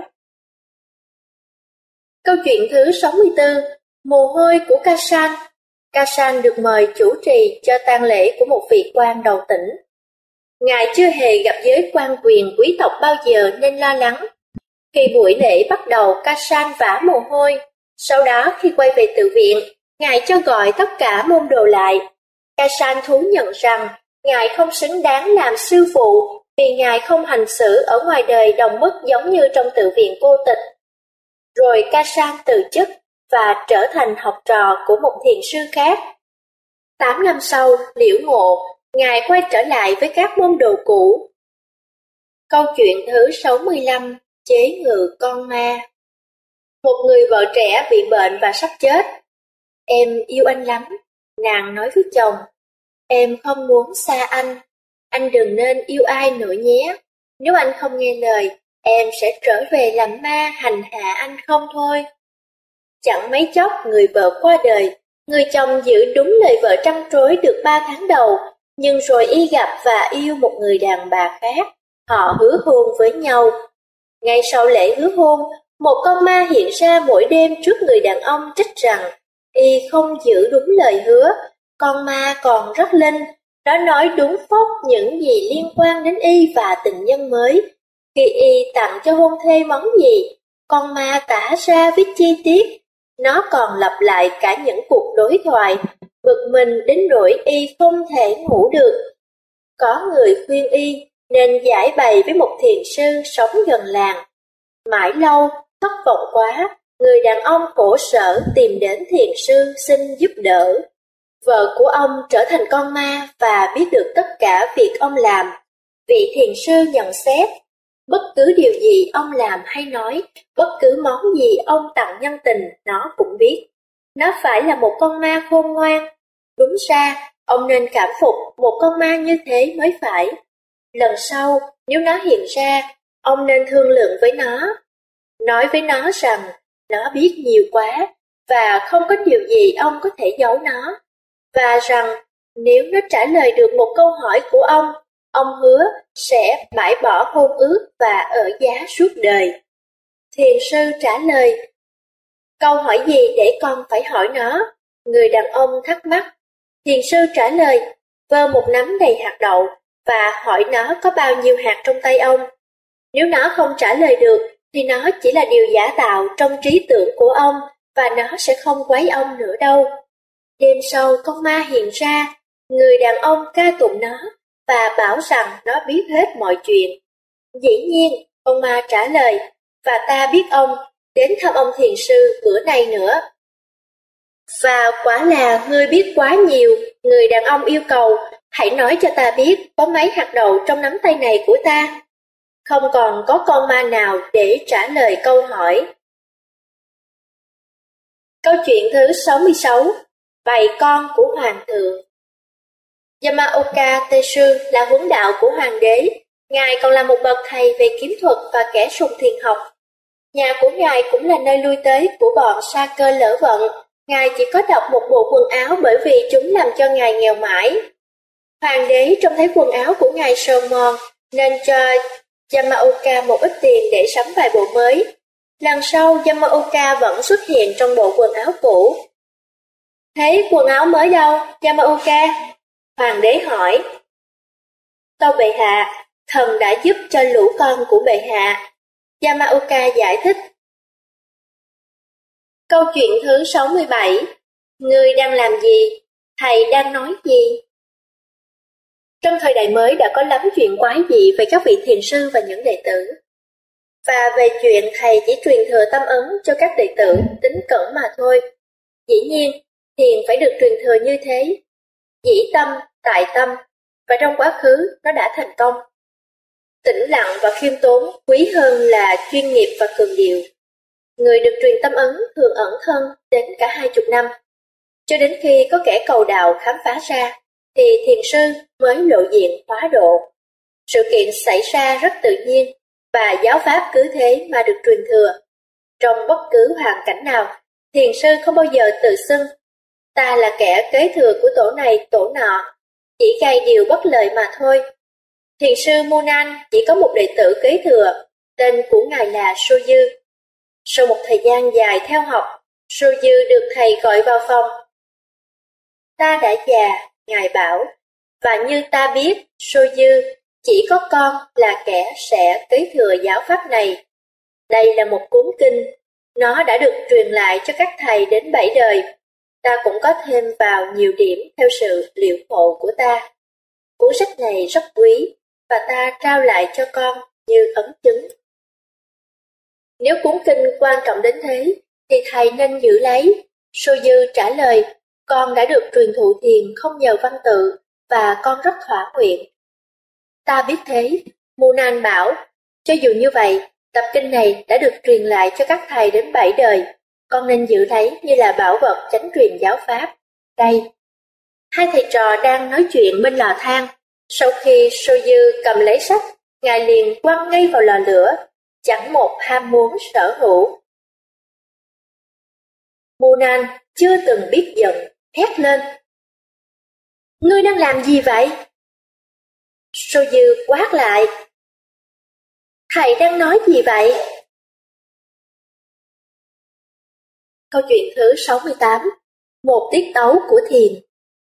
Câu chuyện thứ 64, mồ hôi của Kasan. Kasan được mời chủ trì cho tang lễ của một vị quan đầu tỉnh. Ngài chưa hề gặp giới quan quyền quý tộc bao giờ nên lo lắng. Khi buổi lễ bắt đầu, Kasan vã mồ hôi. Sau đó khi quay về tự viện, Ngài cho gọi tất cả môn đồ lại. Kasan thú nhận rằng Ngài không xứng đáng làm sư phụ vì Ngài không hành xử ở ngoài đời đồng mức giống như trong tự viện cô tịch. Rồi Kasan từ chức và trở thành học trò của một thiền sư khác. 8 năm sau, liễu ngộ, Ngài quay trở lại với các môn đồ cũ. Câu chuyện thứ 65, chế ngự con ma. Một người vợ trẻ bị bệnh và sắp chết. Em yêu anh lắm, nàng nói với chồng. Em không muốn xa anh đừng nên yêu ai nữa nhé. Nếu anh không nghe lời, em sẽ trở về làm ma hành hạ anh không thôi. Chẳng mấy chốc người vợ qua đời, người chồng giữ đúng lời vợ trăn trối được 3 tháng đầu, nhưng rồi y gặp và yêu một người đàn bà khác. Họ hứa hôn với nhau. Ngay sau lễ hứa hôn, một con ma hiện ra mỗi đêm trước người đàn ông trách rằng y không giữ đúng lời hứa. Con ma còn rất linh, nó nói đúng phóc những gì liên quan đến y và tình nhân mới. Khi y tặng cho hôn thê món gì, con ma tả ra với chi tiết. Nó còn lặp lại cả những cuộc đối thoại, bực mình đến nỗi y không thể ngủ được. Có người khuyên y nên giải bày với một thiền sư sống gần làng. Mãi lâu, thất vọng quá, người đàn ông khổ sở tìm đến thiền sư xin giúp đỡ. Vợ của ông trở thành con ma và biết được tất cả việc ông làm. Vị thiền sư nhận xét, bất cứ điều gì ông làm hay nói, bất cứ món gì ông tặng nhân tình, nó cũng biết. Nó phải là một con ma khôn ngoan. Đúng ra, ông nên cảm phục một con ma như thế mới phải. Lần sau, nếu nó hiện ra, ông nên thương lượng với nó. Nói với nó rằng, nó biết nhiều quá, và không có điều gì ông có thể giấu nó. Và rằng, Nếu nó trả lời được một câu hỏi của ông hứa sẽ bãi bỏ hôn ước và ở giá suốt đời. Thiền sư trả lời, câu hỏi gì để con phải hỏi nó? Người đàn ông thắc mắc. Thiền sư trả lời, vơ một nắm đầy hạt đậu và hỏi nó có bao nhiêu hạt trong tay ông. Nếu nó không trả lời được thì nó chỉ là điều giả tạo trong trí tưởng của ông và nó sẽ không quấy ông nữa đâu. Đêm sau con ma hiện ra, người đàn ông ca tụng nó và bảo rằng nó biết hết mọi chuyện. Dĩ nhiên, con ma trả lời, và ta biết ông, đến thăm ông thiền sư bữa nay nữa. Và quả là ngươi biết quá nhiều, người đàn ông yêu cầu, hãy nói cho ta biết có mấy hạt đậu trong nắm tay này của ta. Không còn có con ma nào để trả lời câu hỏi. Câu chuyện thứ 66, bầy con của hoàng thượng. Yamaoka Tetsu là huấn đạo của hoàng đế. Ngài còn là một bậc thầy về kiếm thuật và kẻ sùng thiền học. Nhà của ngài cũng là nơi lui tới của bọn sa cơ lỡ vận. Ngài chỉ có độc một bộ quần áo bởi vì chúng làm cho ngài nghèo mãi. Hoàng đế trông thấy quần áo của ngài sờn mòn nên cho Yamaoka một ít tiền để sắm vài bộ mới. Lần sau Yamaoka vẫn xuất hiện trong bộ quần áo cũ. Thế quần áo mới đâu, Yamaoka? Hoàng đế hỏi. Tâu bệ hạ, thần đã giúp cho lũ con của bệ hạ. Yamaoka giải thích. Câu chuyện thứ 67, ngươi đang làm gì? Thầy đang nói gì? Trong thời đại mới đã có lắm chuyện quái dị về các vị thiền sư và những đệ tử. Và về chuyện thầy chỉ truyền thừa tâm ấn cho các đệ tử tín cẩn mà thôi. Dĩ nhiên, thiền phải được truyền thừa như thế. Dĩ tâm, tại tâm, và trong quá khứ nó đã thành công. Tĩnh lặng và khiêm tốn quý hơn là chuyên nghiệp và cường điệu. Người được truyền tâm ấn thường ẩn thân đến cả 20 năm. Cho đến khi có kẻ cầu đạo khám phá ra, thì thiền sư mới lộ diện hóa độ. Sự kiện xảy ra rất tự nhiên, và giáo pháp cứ thế mà được truyền thừa. Trong bất cứ hoàn cảnh nào, thiền sư không bao giờ tự xưng, ta là kẻ kế thừa của tổ này tổ nọ, chỉ gây điều bất lợi mà thôi. Thiền sư Monan chỉ có một đệ tử kế thừa, tên của ngài là Soju. Sau một thời gian dài theo học, Soju được thầy gọi vào phòng. Ta đã già, ngài bảo, và như ta biết, Soju, chỉ có con là kẻ sẽ kế thừa giáo pháp này. Đây là một cuốn kinh, nó đã được truyền lại cho các thầy đến 7 đời. Ta cũng có thêm vào nhiều điểm theo sự liệu hộ của ta. Cuốn sách này rất quý, và ta trao lại cho con như ấn chứng. Nếu cuốn kinh quan trọng đến thế, thì thầy nên giữ lấy. Soju trả lời, con đã được truyền thụ thiền không nhờ văn tự, và con rất thỏa nguyện. Ta biết thế, Monan bảo, cho dù như vậy, tập kinh này đã được truyền lại cho các thầy đến 7 đời, con nên giữ lấy như là bảo vật chánh truyền giáo pháp. Đây, hai thầy trò đang nói chuyện bên lò than. Sau khi Soju cầm lấy sách, ngài liền quăng ngay vào lò lửa, chẳng một ham muốn sở hữu. Monan chưa từng biết giận, hét lên. Ngươi đang làm gì vậy? Soju quát lại. Thầy đang nói gì vậy? Câu chuyện thứ 68, một tiết tấu của thiền.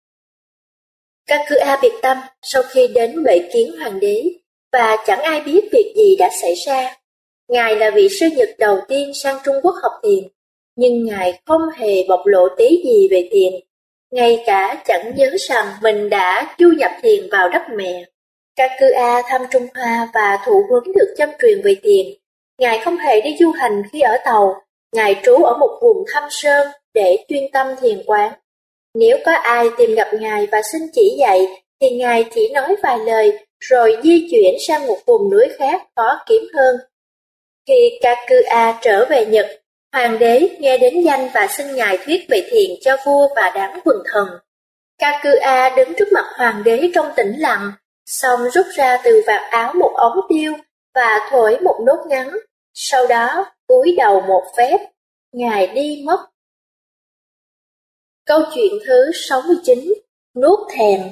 Kakua biệt tâm sau khi đến bệ kiến hoàng đế, và chẳng ai biết việc gì đã xảy ra. Ngài là vị sư Nhật đầu tiên sang Trung Quốc học thiền, nhưng ngài không hề bộc lộ tí gì về thiền, ngay cả chẳng nhớ rằng mình đã du nhập thiền vào đất mẹ. Kakua thăm Trung Hoa và thụ huấn được châm truyền về thiền. Ngài không hề đi du hành khi ở tàu, ngài trú ở một vùng thâm sơn để chuyên tâm thiền quán. Nếu có ai tìm gặp ngài và xin chỉ dạy, thì ngài chỉ nói vài lời rồi di chuyển sang một vùng núi khác khó kiếm hơn. Khi Kakua trở về Nhật, hoàng đế nghe đến danh và xin ngài thuyết về thiền cho vua và đám quần thần. Kakua đứng trước mặt hoàng đế trong tĩnh lặng, xong rút ra từ vạt áo một ống tiêu và thổi một nốt ngắn, sau đó cúi đầu một phép, ngài đi mất. Câu chuyện thứ 69, nuốt thèm.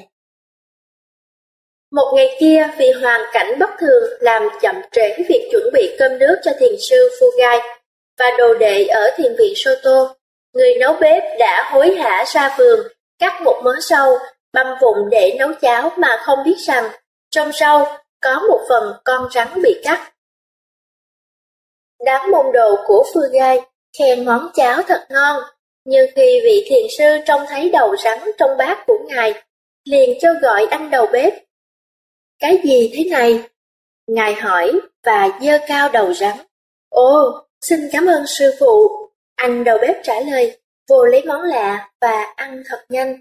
Một ngày kia, vì hoàn cảnh bất thường làm chậm trễ việc chuẩn bị cơm nước cho thiền sư Fugai và đồ đệ ở thiền viện Soto, người nấu bếp đã hối hả ra vườn, cắt một mớ rau, băm vụn để nấu cháo mà không biết rằng trong rau có một phần con rắn bị cắt. Đám môn đồ của Fugai khen món cháo thật ngon, nhưng khi vị thiền sư trông thấy đầu rắn trong bát của ngài, liền cho gọi anh đầu bếp. Cái gì thế này? Ngài hỏi và giơ cao đầu rắn. Ồ, xin cảm ơn sư phụ. Anh đầu bếp trả lời, vô lấy món lạ và ăn thật nhanh.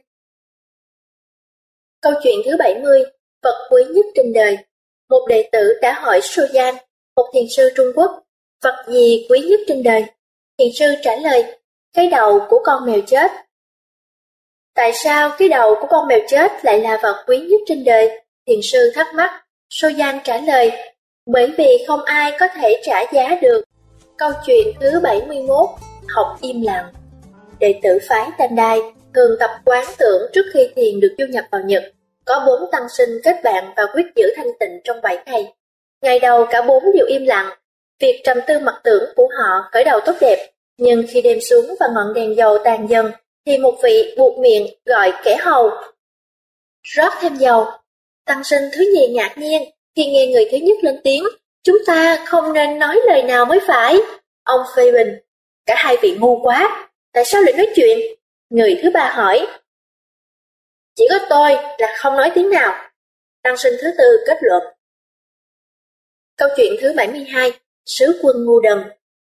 Câu chuyện thứ 70, vật quý nhất trên đời. Một đệ tử đã hỏi Soyan, một thiền sư Trung Quốc, vật gì quý nhất trên đời? Thiền sư trả lời, cái đầu của con mèo chết. Tại sao cái đầu của con mèo chết lại là vật quý nhất trên đời? Thiền sư thắc mắc. Soyan trả lời, bởi vì không ai có thể trả giá được. Câu chuyện thứ 71, học im lặng. Đệ tử phái Tendai thường tập quán tưởng trước khi thiền được du nhập vào Nhật. Có 4 tăng sinh kết bạn và quyết giữ thanh tịnh trong 7 ngày. Ngày đầu cả 4 đều im lặng. Việc trầm tư mặc tưởng của họ khởi đầu tốt đẹp, nhưng khi đêm xuống và ngọn đèn dầu tàn dần, thì một vị buột miệng gọi kẻ hầu. Rót thêm dầu. Tăng sinh thứ nhì ngạc nhiên khi nghe người thứ nhất lên tiếng, chúng ta không nên nói lời nào mới phải. Ông phê bình, cả hai vị ngu quá, tại sao lại nói chuyện? Người thứ ba hỏi, chỉ có tôi là không nói tiếng nào. Tăng sinh thứ tư kết luận. Câu chuyện thứ 72, sứ quân ngu đần.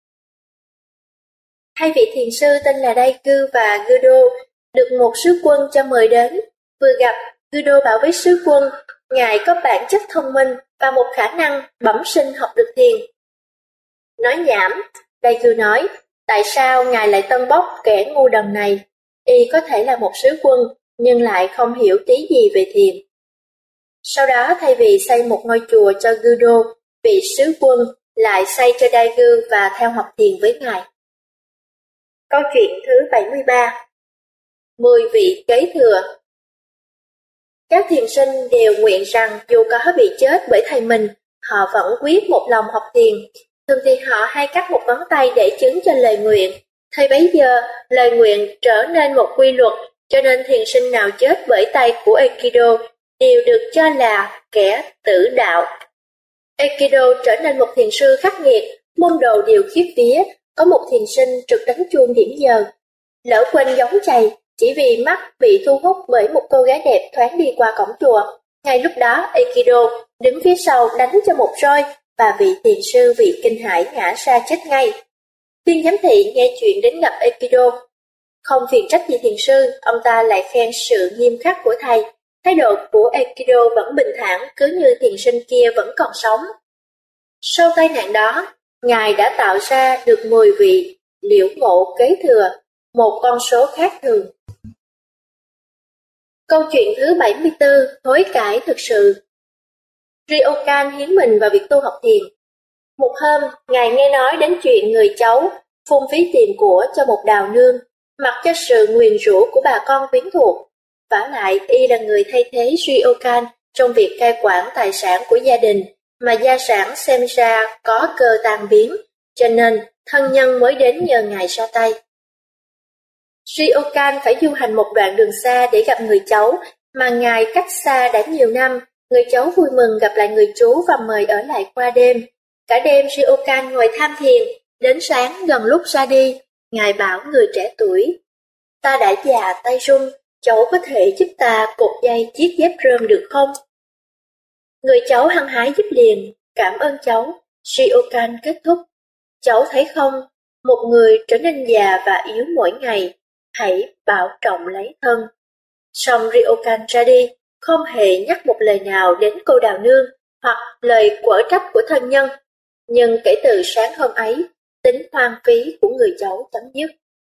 Hai vị thiền sư tên là Daigu và Gudo được một sứ quân cho mời đến. Vừa gặp, Gudo bảo với sứ quân, ngài có bản chất thông minh và một khả năng bẩm sinh học được thiền. Nói nhảm, Daigu nói, tại sao ngài lại tân bốc kẻ ngu đần này? Y có thể là một sứ quân, nhưng lại không hiểu tí gì về thiền. Sau đó thay vì xây một ngôi chùa cho Gudo, vị sứ quân lại xây cho Daigu và theo học thiền với ngài. Câu chuyện thứ 73, 10 vị kế thừa. Các thiền sinh đều nguyện rằng dù có bị chết bởi thầy mình, họ vẫn quyết một lòng học thiền. Thường thì họ hay cắt một ngón tay để chứng cho lời nguyện. Thời bấy giờ, lời nguyện trở nên một quy luật, cho nên thiền sinh nào chết bởi tay của Aikido đều được cho là kẻ tử đạo. Aikido trở nên một thiền sư khắc nghiệt, môn đồ đều khiếp vía. Có một thiền sinh trực đánh chuông điểm giờ, lỡ quên gióng chày, chỉ vì mắt bị thu hút bởi một cô gái đẹp thoáng đi qua cổng chùa. Ngay lúc đó, Aikido đứng phía sau đánh cho một roi, và vị thiền sư bị kinh hãi ngã ra chết ngay. Viên giám thị nghe chuyện đến gặp Aikido. Không phiền trách gì thiền sư, ông ta lại khen sự nghiêm khắc của thầy. Thái độ của Aikido vẫn bình thản, cứ như thiền sinh kia vẫn còn sống. Sau tai nạn đó, ngài đã tạo ra được 10 vị liễu ngộ kế thừa, một con số khác thường. Câu chuyện thứ 74, hối cải thực sự. Ryokan hiến mình vào việc tu học thiền. Một hôm, ngài nghe nói đến chuyện người cháu phung phí tiền của cho một đào nương, mặc cho sự nguyền rủa của bà con quyến thuộc. Vả lại, y là người thay thế Ryokan trong việc cai quản tài sản của gia đình, mà gia sản xem ra có cơ tan biến, cho nên thân nhân mới đến nhờ ngài ra tay. Ryokan phải du hành một đoạn đường xa để gặp người cháu, mà ngài cách xa đã nhiều năm. Người cháu vui mừng gặp lại người chú và mời ở lại qua đêm. Cả đêm Ryokan ngồi tham thiền, đến sáng gần lúc ra đi, ngài bảo người trẻ tuổi, ta đã già tay run, cháu có thể giúp ta cột dây chiếc dép rơm được không? Người cháu hăng hái giúp liền, cảm ơn cháu. Ryokan kết thúc, cháu thấy không, một người trở nên già và yếu mỗi ngày, hãy bảo trọng lấy thân. Xong Ryokan ra đi, không hề nhắc một lời nào đến cô đào nương hoặc lời quở trách của thân nhân. Nhưng kể từ sáng hôm ấy, tính hoang phí của người cháu chấm dứt.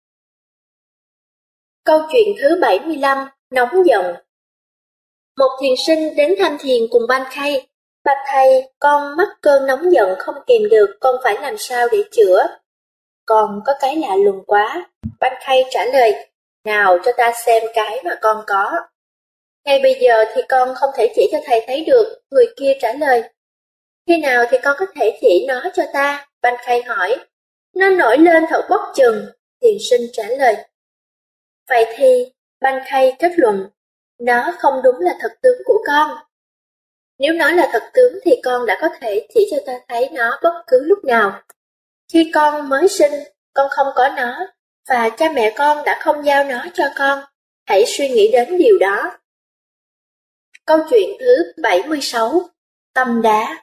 Câu chuyện thứ 75, nóng giận. Một thiền sinh đến thăm thiền cùng Bankei. Bạch thầy, con mắc cơn nóng giận không kìm được, con phải làm sao để chữa? Con có cái lạ lùng quá. Bankei trả lời, nào cho ta xem cái mà con có. Ngay bây giờ thì con không thể chỉ cho thầy thấy được, người kia trả lời. Khi nào thì con có thể chỉ nó cho ta? Ban Khay hỏi. Nó nổi lên thật bất chừng, thiền sinh trả lời. Vậy thì, Ban Khay kết luận, nó không đúng là thật tướng của con. Nếu nó là thật tướng thì con đã có thể chỉ cho ta thấy nó bất cứ lúc nào. Khi con mới sinh, con không có nó, và cha mẹ con đã không giao nó cho con. Hãy suy nghĩ đến điều đó. Câu chuyện thứ 76. Tâm đá.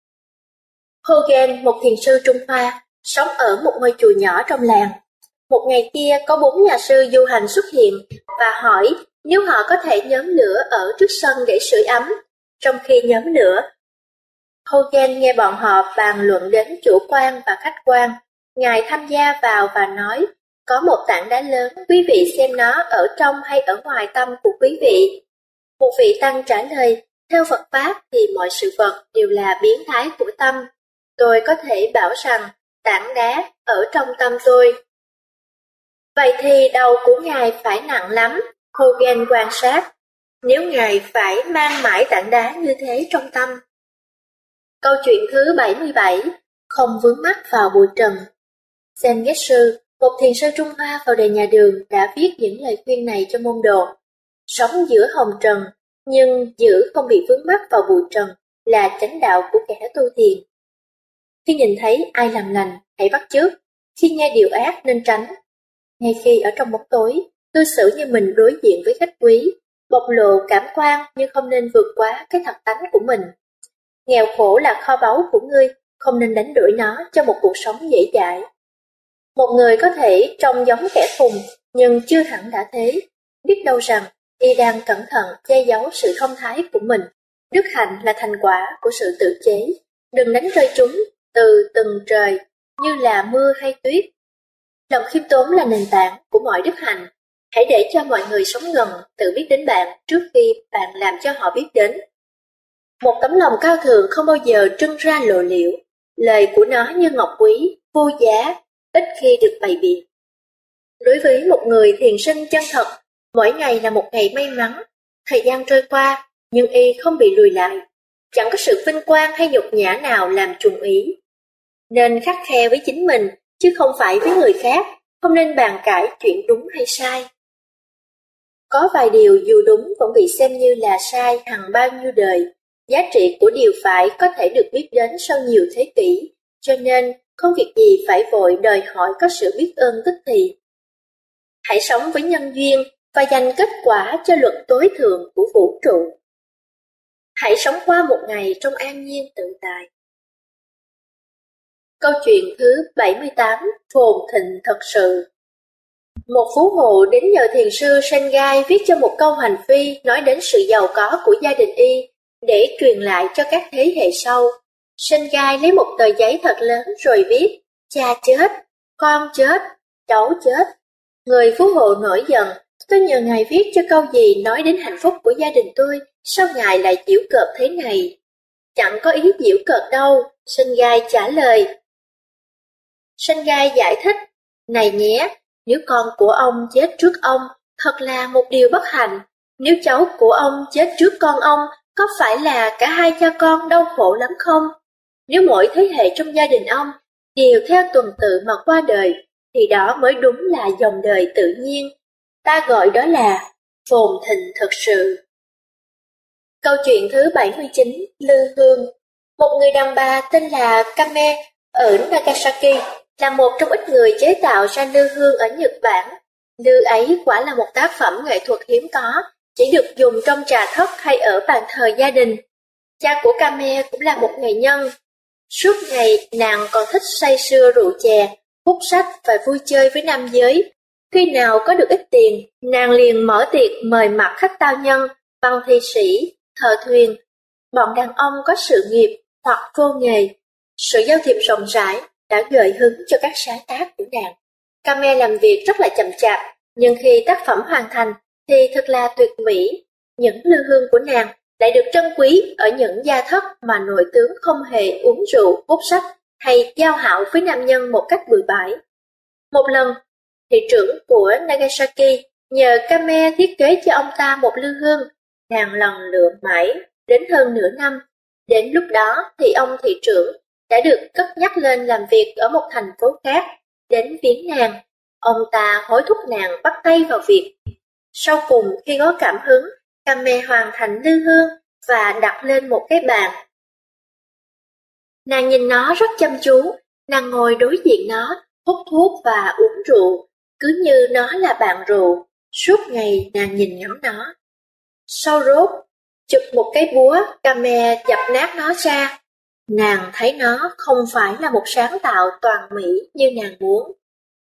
Hogen, một thiền sư Trung Hoa, sống ở một ngôi chùa nhỏ trong làng. Một ngày kia có 4 nhà sư du hành xuất hiện và hỏi nếu họ có thể nhóm lửa ở trước sân để sưởi ấm. Trong khi nhóm lửa, Hogen nghe bọn họ bàn luận đến chủ quan và khách quan. Ngài tham gia vào và nói, có một tảng đá lớn, quý vị xem nó ở trong hay ở ngoài tâm của quý vị. Một vị tăng trả lời, theo Phật Pháp thì mọi sự vật đều là biến thái của tâm. Tôi có thể bảo rằng tảng đá ở trong tâm tôi. Vậy thì đầu của Ngài phải nặng lắm, Hogen quan sát, nếu Ngài phải mang mãi tảng đá như thế trong tâm. Câu chuyện thứ 77. Không vướng mắc vào bụi trần. Zen Getsu, một thiền sư Trung Hoa vào đời nhà Đường, đã viết những lời khuyên này cho môn đồ. Sống giữa hồng trần, nhưng giữ không bị vướng mắc vào bụi trần là chánh đạo của kẻ tu thiền. Khi nhìn thấy ai làm lành, hãy bắt chước. Khi nghe điều ác nên tránh. Ngay khi ở trong bóng tối, cư xử như mình đối diện với khách quý, bộc lộ cảm quan nhưng không nên vượt quá cái thật tánh của mình. Nghèo khổ là kho báu của ngươi, không nên đánh đổi nó cho một cuộc sống dễ dãi. Một người có thể trông giống kẻ khùng, nhưng chưa hẳn đã thế. Biết đâu rằng, y đang cẩn thận che giấu sự thông thái của mình. Đức hạnh là thành quả của sự tự chế. Đừng đánh rơi chúng từ từng trời, như là mưa hay tuyết. Lòng khiêm tốn là nền tảng của mọi đức hạnh. Hãy để cho mọi người sống gần tự biết đến bạn trước khi bạn làm cho họ biết đến. Một tấm lòng cao thượng không bao giờ trưng ra lộ liễu. Lời của nó như ngọc quý, vô giá, ít khi được bày biện. Đối với một người thiền sinh chân thật, mỗi ngày là một ngày may mắn. Thời gian trôi qua, nhưng y không bị lùi lại. Chẳng có sự vinh quang hay nhục nhã nào làm trùng ý. Nên khắt khe với chính mình, chứ không phải với người khác. Không nên bàn cãi chuyện đúng hay sai. Có vài điều dù đúng vẫn bị xem như là sai hằng bao nhiêu đời. Giá trị của điều phải có thể được biết đến sau nhiều thế kỷ, cho nên không việc gì phải vội đòi hỏi có sự biết ơn tức thì. Hãy sống với nhân duyên và dành kết quả cho luật tối thượng của vũ trụ. Hãy sống qua một ngày trong an nhiên tự tại. Câu chuyện thứ 78. Phồn thịnh thật sự. Một phú hộ đến nhờ thiền sư Sengai viết cho một câu hành phi nói đến sự giàu có của gia đình y để truyền lại cho các thế hệ sau. Sengai lấy một tờ giấy thật lớn rồi viết, cha chết, con chết, cháu chết. Người phú hộ nổi giận, tôi nhờ ngài viết cho câu gì nói đến hạnh phúc của gia đình tôi, sao ngài lại giễu cợt thế này? Chẳng có ý giễu cợt đâu, Sengai trả lời. Sengai giải thích, này nhé, nếu con của ông chết trước ông, thật là một điều bất hạnh. Nếu cháu của ông chết trước con ông, có phải là cả hai cha con đau khổ lắm không? Nếu mỗi thế hệ trong gia đình ông đều theo tuần tự mà qua đời, thì đó mới đúng là dòng đời tự nhiên. Ta gọi đó là phồn thịnh thực sự. Câu chuyện thứ 79. Lư hương. Một người đàn bà tên là Kame ở Nagasaki là một trong ít người chế tạo ra lư hương ở Nhật Bản. Lư ấy quả là một tác phẩm nghệ thuật hiếm có, chỉ được dùng trong trà thất hay ở bàn thờ gia đình. Cha của Kame cũng là một nghệ nhân. Suốt ngày nàng còn thích say sưa rượu chè, hút sách và vui chơi với nam giới. Khi nào có được ít tiền, nàng liền mở tiệc mời mặt khách tao nhân, văn thi sĩ, thợ thuyền, bọn đàn ông có sự nghiệp hoặc vô nghề. Sự giao thiệp rộng rãi đã gợi hứng cho các sáng tác của nàng. Kame làm việc rất là chậm chạp, nhưng khi tác phẩm hoàn thành thì thật là tuyệt mỹ. Những lư hương của nàng lại được trân quý ở những gia thất mà nội tướng không hề uống rượu, hút sách hay giao hảo với nam nhân một cách bừa bãi. Một lần, thị trưởng của Nagasaki nhờ Kame thiết kế cho ông ta một lư hương. nàng lần lượt mãi đến hơn nửa năm. Đến lúc đó thì ông thị trưởng đã được cất nhắc lên làm việc ở một thành phố khác. Đến viếng nàng, ông ta hối thúc nàng bắt tay vào việc. Sau cùng khi có cảm hứng, Kame hoàn thành lư hương và đặt lên một cái bàn. Nàng nhìn nó rất chăm chú, nàng ngồi đối diện nó, hút thuốc và uống rượu, cứ như nó là bạn rượu. Suốt ngày nàng nhìn ngắm nó. Sau rốt, chụp một cái búa, Kame dập nát nó ra. Nàng thấy nó không phải là một sáng tạo toàn mỹ như nàng muốn.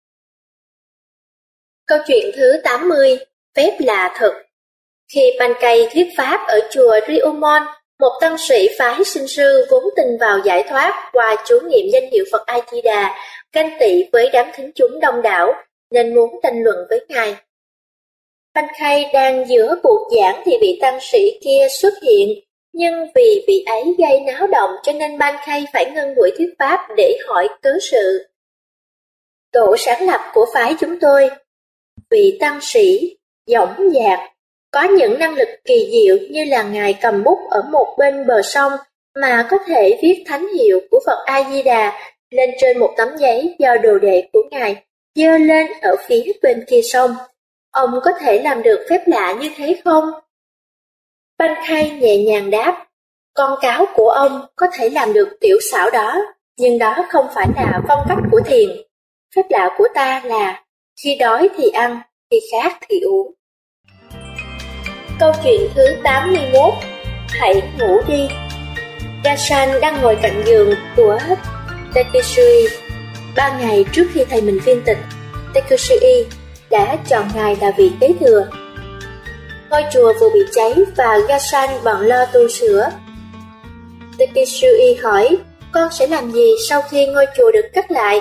Câu chuyện thứ 80, phép lạ thực. Khi Pankaj thuyết pháp ở chùa Ryomon, một tăng sĩ phái sinh sư vốn tin vào giải thoát qua chú niệm danh hiệu Phật A-di-đà, ganh tị với đám thính chúng đông đảo, nên muốn tranh luận với ngài. Pankaj đang giữa cuộc giảng thì vị tăng sĩ kia xuất hiện, nhưng vì vị ấy gây náo động cho nên Pankaj phải ngưng buổi thuyết pháp để hỏi cớ sự. Tổ sáng lập của phái chúng tôi, vị tăng sĩ, dõng dạc, có những năng lực kỳ diệu như là ngài cầm bút ở một bên bờ sông mà có thể viết thánh hiệu của Phật A-di-đà lên trên một tấm giấy do đồ đệ của ngài giơ lên ở phía bên kia sông. Ông có thể làm được phép lạ như thế không? Pankaj nhẹ nhàng đáp, con cáo của ông có thể làm được tiểu xảo đó, nhưng đó không phải là phong cách của thiền. Phép lạ của ta là khi đói thì ăn, khi khát thì uống. Câu chuyện thứ 81, hãy ngủ đi. Darshan đang ngồi cạnh giường của Tekisui. 3 ngày trước khi thầy mình viên tịch, Tekisui đã chọn ngài là vị kế thừa. Ngôi chùa vừa bị cháy và Darshan bận lo tu sửa. Tekisui hỏi, con sẽ làm gì sau khi ngôi chùa được cất lại?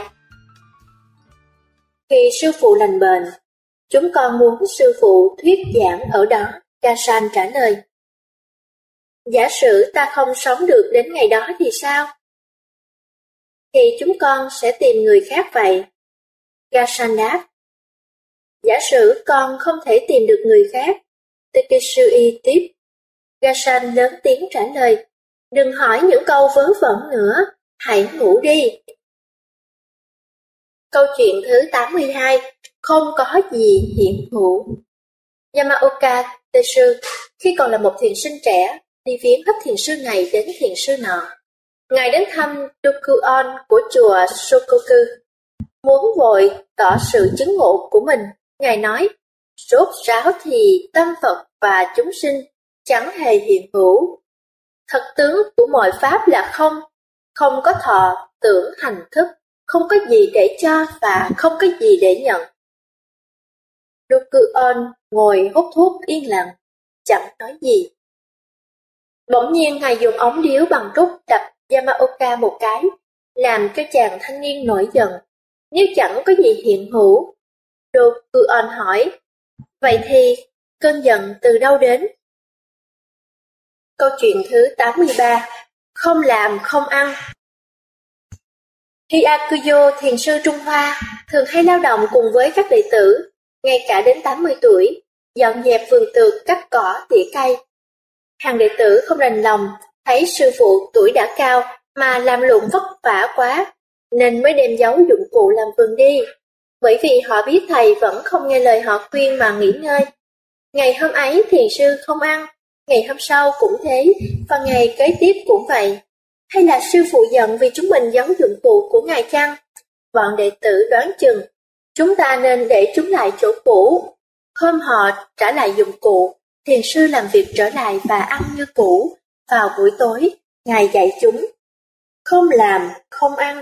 Khi sư phụ lành bệnh, chúng con muốn sư phụ thuyết giảng ở đó. Darshan trả lời. Giả sử ta không sống được đến ngày đó thì sao? Thì chúng con sẽ tìm người khác vậy. Darshan đáp. Giả sử con không thể tìm được người khác, Tekisui tiếp. Darshan lớn tiếng trả lời. Đừng hỏi những câu vớ vẩn nữa, hãy ngủ đi. Câu chuyện thứ 82, không có gì hiện hữu. Yamaoka Tetsu, khi còn là một thiền sinh trẻ, đi viếng hết thiền sư này đến thiền sư nọ. Ngài đến thăm Dokuon của chùa Shokoku, muốn vội tỏ sự chứng ngộ của mình. Ngài nói, rốt ráo thì tâm Phật và chúng sinh chẳng hề hiện hữu. Thật tướng của mọi pháp là không, không có thọ, tưởng, hành thức, không có gì để cho và không có gì để nhận. Dokuon ngồi hút thuốc yên lặng, chẳng nói gì. Bỗng nhiên ngài dùng ống điếu bằng trúc đập Yamaoka một cái, làm cho chàng thanh niên nổi giận. Nếu chẳng có gì hiện hữu, Dokuon hỏi, vậy thì cơn giận từ đâu đến? Câu chuyện thứ 83, không làm không ăn. Hyakuyo, thiền sư Trung Hoa, thường hay lao động cùng với các đệ tử, ngay cả đến 80 tuổi, dọn dẹp vườn tược, cắt cỏ, tỉa cây. Hàng đệ tử không đành lòng, thấy sư phụ tuổi đã cao mà làm lụng vất vả quá, nên mới đem giấu dụng cụ làm vườn đi. Bởi vì họ biết thầy vẫn không nghe lời họ khuyên mà nghỉ ngơi. Ngày hôm ấy thiền sư không ăn, ngày hôm sau cũng thế, và ngày kế tiếp cũng vậy. Hay là sư phụ giận vì chúng mình giấu dụng cụ của ngài chăng? Bọn đệ tử đoán chừng, chúng ta nên để chúng lại chỗ cũ. Hôm họ trả lại dụng cụ, thiền sư làm việc trở lại và ăn như cũ. Vào buổi tối, ngài dạy chúng, không làm, không ăn.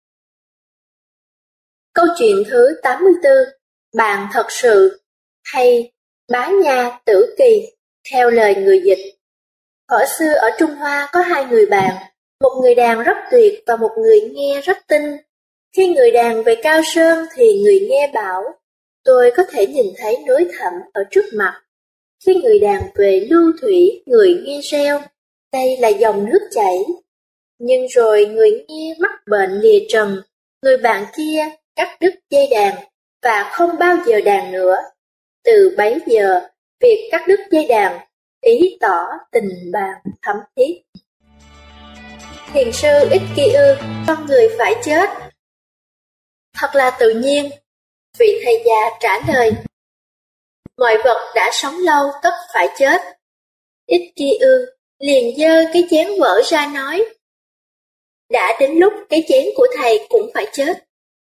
Câu chuyện thứ 84, bạn thật sự, hay Bá Nha Tử Kỳ, theo lời người dịch. Thuở xưa ở Trung Hoa có 2 người bạn, một người đàn rất tuyệt và một người nghe rất tinh. Khi người đàn về Cao Sơn thì người nghe bảo, tôi có thể nhìn thấy núi thẳm ở trước mặt. Khi người đàn về Lưu Thủy, người nghe reo, đây là dòng nước chảy. Nhưng rồi người nghe mắc bệnh lìa trần, người bạn kia cắt đứt dây đàn và không bao giờ đàn nữa. Từ bấy giờ, việc cắt đứt dây đàn ý tỏ tình bạn thắm thiết. Thiền sư Ikkyu, con người phải chết. Thật là tự nhiên, vị thầy già trả lời. Mọi vật đã sống lâu tất phải chết. Ikkyu liền giơ cái chén vỡ ra nói, đã đến lúc cái chén của thầy cũng phải chết.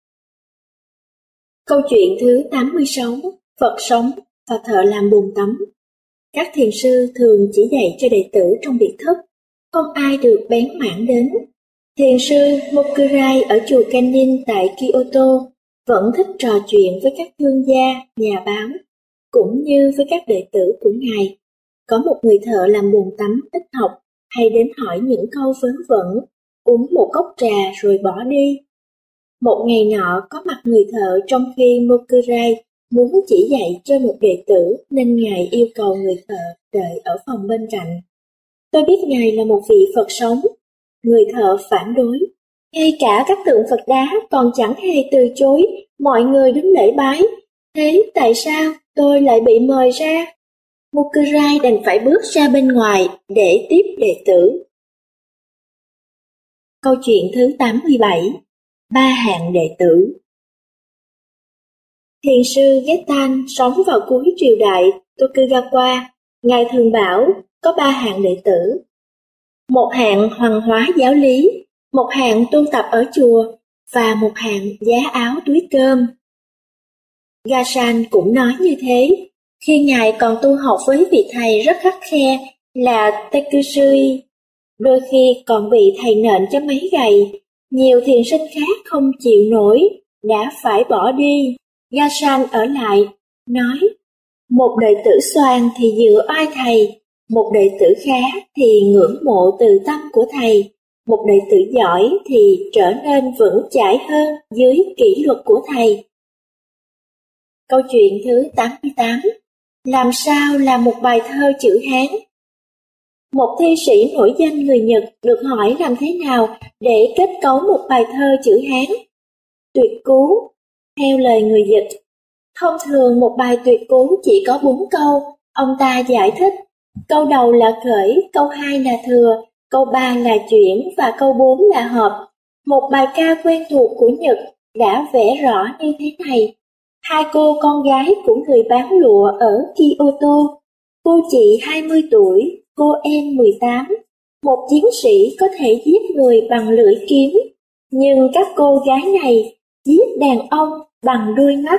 Câu chuyện thứ 86, Phật sống và thợ làm bồn tắm. Các thiền sư thường chỉ dạy cho đệ tử trong biệt thất, không ai được bén mảng đến. Thiền sư Mokurai ở chùa Kannin tại Kyoto vẫn thích trò chuyện với các thương gia, nhà báo, cũng như với các đệ tử của ngài. Có một người thợ làm bồn tắm ít học hay đến hỏi những câu vớ vẩn, uống một cốc trà rồi bỏ đi. Một ngày nọ có mặt người thợ trong khi Mokurai muốn chỉ dạy cho một đệ tử nên ngài yêu cầu người thợ đợi ở phòng bên cạnh. Tôi biết ngài là một vị Phật sống. Người thợ phản đối. Ngay cả các tượng Phật đá còn chẳng hề từ chối, mọi người đứng lễ bái. Thế tại sao tôi lại bị mời ra? Mokurai đành phải bước ra bên ngoài để tiếp đệ tử. Câu chuyện thứ 87, Ba hạng đệ tử. Thiền sư Getan sống vào cuối triều đại Tokugawa. Ngài thường bảo có 3 hạng đệ tử. Một hạng hoàng hóa giáo lý, một hạng tu tập ở chùa và một hạng giá áo túi cơm. Gasan cũng nói như thế, khi ngài còn tu học với vị thầy rất khắt khe là Tekusui, đôi khi còn bị thầy nện cho mấy gậy. Nhiều thiền sinh khác không chịu nổi, đã phải bỏ đi. Gasan ở lại, nói, một đệ tử xoan thì dựa oai thầy, một đệ tử khá thì ngưỡng mộ từ tâm của thầy, một đệ tử giỏi thì trở nên vững chãi hơn dưới kỷ luật của thầy. Câu chuyện thứ 88, làm sao làm một bài thơ chữ Hán? Một thi sĩ nổi danh người Nhật được hỏi làm thế nào để kết cấu một bài thơ chữ Hán. Tuyệt cú, theo lời người dịch. Thông thường một bài tuyệt cú chỉ có 4 câu, ông ta giải thích. Câu đầu là khởi, câu 2 là thừa, câu 3 là chuyển và câu 4 là hợp. Một bài ca quen thuộc của Nhật đã vẽ rõ như thế này. 2 cô con gái của người bán lụa ở Kyoto. Cô chị 20 tuổi, cô em 18. Một chiến sĩ có thể giết người bằng lưỡi kiếm, nhưng các cô gái này giết đàn ông bằng đuôi mắt.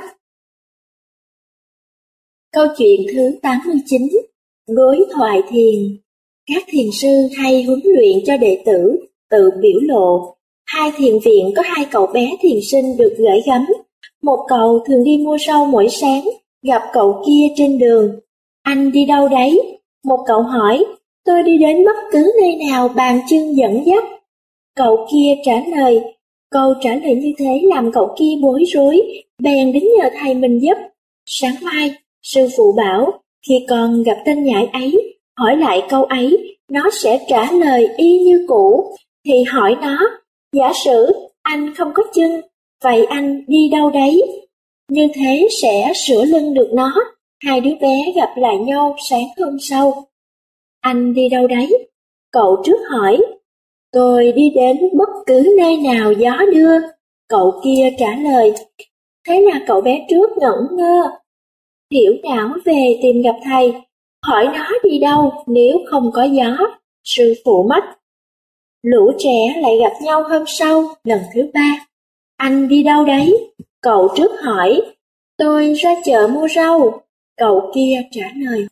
Câu chuyện thứ 89, đối thoại thiền. Các thiền sư hay huấn luyện cho đệ tử tự biểu lộ. 2 thiền viện có 2 cậu bé thiền sinh được gửi gắm. Một cậu thường đi mua rau mỗi sáng, gặp cậu kia trên đường. Anh đi đâu đấy? Một cậu hỏi, tôi đi đến bất cứ nơi nào bàn chân dẫn dắt. Cậu kia trả lời, câu trả lời như thế làm cậu kia bối rối, bèn đến nhờ thầy mình giúp. Sáng mai, sư phụ bảo, khi con gặp tên nhãi ấy, hỏi lại câu ấy, nó sẽ trả lời y như cũ, thì hỏi nó, giả sử anh không có chân, vậy anh đi đâu đấy? Như thế sẽ sửa lưng được nó. 2 đứa bé gặp lại nhau sáng hôm sau. Anh đi đâu đấy? Cậu trước hỏi. Tôi đi đến bất cứ nơi nào gió đưa. Cậu kia trả lời. Thế là cậu bé trước ngẩn ngơ. Thiểu não về tìm gặp thầy, hỏi nó đi đâu nếu không có gió. Sư phụ mất. Lũ trẻ lại gặp nhau hôm sau, lần thứ 3. Anh đi đâu đấy? Cậu trước hỏi. Tôi ra chợ mua rau. Cậu kia trả lời.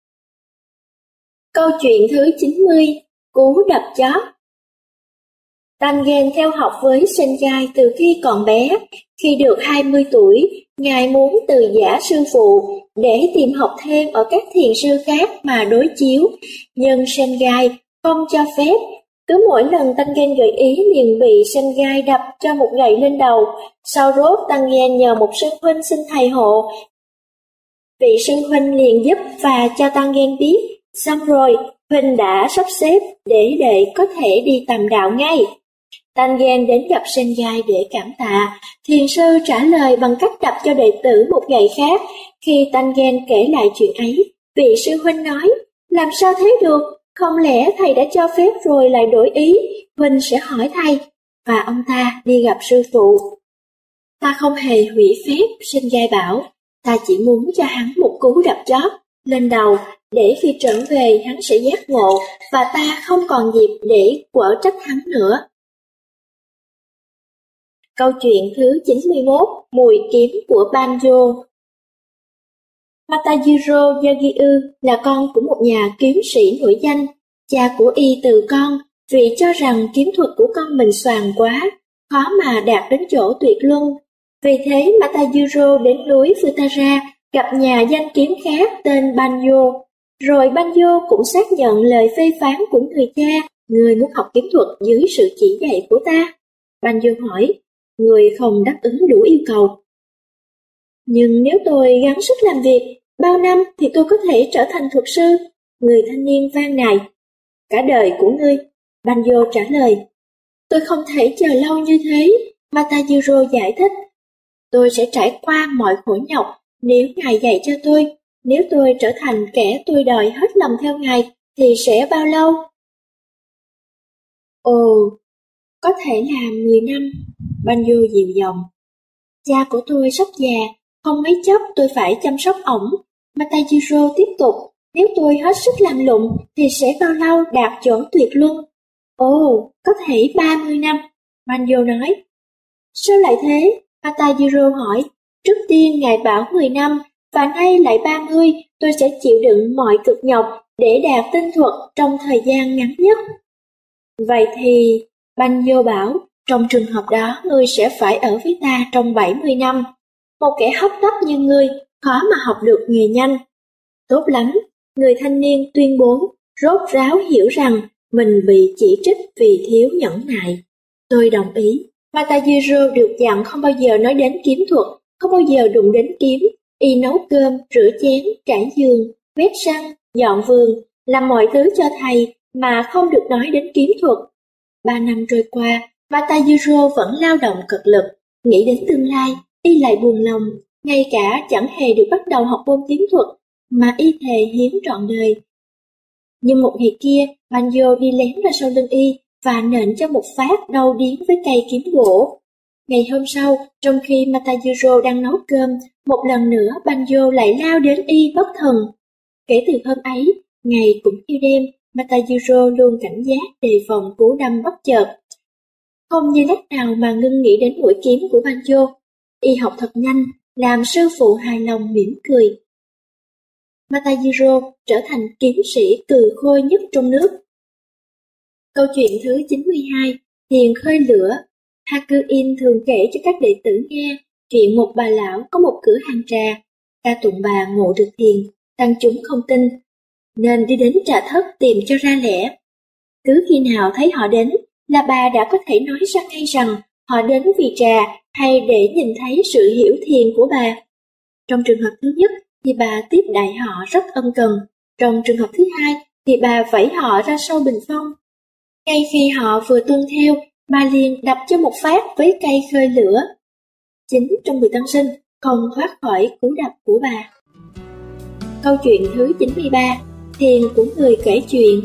Câu chuyện thứ 90, cú đập chó. Tangen theo học với Sengai từ khi còn bé. Khi được 20 tuổi, ngài muốn từ giã sư phụ để tìm học thêm ở các thiền sư khác mà đối chiếu, nhưng Sengai không cho phép. Cứ mỗi lần Tangen gợi ý liền bị Sengai đập cho một gậy lên đầu. Sau rốt Tangen nhờ một sư huynh xin thầy hộ. Vị sư huynh liền giúp và cho Tangen biết. Xong rồi, huynh đã sắp xếp để đệ có thể đi tầm đạo ngay. Tangen đến gặp Sengai để cảm tạ. Thiền sư trả lời bằng cách đập cho đệ tử một gậy khác. Khi Tangen kể lại chuyện ấy, vị sư huynh nói, Làm sao thế được? Không lẽ thầy đã cho phép rồi lại đổi ý? Huỳnh sẽ hỏi thầy. Và ông ta đi gặp sư phụ. Ta không hề hủy phép, sinh gai bảo. Ta chỉ muốn cho hắn một cú đập chót lên đầu, để khi trở về hắn sẽ giác ngộ, và ta không còn dịp để quở trách hắn nữa. Câu chuyện thứ 91, Mùi kiếm của banjo. Matajiro Yagyu là con của một nhà kiếm sĩ nổi danh. Cha của y từ con vì cho rằng kiếm thuật của con mình xoàng quá, khó mà đạt đến chỗ tuyệt luân. Vì thế Matajiro đến núi Futara gặp nhà danh kiếm khác tên Banjo. Rồi Banjo cũng xác nhận lời phê phán của người cha, người muốn học kiếm thuật dưới sự chỉ dạy của ta. Banjo hỏi, người không đáp ứng đủ yêu cầu. Nhưng nếu tôi gắng sức làm việc, bao năm thì tôi có thể trở thành thuật sư, người thanh niên van nài. Cả đời của ngươi, Banjo trả lời. Tôi không thể chờ lâu như thế, Matajiro giải thích. Tôi sẽ trải qua mọi khổ nhọc nếu ngài dạy cho tôi. Nếu tôi trở thành kẻ tôi đòi hết lòng theo ngài, thì sẽ bao lâu? Ồ, có thể là 10 năm, Banjo dịu giọng. Cha của tôi sắp già, không mấy chốc tôi phải chăm sóc ổng. Matajiro tiếp tục, nếu tôi hết sức làm lụng thì sẽ bao lâu đạt chỗ tuyệt luân? Ồ, có thể 30 năm, Banjo nói. Sao lại thế? Matajiro hỏi. Trước tiên ngài bảo 10 năm, và nay lại 30, tôi sẽ chịu đựng mọi cực nhọc để đạt tinh thuật trong thời gian ngắn nhất. Vậy thì, Banjo bảo, trong trường hợp đó ngươi sẽ phải ở với ta trong 70 năm. Một kẻ hấp tấp như ngươi, khó mà học được nghề nhanh. Tốt lắm, người thanh niên tuyên bố, rốt ráo hiểu rằng mình bị chỉ trích vì thiếu nhẫn nại. Tôi đồng ý. Matajiro được dặn không bao giờ nói đến kiếm thuật, không bao giờ đụng đến kiếm. Y nấu cơm, rửa chén, trải giường, quét sân, dọn vườn, làm mọi thứ cho thầy mà không được nói đến kiếm thuật. 3 năm trôi qua, Matajiro vẫn lao động cực lực, nghĩ đến tương lai, y lại buồn lòng, ngay cả chẳng hề được bắt đầu học môn kiếm thuật, mà y thề hiến trọn đời. Nhưng một ngày kia, Banjo đi lén ra sau lưng y và nện cho một phát đau điếng với cây kiếm gỗ. Ngày hôm sau, trong khi Matajiro đang nấu cơm, một lần nữa Banjo lại lao đến y bất thần. Kể từ hôm ấy, ngày cũng như đêm, Matajiro luôn cảnh giác đề phòng cú đâm bất chợt. Không như lát nào mà ngưng nghĩ đến mũi kiếm của Banjo. Y học thật nhanh, làm sư phụ hài lòng mỉm cười. Matajiro trở thành kiếm sĩ cừ khôi nhất trong nước. Câu chuyện thứ 92, Thiền khơi lửa. Hakuin thường kể cho các đệ tử nghe chuyện một bà lão có một cửa hàng trà. Ca tụng bà ngộ được thiền, tăng chúng không tin, nên đi đến trà thất tìm cho ra lẽ. Cứ khi nào thấy họ đến là bà đã có thể nói ra ngay rằng họ đến vì trà hay để nhìn thấy sự hiểu thiền của bà. Trong trường hợp thứ nhất thì bà tiếp đãi họ rất ân cần, trong trường hợp thứ hai thì bà vẫy họ ra sau bình phong. Ngay khi họ vừa tuân theo, bà liền đập cho một phát với cây khơi lửa. 9 trong 10 tăng sinh không thoát khỏi cú đập của bà. Câu chuyện thứ 93, Thiền của người kể chuyện.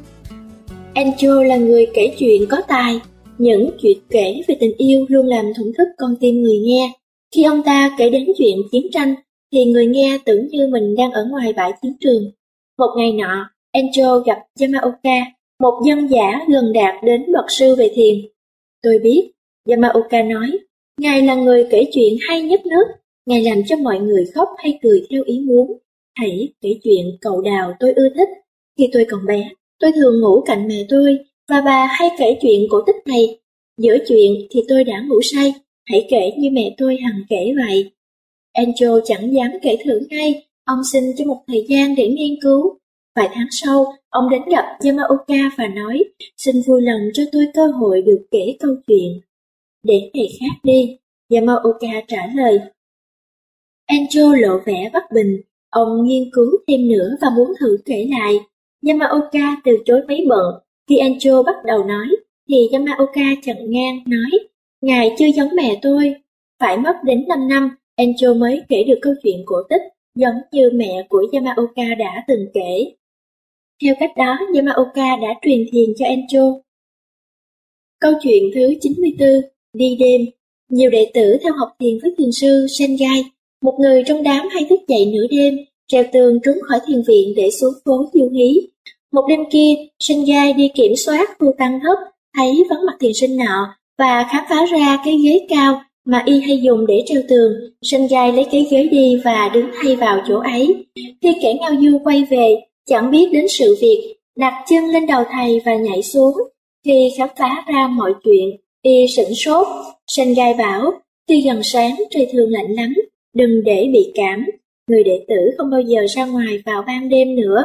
Encho là người kể chuyện có tài. Những chuyện kể về tình yêu luôn làm thổn thức con tim người nghe. Khi ông ta kể đến chuyện chiến tranh, thì người nghe tưởng như mình đang ở ngoài bãi chiến trường. Một ngày nọ, Encho gặp Yamaoka, một dân giả gần đạt đến bậc sư về thiền. Tôi biết, Yamaoka nói, ngài là người kể chuyện hay nhất nước. Ngài làm cho mọi người khóc hay cười theo ý muốn. Hãy kể chuyện cậu đào tôi ưa thích. Khi tôi còn bé, tôi thường ngủ cạnh mẹ tôi, và bà hay kể chuyện cổ tích này. Giữa chuyện thì tôi đã ngủ say, hãy kể như mẹ tôi hằng kể vậy. Encho chẳng dám kể thử ngay, ông xin cho một thời gian để nghiên cứu. Vài tháng sau, ông đến gặp Yamaoka và nói, xin vui lòng cho tôi cơ hội được kể câu chuyện. Để ngày khác đi, Yamaoka trả lời. Encho lộ vẻ bất bình, ông nghiên cứu thêm nữa và muốn thử kể lại. Yamaoka từ chối mấy bận. Khi Encho bắt đầu nói, thì Yamaoka chặn ngang nói, ngài chưa giống mẹ tôi. Phải mất đến 5 năm, Encho mới kể được câu chuyện cổ tích, giống như mẹ của Yamaoka đã từng kể. Theo cách đó, Yamaoka đã truyền thiền cho Encho. Câu chuyện thứ 94, đi đêm. Nhiều đệ tử theo học thiền với thiền sư Sengai, một người trong đám hay thức dậy nửa đêm, trèo tường trốn khỏi thiền viện để xuống phố du hí. Một đêm kia, Sengai đi kiểm soát khu tăng thất, thấy vắng mặt thiền sinh nọ và khám phá ra cái ghế cao mà y hay dùng để treo tường. Sengai lấy cái ghế đi và đứng thay vào chỗ ấy. Khi kẻ ngao du quay về, chẳng biết đến sự việc, đặt chân lên đầu thầy và nhảy xuống. Khi khám phá ra mọi chuyện, y sửng sốt. Sengai bảo, khi gần sáng trời thường lạnh lắm, đừng để bị cảm. Người đệ tử không bao giờ ra ngoài vào ban đêm nữa.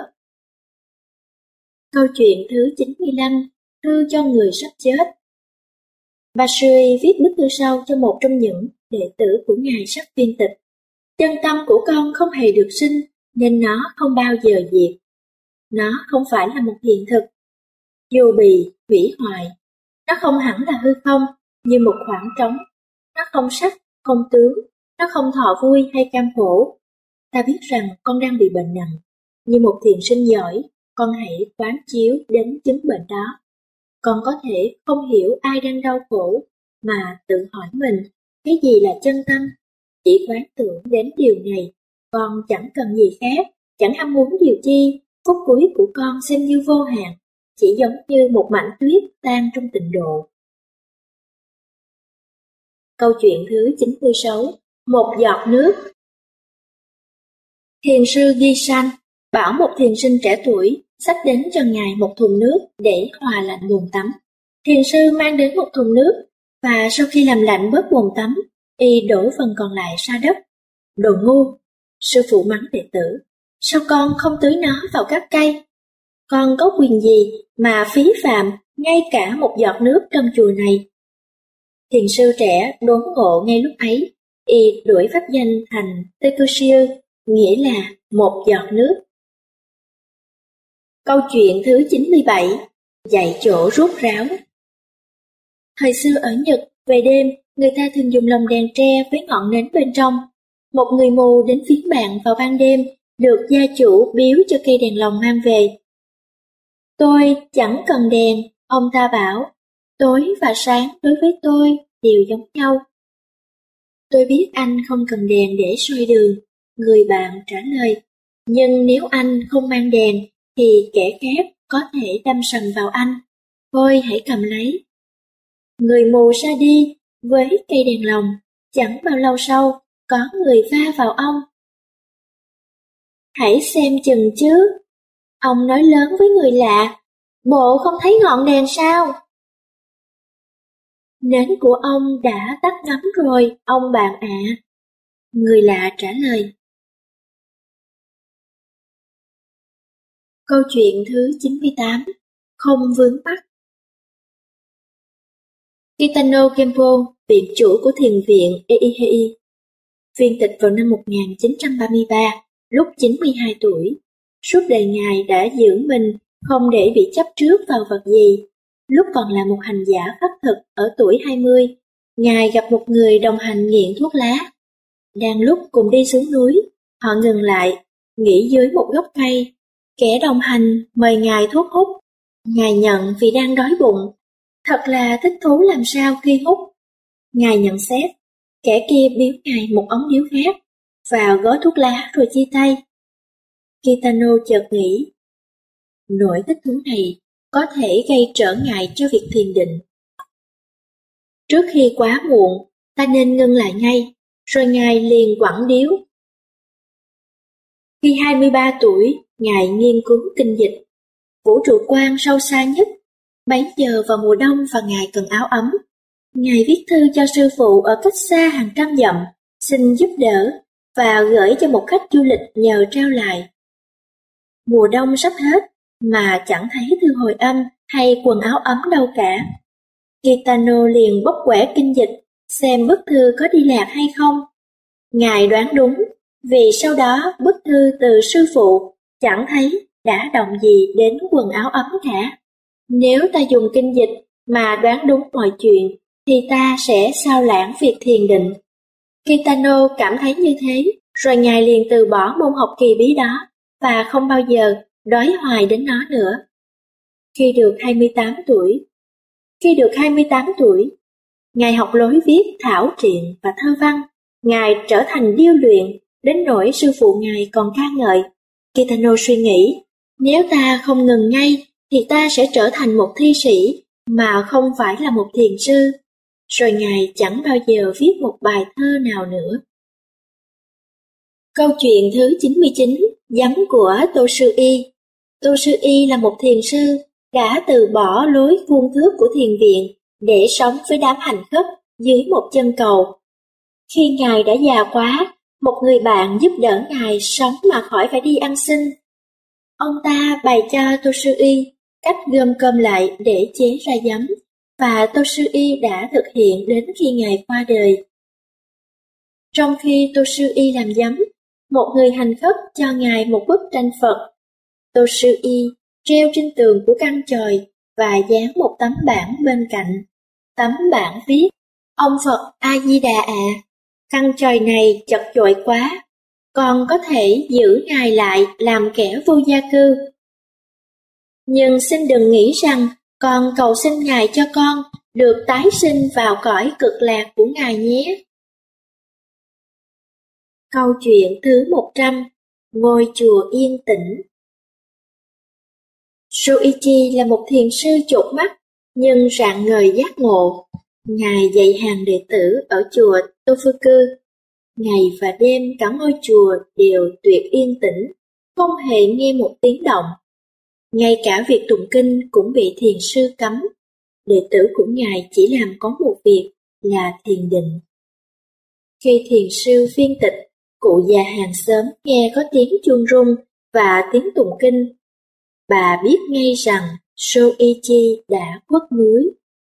Câu chuyện thứ 95, thư cho người sắp chết. Basui viết bức thư sau cho một trong những đệ tử của ngài sắp viên tịch. Chân tâm của con không hề được sinh, nên nó không bao giờ diệt. Nó không phải là một hiện thực, vô bì, hủy hoại. Nó không hẳn là hư không, như một khoảng trống. Nó không sắc, không tướng, nó không thọ vui hay cam khổ. Ta biết rằng con đang bị bệnh nặng. Như một thiền sinh giỏi, con hãy quán chiếu đến chứng bệnh đó. Con có thể không hiểu ai đang đau khổ, mà tự hỏi mình, cái gì là chân tâm? Chỉ quán tưởng đến điều này, con chẳng cần gì khác, chẳng ham muốn điều chi. Phút cuối của con xem như vô hạn, chỉ giống như một mảnh tuyết tan trong tịnh độ. Câu chuyện thứ 96, một giọt nước. Thiền sư Gishan bảo một thiền sinh trẻ tuổi xách đến cho ngài một thùng nước để hòa lạnh bồn tắm. Thiền sư mang đến một thùng nước và sau khi làm lạnh bớt bồn tắm, y đổ phần còn lại ra đất. Đồ ngu! Sư phụ mắng đệ tử. Sao con không tưới nó vào các cây? Con có quyền gì mà phí phạm ngay cả một giọt nước trong chùa này? Thiền sư trẻ đốn ngộ ngay lúc ấy, y đổi pháp danh thành Tekushiu, nghĩa là một giọt nước. Câu chuyện thứ 97, dạy chỗ rốt ráo. Thời xưa ở Nhật, về đêm, người ta thường dùng lồng đèn tre với ngọn nến bên trong. Một người mù đến viếng bạn vào ban đêm, được gia chủ biếu cho cây đèn lồng mang về. Tôi chẳng cần đèn, ông ta bảo, tối và sáng đối với tôi đều giống nhau. Tôi biết anh không cần đèn để soi đường, người bạn trả lời. Nhưng nếu anh không mang đèn, thì kẻ khác có thể đâm sầm vào anh. Thôi hãy cầm lấy. Người mù ra đi với cây đèn lồng, chẳng bao lâu sau, có người va vào ông. Hãy xem chừng chứ. Ông nói lớn với người lạ, bộ không thấy ngọn đèn sao? Nến của ông đã tắt ngấm rồi, ông bạn ạ. Người lạ trả lời. Câu chuyện thứ 98, không vướng mắc. Kitano Kempo, viện chủ của thiền viện Eihei, viên tịch vào năm 1933, lúc 92 tuổi. Suốt đời Ngài đã giữ mình không để bị chấp trước vào vật gì. Lúc còn là một hành giả khất thực ở tuổi 20, Ngài gặp một người đồng hành nghiện thuốc lá. Đang lúc cùng đi xuống núi, họ ngừng lại, nghỉ dưới một gốc cây. Kẻ đồng hành mời Ngài thuốc hút. Ngài nhận vì đang đói bụng. Thật là thích thú làm sao khi hút. Ngài nhận xét, kẻ kia biếu Ngài một ống điếu khác và gói thuốc lá rồi chia tay. Kitano chợt nghĩ, nỗi thích thú này có thể gây trở ngại cho việc thiền định. Trước khi quá muộn, ta nên ngưng lại ngay, rồi Ngài liền quẳng điếu. Khi 23 tuổi, Ngài nghiên cứu kinh dịch, vũ trụ quan sâu xa nhất. Bấy giờ vào mùa đông và Ngài cần áo ấm. Ngài viết thư cho sư phụ ở cách xa hàng trăm dặm, xin giúp đỡ, và gửi cho một khách du lịch nhờ trao lại. Mùa đông sắp hết, mà chẳng thấy thư hồi âm hay quần áo ấm đâu cả. Kitano liền bóc quẻ kinh dịch, xem bức thư có đi lạc hay không. Ngài đoán đúng, vì sau đó bức thư từ sư phụ chẳng thấy đã động gì đến quần áo ấm cả. Nếu ta dùng kinh dịch mà đoán đúng mọi chuyện, thì ta sẽ sao lãng việc thiền định. Kitano cảm thấy như thế, rồi Ngài liền từ bỏ môn học kỳ bí đó, và không bao giờ đói hoài đến nó nữa. Khi được 28 tuổi, Ngài học lối viết thảo triện và thơ văn. Ngài trở thành điêu luyện, đến nỗi sư phụ Ngài còn ca ngợi. Kitano suy nghĩ, nếu ta không ngừng ngay, thì ta sẽ trở thành một thi sĩ, mà không phải là một thiền sư. Rồi Ngài chẳng bao giờ viết một bài thơ nào nữa. Câu chuyện thứ 99, giấm của Tô Sư Y. Tô Sư Y là một thiền sư, đã từ bỏ lối khuôn thước của thiền viện để sống với đám hành khất dưới một chân cầu. Khi Ngài đã già quá, một người bạn giúp đỡ Ngài sống mà khỏi phải đi ăn xin. Ông ta bày cho Tô Sư Y cách gom cơm lại để chế ra giấm, và Tô Sư Y đã thực hiện đến khi Ngài qua đời. Trong khi Tô Sư Y làm giấm, một người hành khất cho Ngài một bức tranh Phật. Tô Sư Y treo trên tường của căn chòi và dán một tấm bảng bên cạnh. Tấm bảng viết: Ông Phật A Di Đà ạ, căn chòi này chật chội quá, con có thể giữ Ngài lại làm kẻ vô gia cư. Nhưng xin đừng nghĩ rằng con cầu xin Ngài cho con được tái sinh vào cõi cực lạc của Ngài nhé. Câu chuyện thứ 100, ngôi chùa yên tĩnh. Shuichi là một thiền sư chột mắt nhưng rạng ngời giác ngộ. Ngài dạy hàng đệ tử ở chùa Tofuku. Ngày và đêm cả ngôi chùa đều tuyệt yên tĩnh, không hề nghe một tiếng động. Ngay cả việc tụng kinh cũng bị thiền sư cấm. Đệ tử của Ngài chỉ làm có một việc là thiền định. Khi thiền sư phiên tịch, cụ già hàng xóm nghe có tiếng chuông rung và tiếng tụng kinh. Bà biết ngay rằng Shoichi đã khuất núi.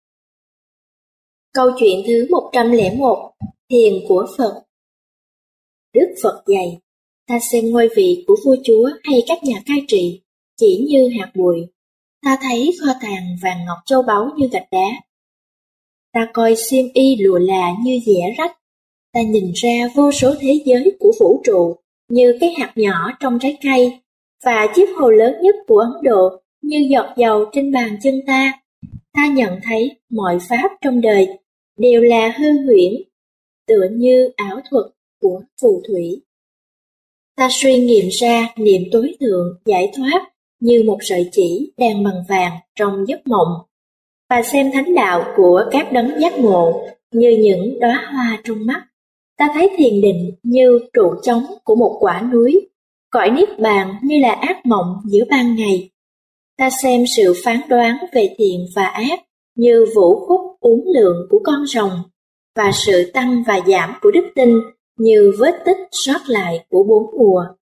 Câu chuyện thứ 101, thiền của Phật. Đức Phật dạy, ta xem ngôi vị của vua chúa hay các nhà cai trị chỉ như hạt bụi, ta thấy kho tàng vàng ngọc châu báu như gạch đá. Ta coi xiêm y lụa là như dẻ rách, ta nhìn ra vô số thế giới của vũ trụ như cái hạt nhỏ trong trái cây, và chiếc hồ lớn nhất của Ấn Độ như giọt dầu trên bàn chân ta. Ta nhận thấy mọi pháp trong đời đều là hư huyễn, tựa như ảo thuật của phù thủy. Ta suy nghiệm ra niệm tối thượng giải thoát như một sợi chỉ đang bằng vàng trong giấc mộng, và xem thánh đạo của các đấng giác ngộ như những đóa hoa trong mắt. Ta thấy thiền định như trụ trống của một quả núi, cõi niết bàn như là ác mộng giữa ban ngày. Ta xem sự phán đoán về thiện và ác như vũ khúc uốn lượn của con rồng, và sự tăng và giảm của đức tin như vết tích sót lại của bốn mùa.